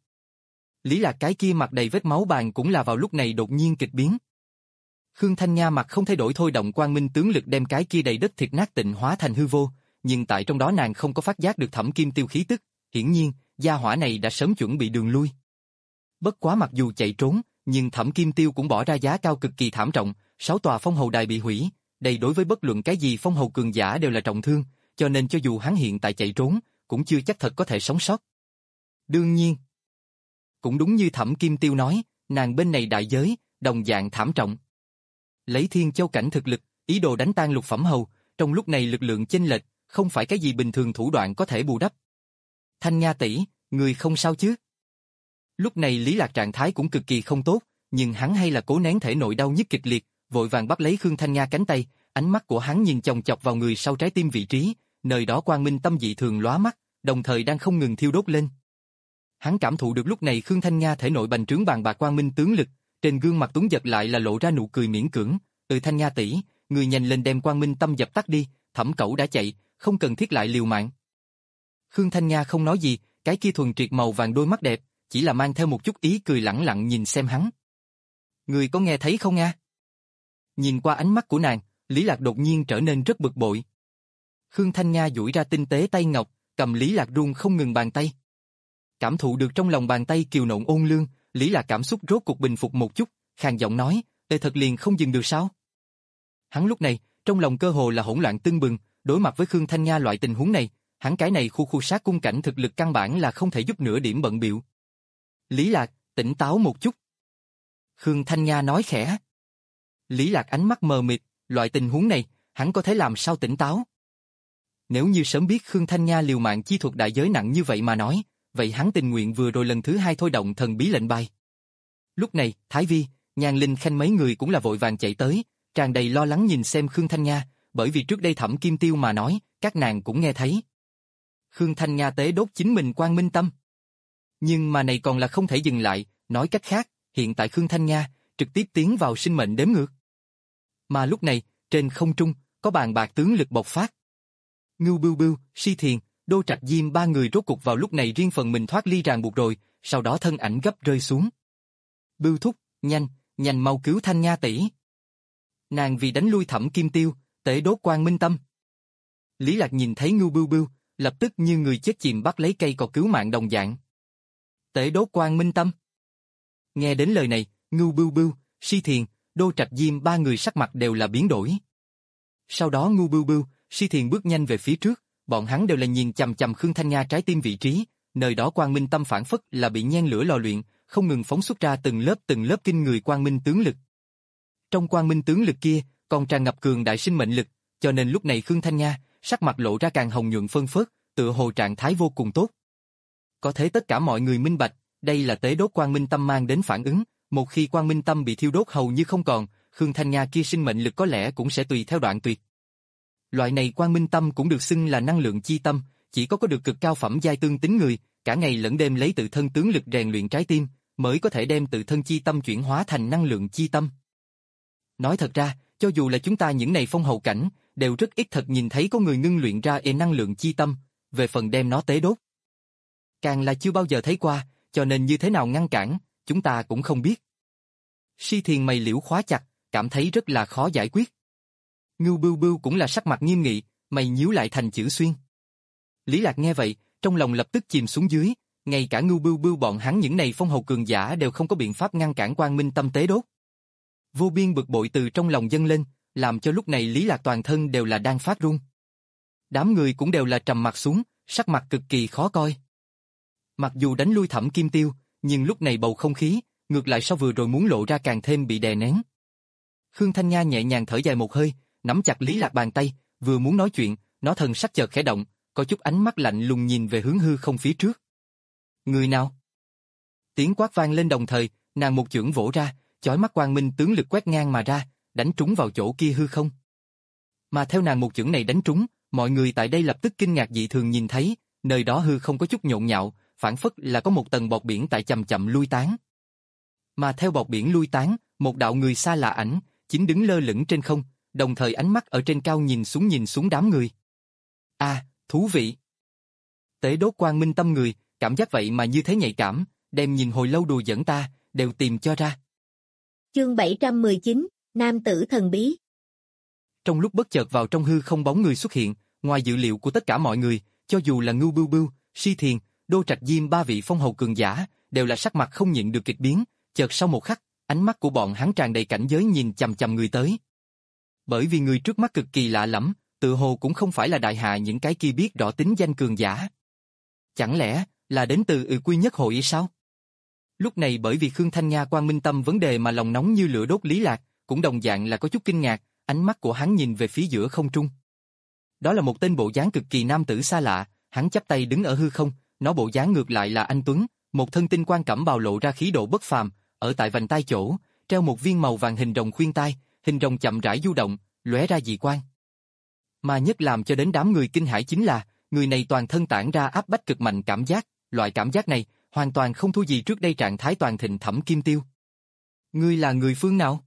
Lý Lạc cái kia mặt đầy vết máu bàn cũng là vào lúc này đột nhiên kịch biến. Khương Thanh Nha mặt không thay đổi thôi động quang minh tướng lực đem cái kia đầy đất thịt nát tịnh hóa thành hư vô, nhưng tại trong đó nàng không có phát giác được Thẩm Kim Tiêu khí tức, hiển nhiên, gia hỏa này đã sớm chuẩn bị đường lui. Bất quá mặc dù chạy trốn, nhưng Thẩm Kim Tiêu cũng bỏ ra giá cao cực kỳ thảm trọng, sáu tòa phong hầu đài bị hủy, đây đối với bất luận cái gì phong hầu cường giả đều là trọng thương, cho nên cho dù hắn hiện tại chạy trốn, cũng chưa chắc thật có thể sống sót. Đương nhiên, cũng đúng như Thẩm Kim Tiêu nói, nàng bên này đại giới, đồng dạng thảm trọng. Lấy Thiên Châu cảnh thực lực, ý đồ đánh tan lục phẩm hầu, trong lúc này lực lượng chênh lệch, không phải cái gì bình thường thủ đoạn có thể bù đắp. Thanh Nha tỷ, người không sao chứ? Lúc này Lý Lạc trạng thái cũng cực kỳ không tốt, nhưng hắn hay là cố nén thể nội đau nhức kịch liệt, vội vàng bắt lấy Khương Thanh Nha cánh tay, ánh mắt của hắn nhìn chòng chọc vào người sau trái tim vị trí, nơi đó quang minh tâm dị thường lóa mắt, đồng thời đang không ngừng thiêu đốt lên. Hắn cảm thụ được lúc này Khương Thanh Nha thể nội bành trướng bàn bạc quang minh tướng lực, trên gương mặt tuấn giật lại là lộ ra nụ cười miễn cưỡng. "Ừ Thanh Nha tỷ, người nhanh lên đem quang minh tâm dập tắt đi, Thẩm Cẩu đã chạy, không cần thiết lại liều mạng." Khương Thanh Nha không nói gì, cái kia thuần triệt màu vàng đôi mắt đẹp, chỉ là mang theo một chút ý cười lẳng lặng nhìn xem hắn. "Người có nghe thấy không a?" Nhìn qua ánh mắt của nàng, Lý Lạc đột nhiên trở nên rất bực bội. Khương Thanh Nha duỗi ra tinh tế tay ngọc, cầm Lý Lạc run không ngừng bàn tay. Cảm thụ được trong lòng bàn tay kiều nộn ôn lương, Lý Lạc cảm xúc rốt cục bình phục một chút, khàn giọng nói, "Ê thật liền không dừng được sao?" Hắn lúc này, trong lòng cơ hồ là hỗn loạn tưng bừng, đối mặt với Khương Thanh Nha loại tình huống này, hắn cái này khu khu sát cung cảnh thực lực căn bản là không thể giúp nửa điểm bận bịu. "Lý Lạc, tỉnh táo một chút." Khương Thanh Nha nói khẽ. Lý Lạc ánh mắt mờ mịt, loại tình huống này, hắn có thể làm sao tỉnh táo? Nếu như sớm biết Khương Thanh Nha liều mạng chi thuật đại giới nặng như vậy mà nói, vậy hắn tình nguyện vừa rồi lần thứ hai thôi động thần bí lệnh bài. Lúc này, Thái Vi, Nhan Linh Khanh mấy người cũng là vội vàng chạy tới, tràn đầy lo lắng nhìn xem Khương Thanh Nha, bởi vì trước đây Thẩm Kim Tiêu mà nói, các nàng cũng nghe thấy. Khương Thanh Nha tế đốt chính mình quang minh tâm. Nhưng mà này còn là không thể dừng lại, nói cách khác, hiện tại Khương Thanh Nha trực tiếp tiến vào sinh mệnh đếm ngược. Mà lúc này, trên không trung, có bàn bạc tướng lực bộc phát. Ngưu Bưu Bưu, Si Thiền, Đô Trạch Diêm ba người rốt cục vào lúc này riêng phần mình thoát ly ràng buộc rồi, sau đó thân ảnh gấp rơi xuống. "Bưu thúc, nhanh, nhanh mau cứu Thanh Nha tỷ." Nàng vì đánh lui Thẩm Kim Tiêu, tế đốt quang minh tâm. Lý Lạc nhìn thấy Ngưu Bưu Bưu, lập tức như người chết chìm bắt lấy cây cỏ cứu mạng đồng dạng. Tế đốt quang minh tâm. Nghe đến lời này, Ngưu Bưu Bưu, Si Thiền, Đô Trạch Diêm ba người sắc mặt đều là biến đổi. Sau đó Ngưu Bưu Bưu, Si Thiền bước nhanh về phía trước, bọn hắn đều là nhìn chằm chằm Khương Thanh Nha trái tim vị trí, nơi đó quang minh tâm phản phất là bị nhen lửa lò luyện, không ngừng phóng xuất ra từng lớp từng lớp kinh người quang minh tướng lực. Trong quang minh tướng lực kia, còn tràn ngập cường đại sinh mệnh lực, cho nên lúc này Khương Thanh Nha, sắc mặt lộ ra càng hồng nhuận phân phớt, tựa hồ trạng thái vô cùng tốt. Có thể tất cả mọi người minh bạch, đây là tế đốt quang minh tâm mang đến phản ứng, một khi quang minh tâm bị thiêu đốt hầu như không còn, Khương Thanh Nha kia sinh mệnh lực có lẽ cũng sẽ tùy theo đoạn tuyệt. Loại này quang minh tâm cũng được xưng là năng lượng chi tâm, chỉ có có được cực cao phẩm giai tương tính người, cả ngày lẫn đêm lấy tự thân tướng lực rèn luyện trái tim, mới có thể đem tự thân chi tâm chuyển hóa thành năng lượng chi tâm. Nói thật ra, cho dù là chúng ta những này phong hầu cảnh, đều rất ít thật nhìn thấy có người ngưng luyện ra e năng lượng chi tâm, về phần đem nó tế đốt. Càng là chưa bao giờ thấy qua, cho nên như thế nào ngăn cản, chúng ta cũng không biết. Si Thiền mày liễu khóa chặt, cảm thấy rất là khó giải quyết. Ngưu Bưu Bưu cũng là sắc mặt nghiêm nghị, mày nhíu lại thành chữ xuyên. Lý Lạc nghe vậy, trong lòng lập tức chìm xuống dưới, ngay cả Ngưu Bưu Bưu bọn hắn những này phong hầu cường giả đều không có biện pháp ngăn cản quang minh tâm tế đốt. Vô biên bực bội từ trong lòng dâng lên, làm cho lúc này Lý Lạc toàn thân đều là đang phát run. Đám người cũng đều là trầm mặt xuống, sắc mặt cực kỳ khó coi. Mặc dù đánh lui Thẩm Kim Tiêu, nhưng lúc này bầu không khí, ngược lại sau vừa rồi muốn lộ ra càng thêm bị đè nén. Khương Thanh Nha nhẹ nhàng thở dài một hơi, nắm chặt Lý Lạc bàn tay, vừa muốn nói chuyện, nó thần sắc chợt khẽ động, có chút ánh mắt lạnh lùng nhìn về hướng hư không phía trước. "Người nào?" Tiếng quát vang lên đồng thời, nàng một chưởng vỗ ra, chói mắt quang minh tướng lực quét ngang mà ra, đánh trúng vào chỗ kia hư không. Mà theo nàng một chưởng này đánh trúng, mọi người tại đây lập tức kinh ngạc dị thường nhìn thấy, nơi đó hư không có chút nhộn nhạo, phản phất là có một tầng bọt biển tại chậm chậm lui tán. Mà theo bọt biển lui tán, một đạo người xa lạ ảnh, chính đứng lơ lửng trên không, đồng thời ánh mắt ở trên cao nhìn xuống nhìn xuống đám người. À, thú vị. Tế đốt quang minh tâm người, cảm giác vậy mà như thế nhạy cảm, đem nhìn hồi lâu đùa giỡn ta, đều tìm cho ra. Chương bảy trăm mười chín, Nam tử thần bí. Trong lúc bất chợt vào trong hư không bóng người xuất hiện, ngoài dự liệu của tất cả mọi người, cho dù là Ngưu Bưu Bưu, Si Thiền, Đô Trạch Diêm ba vị phong hầu cường giả, đều là sắc mặt không nhịn được kịch biến, chợt sau một khắc, ánh mắt của bọn hắn tràn đầy cảnh giới nhìn chằm chằm người tới. Bởi vì người trước mắt cực kỳ lạ lẫm, tự hồ cũng không phải là đại hạ những cái kia biết rõ tính danh cường giả. Chẳng lẽ là đến từ ừ quy nhất hội sao? Lúc này bởi vì Khương Thanh Nga Quang Minh Tâm vấn đề mà lòng nóng như lửa đốt Lý Lạc, cũng đồng dạng là có chút kinh ngạc, ánh mắt của hắn nhìn về phía giữa không trung. Đó là một tên bộ dáng cực kỳ nam tử xa lạ, hắn chắp tay đứng ở hư không, nó bộ dáng ngược lại là anh tuấn, một thân tinh quang cẩm bào lộ ra khí độ bất phàm, ở tại vành tai chỗ, treo một viên màu vàng hình rồng khuyên tai, hình rồng chậm rãi du động, lóe ra dị quang. Mà nhất làm cho đến đám người kinh hãi chính là, người này toàn thân tản ra áp bách cực mạnh cảm giác, loại cảm giác này hoàn toàn không thua gì trước đây trạng thái toàn thịnh Thẩm Kim Tiêu. Ngươi là người phương nào?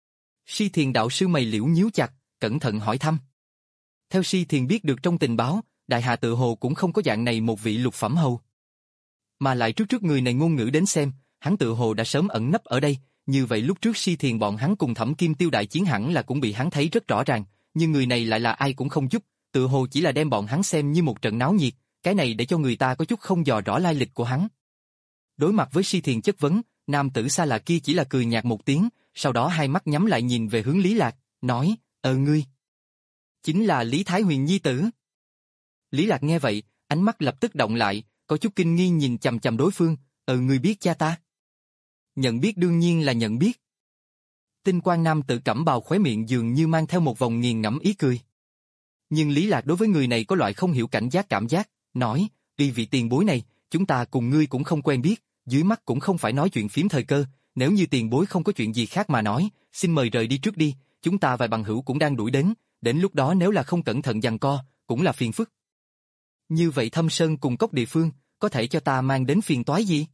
Si Thiền đạo sư mày liễu nhíu chặt, cẩn thận hỏi thăm. Theo Si Thiền biết được trong tình báo, đại hạ tự hồ cũng không có dạng này một vị lục phẩm hầu. Mà lại trước trước người này ngôn ngữ đến xem, hắn tự hồ đã sớm ẩn nấp ở đây, như vậy lúc trước Si Thiền bọn hắn cùng Thẩm Kim Tiêu đại chiến hẳn là cũng bị hắn thấy rất rõ ràng, nhưng người này lại là ai cũng không giúp, tự hồ chỉ là đem bọn hắn xem như một trận náo nhiệt, cái này để cho người ta có chút không dò rõ lai lịch của hắn. Đối mặt với Si Thiền chất vấn, nam tử xa lạ kia chỉ là cười nhạt một tiếng, sau đó hai mắt nhắm lại nhìn về hướng Lý Lạc, nói, ờ ngươi. Chính là Lý Thái Huyền nhi tử. Lý Lạc nghe vậy, ánh mắt lập tức động lại, có chút kinh nghi nhìn chằm chằm đối phương, ờ ngươi biết cha ta. Nhận biết đương nhiên là nhận biết. Tinh quang nam tử cẩm bào khóe miệng dường như mang theo một vòng nghiền ngẫm ý cười. Nhưng Lý Lạc đối với người này có loại không hiểu cảnh giác cảm giác, nói, vì vị tiền bối này, chúng ta cùng ngươi cũng không quen biết, dưới mắt cũng không phải nói chuyện phím thời cơ, nếu như tiền bối không có chuyện gì khác mà nói, xin mời rời đi trước đi, chúng ta vài bằng hữu cũng đang đuổi đến, đến lúc đó nếu là không cẩn thận giằng co, cũng là phiền phức. Như vậy Thâm Sơn cùng cốc địa phương, có thể cho ta mang đến phiền toái gì?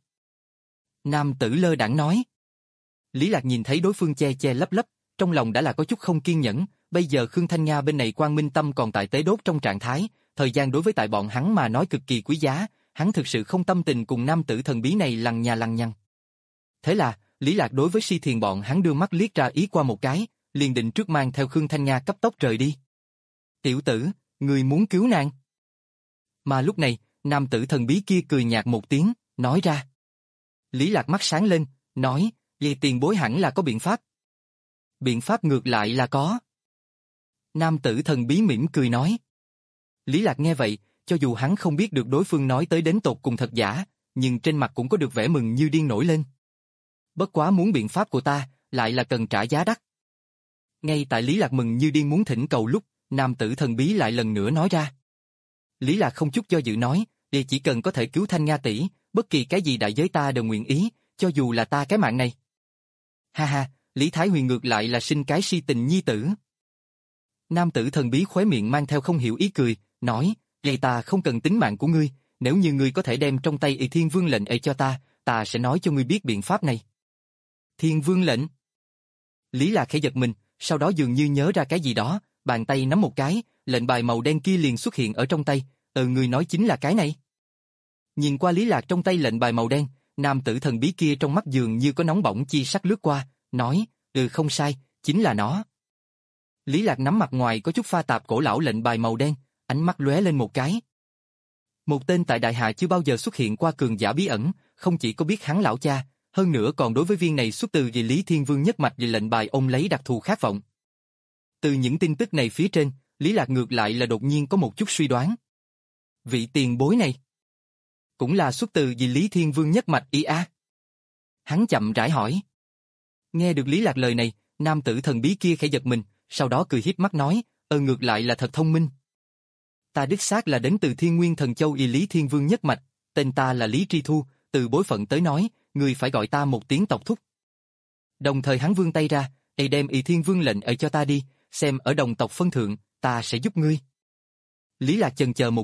Nam tử lơ đãng nói. Lý Lạc nhìn thấy đối phương che che lấp lấp, trong lòng đã là có chút không kiên nhẫn, bây giờ Khương Thanh Nga bên này Quang Minh Tâm còn tại tế đốt trong trạng thái, thời gian đối với tại bọn hắn mà nói cực kỳ quý giá, hắn thực sự không tâm tình cùng nam tử thần bí này lằng nhà lằng nhằng. Thế là, Lý Lạc đối với Si Thiền bọn hắn đưa mắt liếc ra ý qua một cái, liền định trước mang theo Khương Thanh Nga cấp tốc rời đi. Tiểu tử, người muốn cứu nàng. Mà lúc này, nam tử thần bí kia cười nhạt một tiếng, nói ra. Lý Lạc mắt sáng lên, nói, vậy tiền bối hẳn là có biện pháp. Biện pháp ngược lại là có. Nam tử thần bí mỉm cười nói. Lý Lạc nghe vậy, cho dù hắn không biết được đối phương nói tới đến tột cùng thật giả, nhưng trên mặt cũng có được vẻ mừng như điên nổi lên. Bất quá muốn biện pháp của ta, lại là cần trả giá đắt. Ngay tại Lý Lạc mừng như điên muốn thỉnh cầu lúc, nam tử thần bí lại lần nữa nói ra. Lý Lạc không chút do dự nói, thì chỉ cần có thể cứu Thanh Nga tỷ, bất kỳ cái gì đại giới ta đều nguyện ý, cho dù là ta cái mạng này. Ha ha, Lý Thái Huyền ngược lại là sinh cái si tình nhi tử. Nam tử thần bí khóe miệng mang theo không hiểu ý cười, nói, vậy ta không cần tính mạng của ngươi, nếu như ngươi có thể đem trong tay y Thiên Vương lệnh ấy cho ta, ta sẽ nói cho ngươi biết biện pháp này. Thiên Vương lệnh? Lý Lạc khẽ giật mình, sau đó dường như nhớ ra cái gì đó, bàn tay nắm một cái, lệnh bài màu đen kia liền xuất hiện ở trong tay, ờ ngươi nói chính là cái này. Nhìn qua Lý Lạc trong tay lệnh bài màu đen, nam tử thần bí kia trong mắt dường như có nóng bỏng chi sắc lướt qua, nói, ừ không sai, chính là nó. Lý Lạc nắm mặt ngoài có chút pha tạp cổ lão lệnh bài màu đen, ánh mắt lóe lên một cái. Một tên tại đại hạ chưa bao giờ xuất hiện qua cường giả bí ẩn, không chỉ có biết hắn lão cha, hơn nữa còn đối với viên này xuất từ vì Lý Thiên Vương nhất mạch vì lệnh bài ông lấy đặc thù khát vọng. Từ những tin tức này phía trên, Lý Lạc ngược lại là đột nhiên có một chút suy đoán. Vị tiền bối này cũng là xuất từ vì Lý Thiên Vương nhất mạch ý a. Hắn chậm rãi hỏi. Nghe được Lý Lạc lời này, nam tử thần bí kia khẽ giật mình, sau đó cười híp mắt nói, ờ ngược lại là thật thông minh. Ta đích xác là đến từ Thiên Nguyên Thần Châu y Lý Thiên Vương nhất mạch, tên ta là Lý Tri Thu, từ bối phận tới nói, người phải gọi ta một tiếng tộc thúc. Đồng thời hắn vươn tay ra, "Ê đem y Thiên Vương lệnh ở cho ta đi, xem ở đồng tộc phân thượng, ta sẽ giúp ngươi." Lý Lạc chần chờ một chút,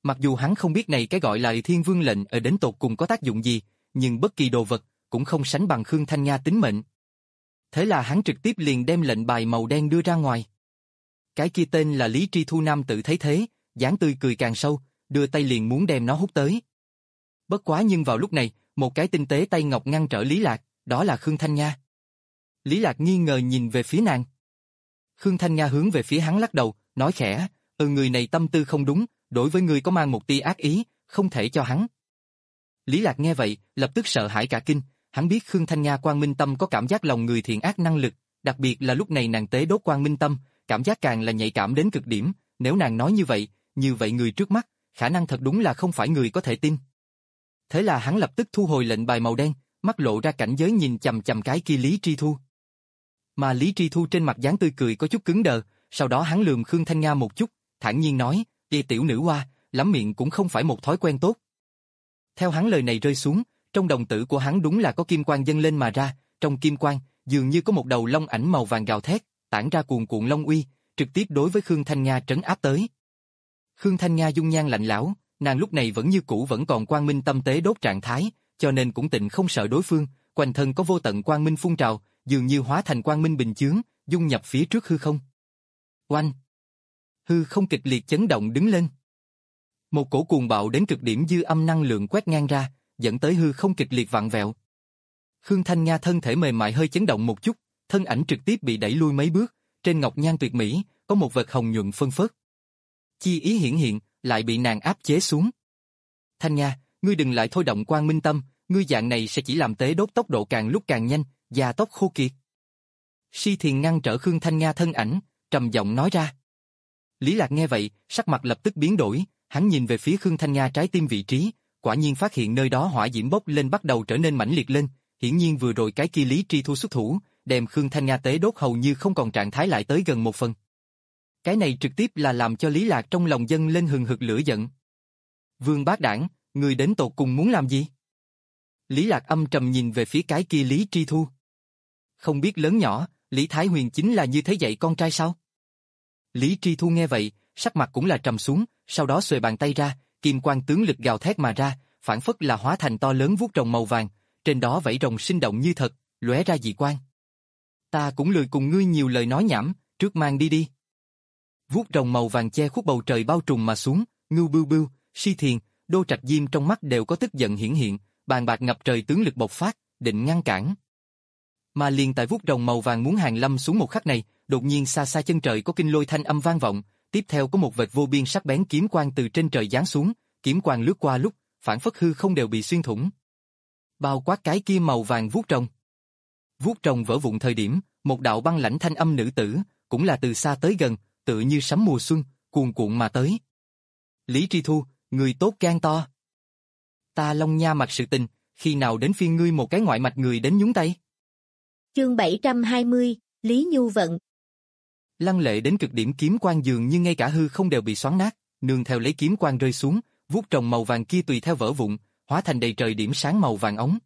Mặc dù hắn không biết này cái gọi là Thiên Vương lệnh ở đến tột cùng có tác dụng gì, nhưng bất kỳ đồ vật cũng không sánh bằng Khương Thanh Nha tính mệnh. Thế là hắn trực tiếp liền đem lệnh bài màu đen đưa ra ngoài. Cái kia tên là Lý Tri Thu nam tự thấy thế, dáng tươi cười càng sâu, đưa tay liền muốn đem nó hút tới. Bất quá nhưng vào lúc này, một cái tinh tế tay ngọc ngăn trở Lý Lạc, đó là Khương Thanh Nha. Lý Lạc nghi ngờ nhìn về phía nàng. Khương Thanh Nha hướng về phía hắn lắc đầu, nói khẽ, ừ người này tâm tư không đúng, đối với người có mang một tia ác ý, không thể cho hắn. Lý Lạc nghe vậy, lập tức sợ hãi cả kinh, hắn biết Khương Thanh Nha Quang Minh Tâm có cảm giác lòng người thiện ác năng lực, đặc biệt là lúc này nàng tế đốt Quang Minh Tâm, cảm giác càng là nhạy cảm đến cực điểm, nếu nàng nói như vậy, như vậy người trước mắt, khả năng thật đúng là không phải người có thể tin. Thế là hắn lập tức thu hồi lệnh bài màu đen, mắt lộ ra cảnh giới nhìn chằm chằm cái kia Lý Tri Thu. Mà Lý Tri Thu trên mặt dáng tươi cười có chút cứng đờ, sau đó hắn lườm Khương Thanh Nha một chút, thản nhiên nói, "Ê tiểu nữ hoa, lắm miệng cũng không phải một thói quen tốt." Theo hắn lời này rơi xuống, trong đồng tử của hắn đúng là có kim quang dâng lên mà ra, trong kim quang dường như có một đầu long ảnh màu vàng gào thét, tản ra cuồn cuộn long uy, trực tiếp đối với Khương Thanh Nha trấn áp tới. Khương Thanh Nha dung nhan lạnh lẽo, nàng lúc này vẫn như cũ vẫn còn quang minh tâm tế đốt trạng thái, cho nên cũng tịnh không sợ đối phương, quanh thân có vô tận quang minh phun trào, dường như hóa thành quang minh bình chướng, dung nhập phía trước hư không. Oanh! Hư không kịch liệt chấn động đứng lên. Một cổ cuồng bạo đến cực điểm dư âm năng lượng quét ngang ra, dẫn tới hư không kịch liệt vặn vẹo. Khương Thanh Nha thân thể mềm mại hơi chấn động một chút, thân ảnh trực tiếp bị đẩy lui mấy bước, trên ngọc nhan tuyệt mỹ, có một vật hồng nhuận phân phớt. Chi ý hiển hiện, lại bị nàng áp chế xuống. Thanh Nha, ngươi đừng lại thôi động quang minh tâm, ngươi dạng này sẽ chỉ làm tế đốt tốc độ càng lúc càng nhanh, già tốc khô kiệt. Si Thiền ngăn trở Khương Thanh Nha thân ảnh, trầm giọng nói ra. Lý Lạc nghe vậy, sắc mặt lập tức biến đổi, hắn nhìn về phía Khương Thanh Nha trái tim vị trí, quả nhiên phát hiện nơi đó hỏa diễm bốc lên bắt đầu trở nên mãnh liệt lên, hiển nhiên vừa rồi cái kia Lý Tri Thu xuất thủ, đem Khương Thanh Nha tế đốt hầu như không còn trạng thái lại tới gần một phần. Cái này trực tiếp là làm cho Lý Lạc trong lòng dâng lên hừng hực lửa giận. Vương Bác Đảng, người đến tột cùng muốn làm gì? Lý Lạc âm trầm nhìn về phía cái kia Lý Tri Thu. Không biết lớn nhỏ, Lý Thái Huyền chính là như thế dạy con trai sao? Lý Tri Thu nghe vậy, sắc mặt cũng là trầm xuống, sau đó xuề bàn tay ra, kim quang tướng lực gào thét mà ra, phản phất là hóa thành to lớn vuốt rồng màu vàng, trên đó vảy rồng sinh động như thật, lóe ra dị quang. Ta cũng lười cùng ngươi nhiều lời nói nhảm, trước mang đi đi. Vuốt rồng màu vàng che khuất bầu trời bao trùm mà xuống, Ngưu Bưu Bưu, Si Thiền, Đô Trạch Diêm trong mắt đều có tức giận hiển hiện, bàn bạc ngập trời tướng lực bộc phát, định ngăn cản. Mà liền tại vuốt rồng màu vàng muốn hàng lâm xuống một khắc này, đột nhiên xa xa chân trời có kinh lôi thanh âm vang vọng, tiếp theo có một vệt vô biên sắc bén kiếm quang từ trên trời giáng xuống, kiếm quang lướt qua lúc, phản phất hư không đều bị xuyên thủng. Bao quát cái kia màu vàng vuốt rồng. Vuốt rồng vỡ vụn thời điểm, một đạo băng lãnh thanh âm nữ tử, cũng là từ xa tới gần, tựa như sấm mùa xuân, cuồn cuộn mà tới. Lý Tri Thu, người tốt gan to. Ta Long Nha mặc sự tình, khi nào đến phiên ngươi một cái ngoại mạch người đến nhúng tay? Chương bảy trăm hai mươi, Lý Nhu Vận. Lăng lệ đến cực điểm kiếm quang dường như ngay cả hư không đều bị xoắn nát, nương theo lấy kiếm quang rơi xuống, vuốt rồng màu vàng kia tùy theo vỡ vụn, hóa thành đầy trời điểm sáng màu vàng ống.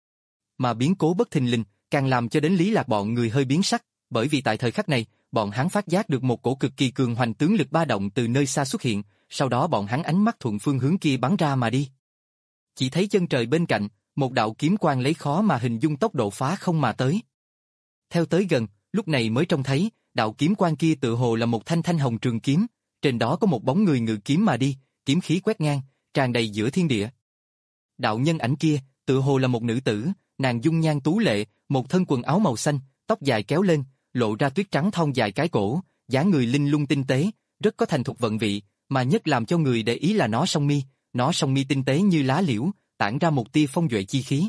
Mà biến cố bất thình lình, càng làm cho đến Lý Lạc bọn người hơi biến sắc, bởi vì tại thời khắc này, bọn hắn phát giác được một cổ cực kỳ cường hoành tướng lực ba động từ nơi xa xuất hiện, sau đó bọn hắn ánh mắt thuận phương hướng kia bắn ra mà đi. Chỉ thấy chân trời bên cạnh, một đạo kiếm quang lấy khó mà hình dung tốc độ phá không mà tới. Theo tới gần, lúc này mới trông thấy, đạo kiếm quang kia tự hồ là một thanh thanh hồng trường kiếm, trên đó có một bóng người ngự kiếm mà đi, kiếm khí quét ngang, tràn đầy giữa thiên địa. Đạo nhân ảnh kia, tự hồ là một nữ tử, nàng dung nhan tú lệ, một thân quần áo màu xanh, tóc dài kéo lên, lộ ra tuyết trắng thon dài cái cổ, dáng người linh lung tinh tế, rất có thành thục vận vị, mà nhất làm cho người để ý là nó song mi, nó song mi tinh tế như lá liễu, tản ra một tia phong duệ chi khí.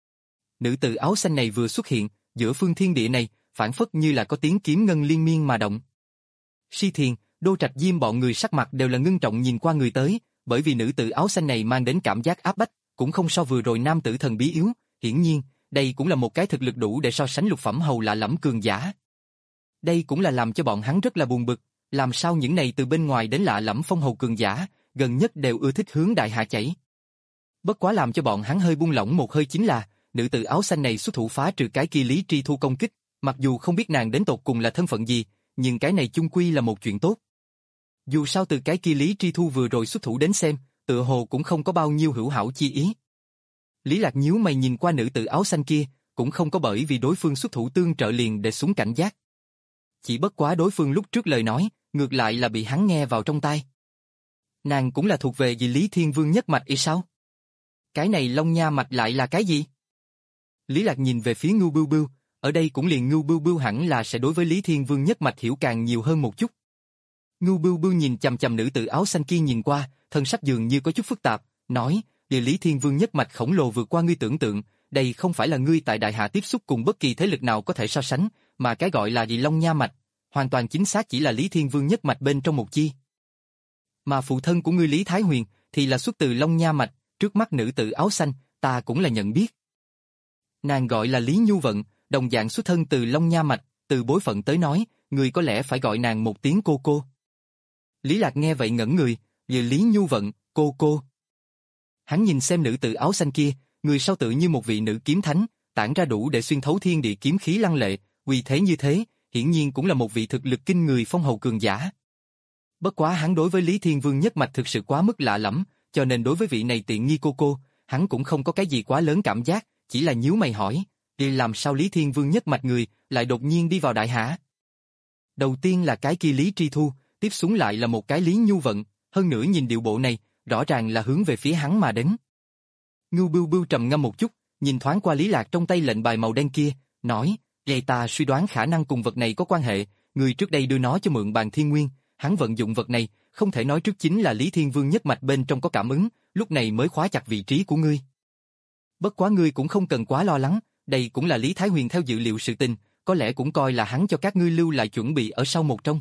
Nữ tử áo xanh này vừa xuất hiện, giữa phương thiên địa này, phản phất như là có tiếng kiếm ngân liên miên mà động. Si Thiền, Đô Trạch Diêm bọn người sắc mặt đều là ngưng trọng nhìn qua người tới, bởi vì nữ tử áo xanh này mang đến cảm giác áp bách, cũng không so vừa rồi nam tử thần bí yếu, hiển nhiên, đây cũng là một cái thực lực đủ để so sánh lục phẩm hầu lạ lẫm cường giả. Đây cũng là làm cho bọn hắn rất là buồn bực, làm sao những này từ bên ngoài đến lạ lẫm phong hầu cường giả, gần nhất đều ưa thích hướng đại hạ chảy. Bất quá làm cho bọn hắn hơi buông lỏng một hơi chính là, nữ tử áo xanh này xuất thủ phá trừ cái kia Lý Tri Thu công kích, mặc dù không biết nàng đến tột cùng là thân phận gì, nhưng cái này chung quy là một chuyện tốt. Dù sao từ cái kia Lý Tri Thu vừa rồi xuất thủ đến xem, tựa hồ cũng không có bao nhiêu hữu hảo chi ý. Lý Lạc nhíu mày nhìn qua nữ tử áo xanh kia, cũng không có bởi vì đối phương xuất thủ tương trợ liền để xuống cảnh giác. Chỉ bất quá đối phương lúc trước lời nói, ngược lại là bị hắn nghe vào trong tai. Nàng cũng là thuộc về vì Lý Thiên Vương nhất mạch y sao? Cái này Long Nha mạch lại là cái gì? Lý Lạc nhìn về phía Ngưu Bưu Bưu, ở đây cũng liền Ngưu Bưu Bưu hẳn là sẽ đối với Lý Thiên Vương nhất mạch hiểu càng nhiều hơn một chút. Ngưu Bưu Bưu nhìn chằm chằm nữ tử áo xanh kia nhìn qua, thân sắc dường như có chút phức tạp, nói, địa Lý Thiên Vương nhất mạch khổng lồ vượt qua ngươi tưởng tượng, đây không phải là ngươi tại Đại Hạ tiếp xúc cùng bất kỳ thế lực nào có thể so sánh, mà cái gọi là gì Long Nha mạch, hoàn toàn chính xác chỉ là Lý Thiên Vương nhất mạch bên trong một chi. Mà phụ thân của ngươi Lý Thái Huyền thì là xuất từ Long Nha mạch, trước mắt nữ tử áo xanh, ta cũng là nhận biết. Nàng gọi là Lý Nhu Vận, đồng dạng xuất thân từ Long Nha mạch, từ bối phận tới nói, người có lẽ phải gọi nàng một tiếng cô cô. Lý Lạc nghe vậy ngẩn người, về Lý Nhu Vận, cô cô. Hắn nhìn xem nữ tử áo xanh kia, người sau tự như một vị nữ kiếm thánh, tản ra đủ để xuyên thấu thiên địa kiếm khí lăng lệ, uy thế như thế, hiển nhiên cũng là một vị thực lực kinh người phong hầu cường giả. Bất quá hắn đối với Lý Thiên Vương nhất mạch thực sự quá mức lạ lẫm, cho nên đối với vị này tiện nghi cô cô, hắn cũng không có cái gì quá lớn cảm giác, chỉ là nhíu mày hỏi, đi làm sao Lý Thiên Vương nhất mạch người lại đột nhiên đi vào Đại Hạ? Đầu tiên là cái kia Lý Tri Thu, tiếp xuống lại là một cái Lý Nhu Vận, hơn nữa nhìn điệu bộ này, rõ ràng là hướng về phía hắn mà đến. Ngưu Bưu Bưu trầm ngâm một chút, nhìn thoáng qua Lý Lạc trong tay lệnh bài màu đen kia, nói, vậy ta suy đoán khả năng cùng vật này có quan hệ, người trước đây đưa nó cho mượn bàn thiên nguyên, hắn vận dụng vật này, không thể nói trước chính là Lý Thiên Vương nhất mạch bên trong có cảm ứng, lúc này mới khóa chặt vị trí của ngươi. Bất quá ngươi cũng không cần quá lo lắng, đây cũng là Lý Thái Huyền theo dự liệu sự tình, có lẽ cũng coi là hắn cho các ngươi lưu lại chuẩn bị ở sau một trong.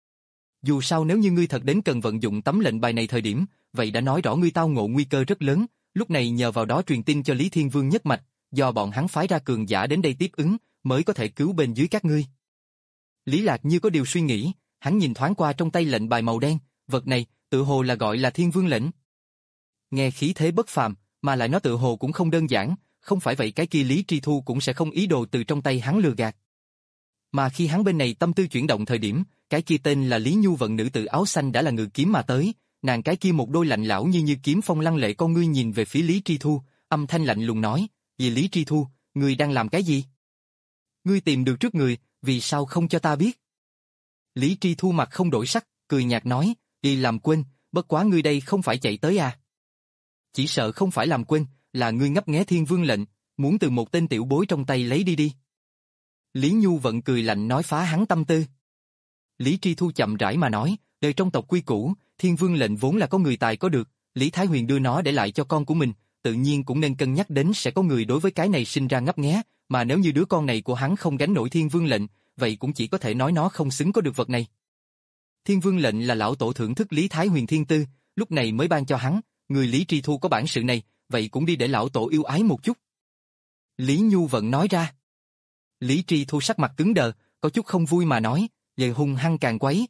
Dù sao nếu như ngươi thật đến cần vận dụng tấm lệnh bài này thời điểm, vậy đã nói rõ ngươi tao ngộ nguy cơ rất lớn, lúc này nhờ vào đó truyền tin cho Lý Thiên Vương nhất mạch, do bọn hắn phái ra cường giả đến đây tiếp ứng, mới có thể cứu bên dưới các ngươi. Lý Lạc như có điều suy nghĩ, hắn nhìn thoáng qua trong tay lệnh bài màu đen, vật này, tự hồ là gọi là Thiên Vương lệnh. Nghe khí thế bất phàm, mà lại nó tự hồ cũng không đơn giản, không phải vậy cái kia Lý Tri Thu cũng sẽ không ý đồ từ trong tay hắn lừa gạt. Mà khi hắn bên này tâm tư chuyển động thời điểm, cái kia tên là Lý Nhu Vận nữ tử áo xanh đã là ngự kiếm mà tới, nàng cái kia một đôi lạnh lão như như kiếm phong lăng lệ con ngươi nhìn về phía Lý Tri Thu, âm thanh lạnh lùng nói, vì Lý Tri Thu, ngươi đang làm cái gì? Ngươi tìm được trước người, vì sao không cho ta biết? Lý Tri Thu mặt không đổi sắc, cười nhạt nói, đi làm quên, bất quá ngươi đây không phải chạy tới à? Chỉ sợ không phải làm quên, là ngươi ngấp nghé Thiên Vương lệnh, muốn từ một tên tiểu bối trong tay lấy đi đi. Lý Nhu Vận cười lạnh nói phá hắn tâm tư. Lý Tri Thu chậm rãi mà nói, đời trong tộc quy củ, Thiên Vương lệnh vốn là có người tài có được, Lý Thái Huyền đưa nó để lại cho con của mình, tự nhiên cũng nên cân nhắc đến sẽ có người đối với cái này sinh ra ngấp nghé, mà nếu như đứa con này của hắn không gánh nổi Thiên Vương lệnh, vậy cũng chỉ có thể nói nó không xứng có được vật này. Thiên Vương lệnh là lão tổ thưởng thức Lý Thái Huyền thiên tư, lúc này mới ban cho hắn, người Lý Tri Thu có bản sự này, vậy cũng đi để lão tổ yêu ái một chút. Lý Nhu Vận nói ra. Lý Tri Thu sắc mặt cứng đờ, có chút không vui mà nói, lời hung hăng càng quấy.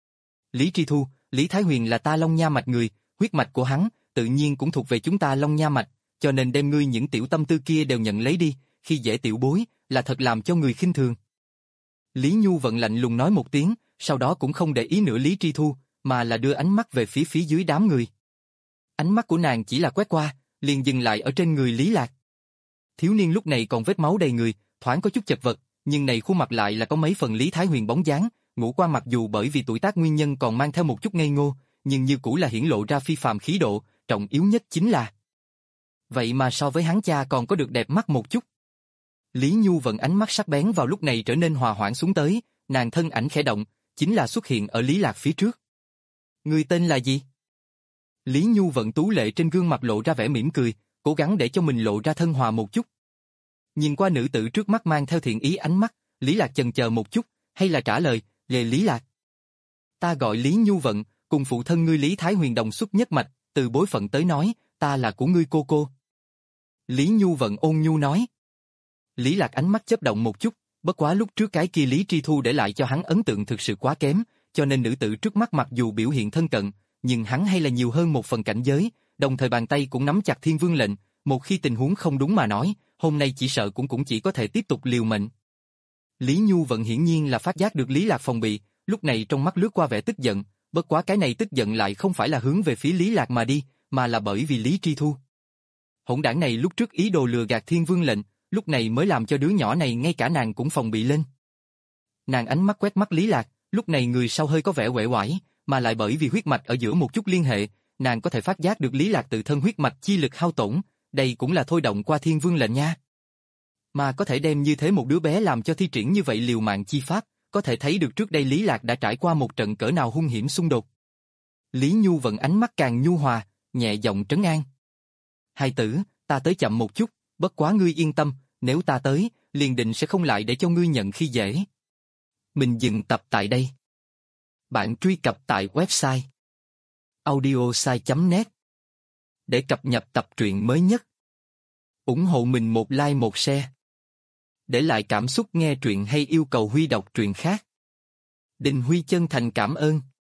Lý Tri Thu, Lý Thái Huyền là ta Long Nha mạch người, huyết mạch của hắn, tự nhiên cũng thuộc về chúng ta Long Nha mạch, cho nên đem ngươi những tiểu tâm tư kia đều nhận lấy đi, khi dễ tiểu bối, là thật làm cho người khinh thường. Lý Nhu Vận lạnh lùng nói một tiếng, sau đó cũng không để ý nữa Lý Tri Thu, mà là đưa ánh mắt về phía phía dưới đám người. Ánh mắt của nàng chỉ là quét qua, liền dừng lại ở trên người Lý Lạc. Thiếu niên lúc này còn vết máu đầy người, thoáng có chút chật vật, nhưng này khuôn mặt lại là có mấy phần Lý Thái Huyền bóng dáng, ngũ quan mặc dù bởi vì tuổi tác nguyên nhân còn mang theo một chút ngây ngô, nhưng như cũ là hiển lộ ra phi phàm khí độ, trọng yếu nhất chính là vậy mà so với hắn cha còn có được đẹp mắt một chút. Lý Nhu Vận ánh mắt sắc bén vào lúc này trở nên hòa hoãn xuống tới, nàng thân ảnh khẽ động, chính là xuất hiện ở Lý Lạc phía trước. Người tên là gì? Lý Nhu Vận tú lệ trên gương mặt lộ ra vẻ mỉm cười, cố gắng để cho mình lộ ra thân hòa một chút. Nhìn qua nữ tử trước mắt mang theo thiện ý ánh mắt, Lý Lạc chần chờ một chút, hay là trả lời, về Lý Lạc. Ta gọi Lý Nhu Vận, cùng phụ thân ngươi Lý Thái Huyền đồng xuất nhất mạch, từ bối phận tới nói, ta là của ngươi cô cô. Lý Nhu Vận ôn nhu nói. Lý Lạc ánh mắt chớp động một chút, bất quá lúc trước cái kia Lý Tri Thu để lại cho hắn ấn tượng thực sự quá kém, cho nên nữ tử trước mắt mặc dù biểu hiện thân cận, nhưng hắn hay là nhiều hơn một phần cảnh giới, đồng thời bàn tay cũng nắm chặt Thiên Vương lệnh, một khi tình huống không đúng mà nói, hôm nay chỉ sợ cũng cũng chỉ có thể tiếp tục liều mệnh. Lý Nhu Vận hiển nhiên là phát giác được Lý Lạc phòng bị, lúc này trong mắt lướt qua vẻ tức giận, bất quá cái này tức giận lại không phải là hướng về phía Lý Lạc mà đi, mà là bởi vì Lý Tri Thu. Hỗn đảng này lúc trước ý đồ lừa gạt Thiên Vương lệnh, lúc này mới làm cho đứa nhỏ này ngay cả nàng cũng phòng bị lên. Nàng ánh mắt quét mắt Lý Lạc, lúc này người sau hơi có vẻ uể oải, mà lại bởi vì huyết mạch ở giữa một chút liên hệ, nàng có thể phát giác được Lý Lạc tự thân huyết mạch chi lực hao tổn, đây cũng là thôi động qua Thiên Vương lệnh nha. Mà có thể đem như thế một đứa bé làm cho thi triển như vậy liều mạng chi pháp, có thể thấy được trước đây Lý Lạc đã trải qua một trận cỡ nào hung hiểm xung đột. Lý Nhu vận ánh mắt càng nhu hòa, nhẹ giọng trấn an. Hai tử, ta tới chậm một chút, bất quá ngươi yên tâm, nếu ta tới, liền định sẽ không lại để cho ngươi nhận khi dễ. Mình dừng tập tại đây. Bạn truy cập tại website audiosai chấm net để cập nhật tập truyện mới nhất. Ủng hộ mình một like một share. Để lại cảm xúc nghe truyện hay yêu cầu Huy đọc truyện khác. Đình Huy chân thành cảm ơn.